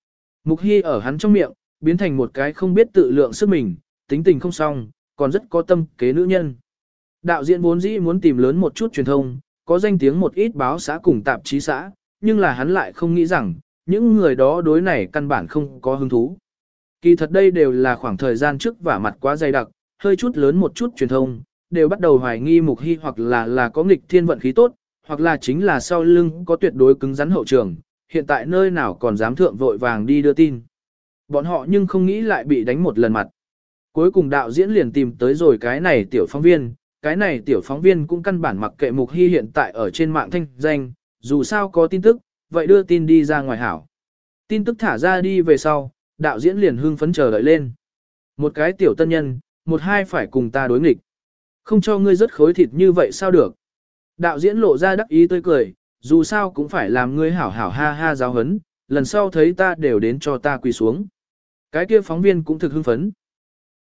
Mục Hy ở hắn trong miệng, biến thành một cái không biết tự lượng sức mình, tính tình không xong, còn rất có tâm kế nữ nhân. Đạo diễn vốn dĩ muốn tìm lớn một chút truyền thông, có danh tiếng một ít báo xã cùng tạp chí xã, nhưng là hắn lại không nghĩ rằng, những người đó đối này căn bản không có hứng thú. Kỳ thật đây đều là khoảng thời gian trước và mặt quá dày đặc, hơi chút lớn một chút truyền thông, đều bắt đầu hoài nghi Mục Hy hoặc là là có nghịch thiên vận khí tốt, hoặc là chính là sau lưng có tuyệt đối cứng rắn hậu trường, hiện tại nơi nào còn dám thượng vội vàng đi đưa tin. Bọn họ nhưng không nghĩ lại bị đánh một lần mặt. Cuối cùng đạo diễn liền tìm tới rồi cái này tiểu phóng viên, cái này tiểu phóng viên cũng căn bản mặc kệ Mục Hy hiện tại ở trên mạng thanh danh, dù sao có tin tức, vậy đưa tin đi ra ngoài hảo. Tin tức thả ra đi về sau, đạo diễn liền hưng phấn chờ đợi lên. Một cái tiểu tân nhân, một hai phải cùng ta đối nghịch. Không cho ngươi rất khối thịt như vậy sao được. Đạo diễn lộ ra đắc ý tươi cười, dù sao cũng phải làm ngươi hảo hảo ha ha giáo hấn, lần sau thấy ta đều đến cho ta quỳ xuống. Cái kia phóng viên cũng thực hưng phấn.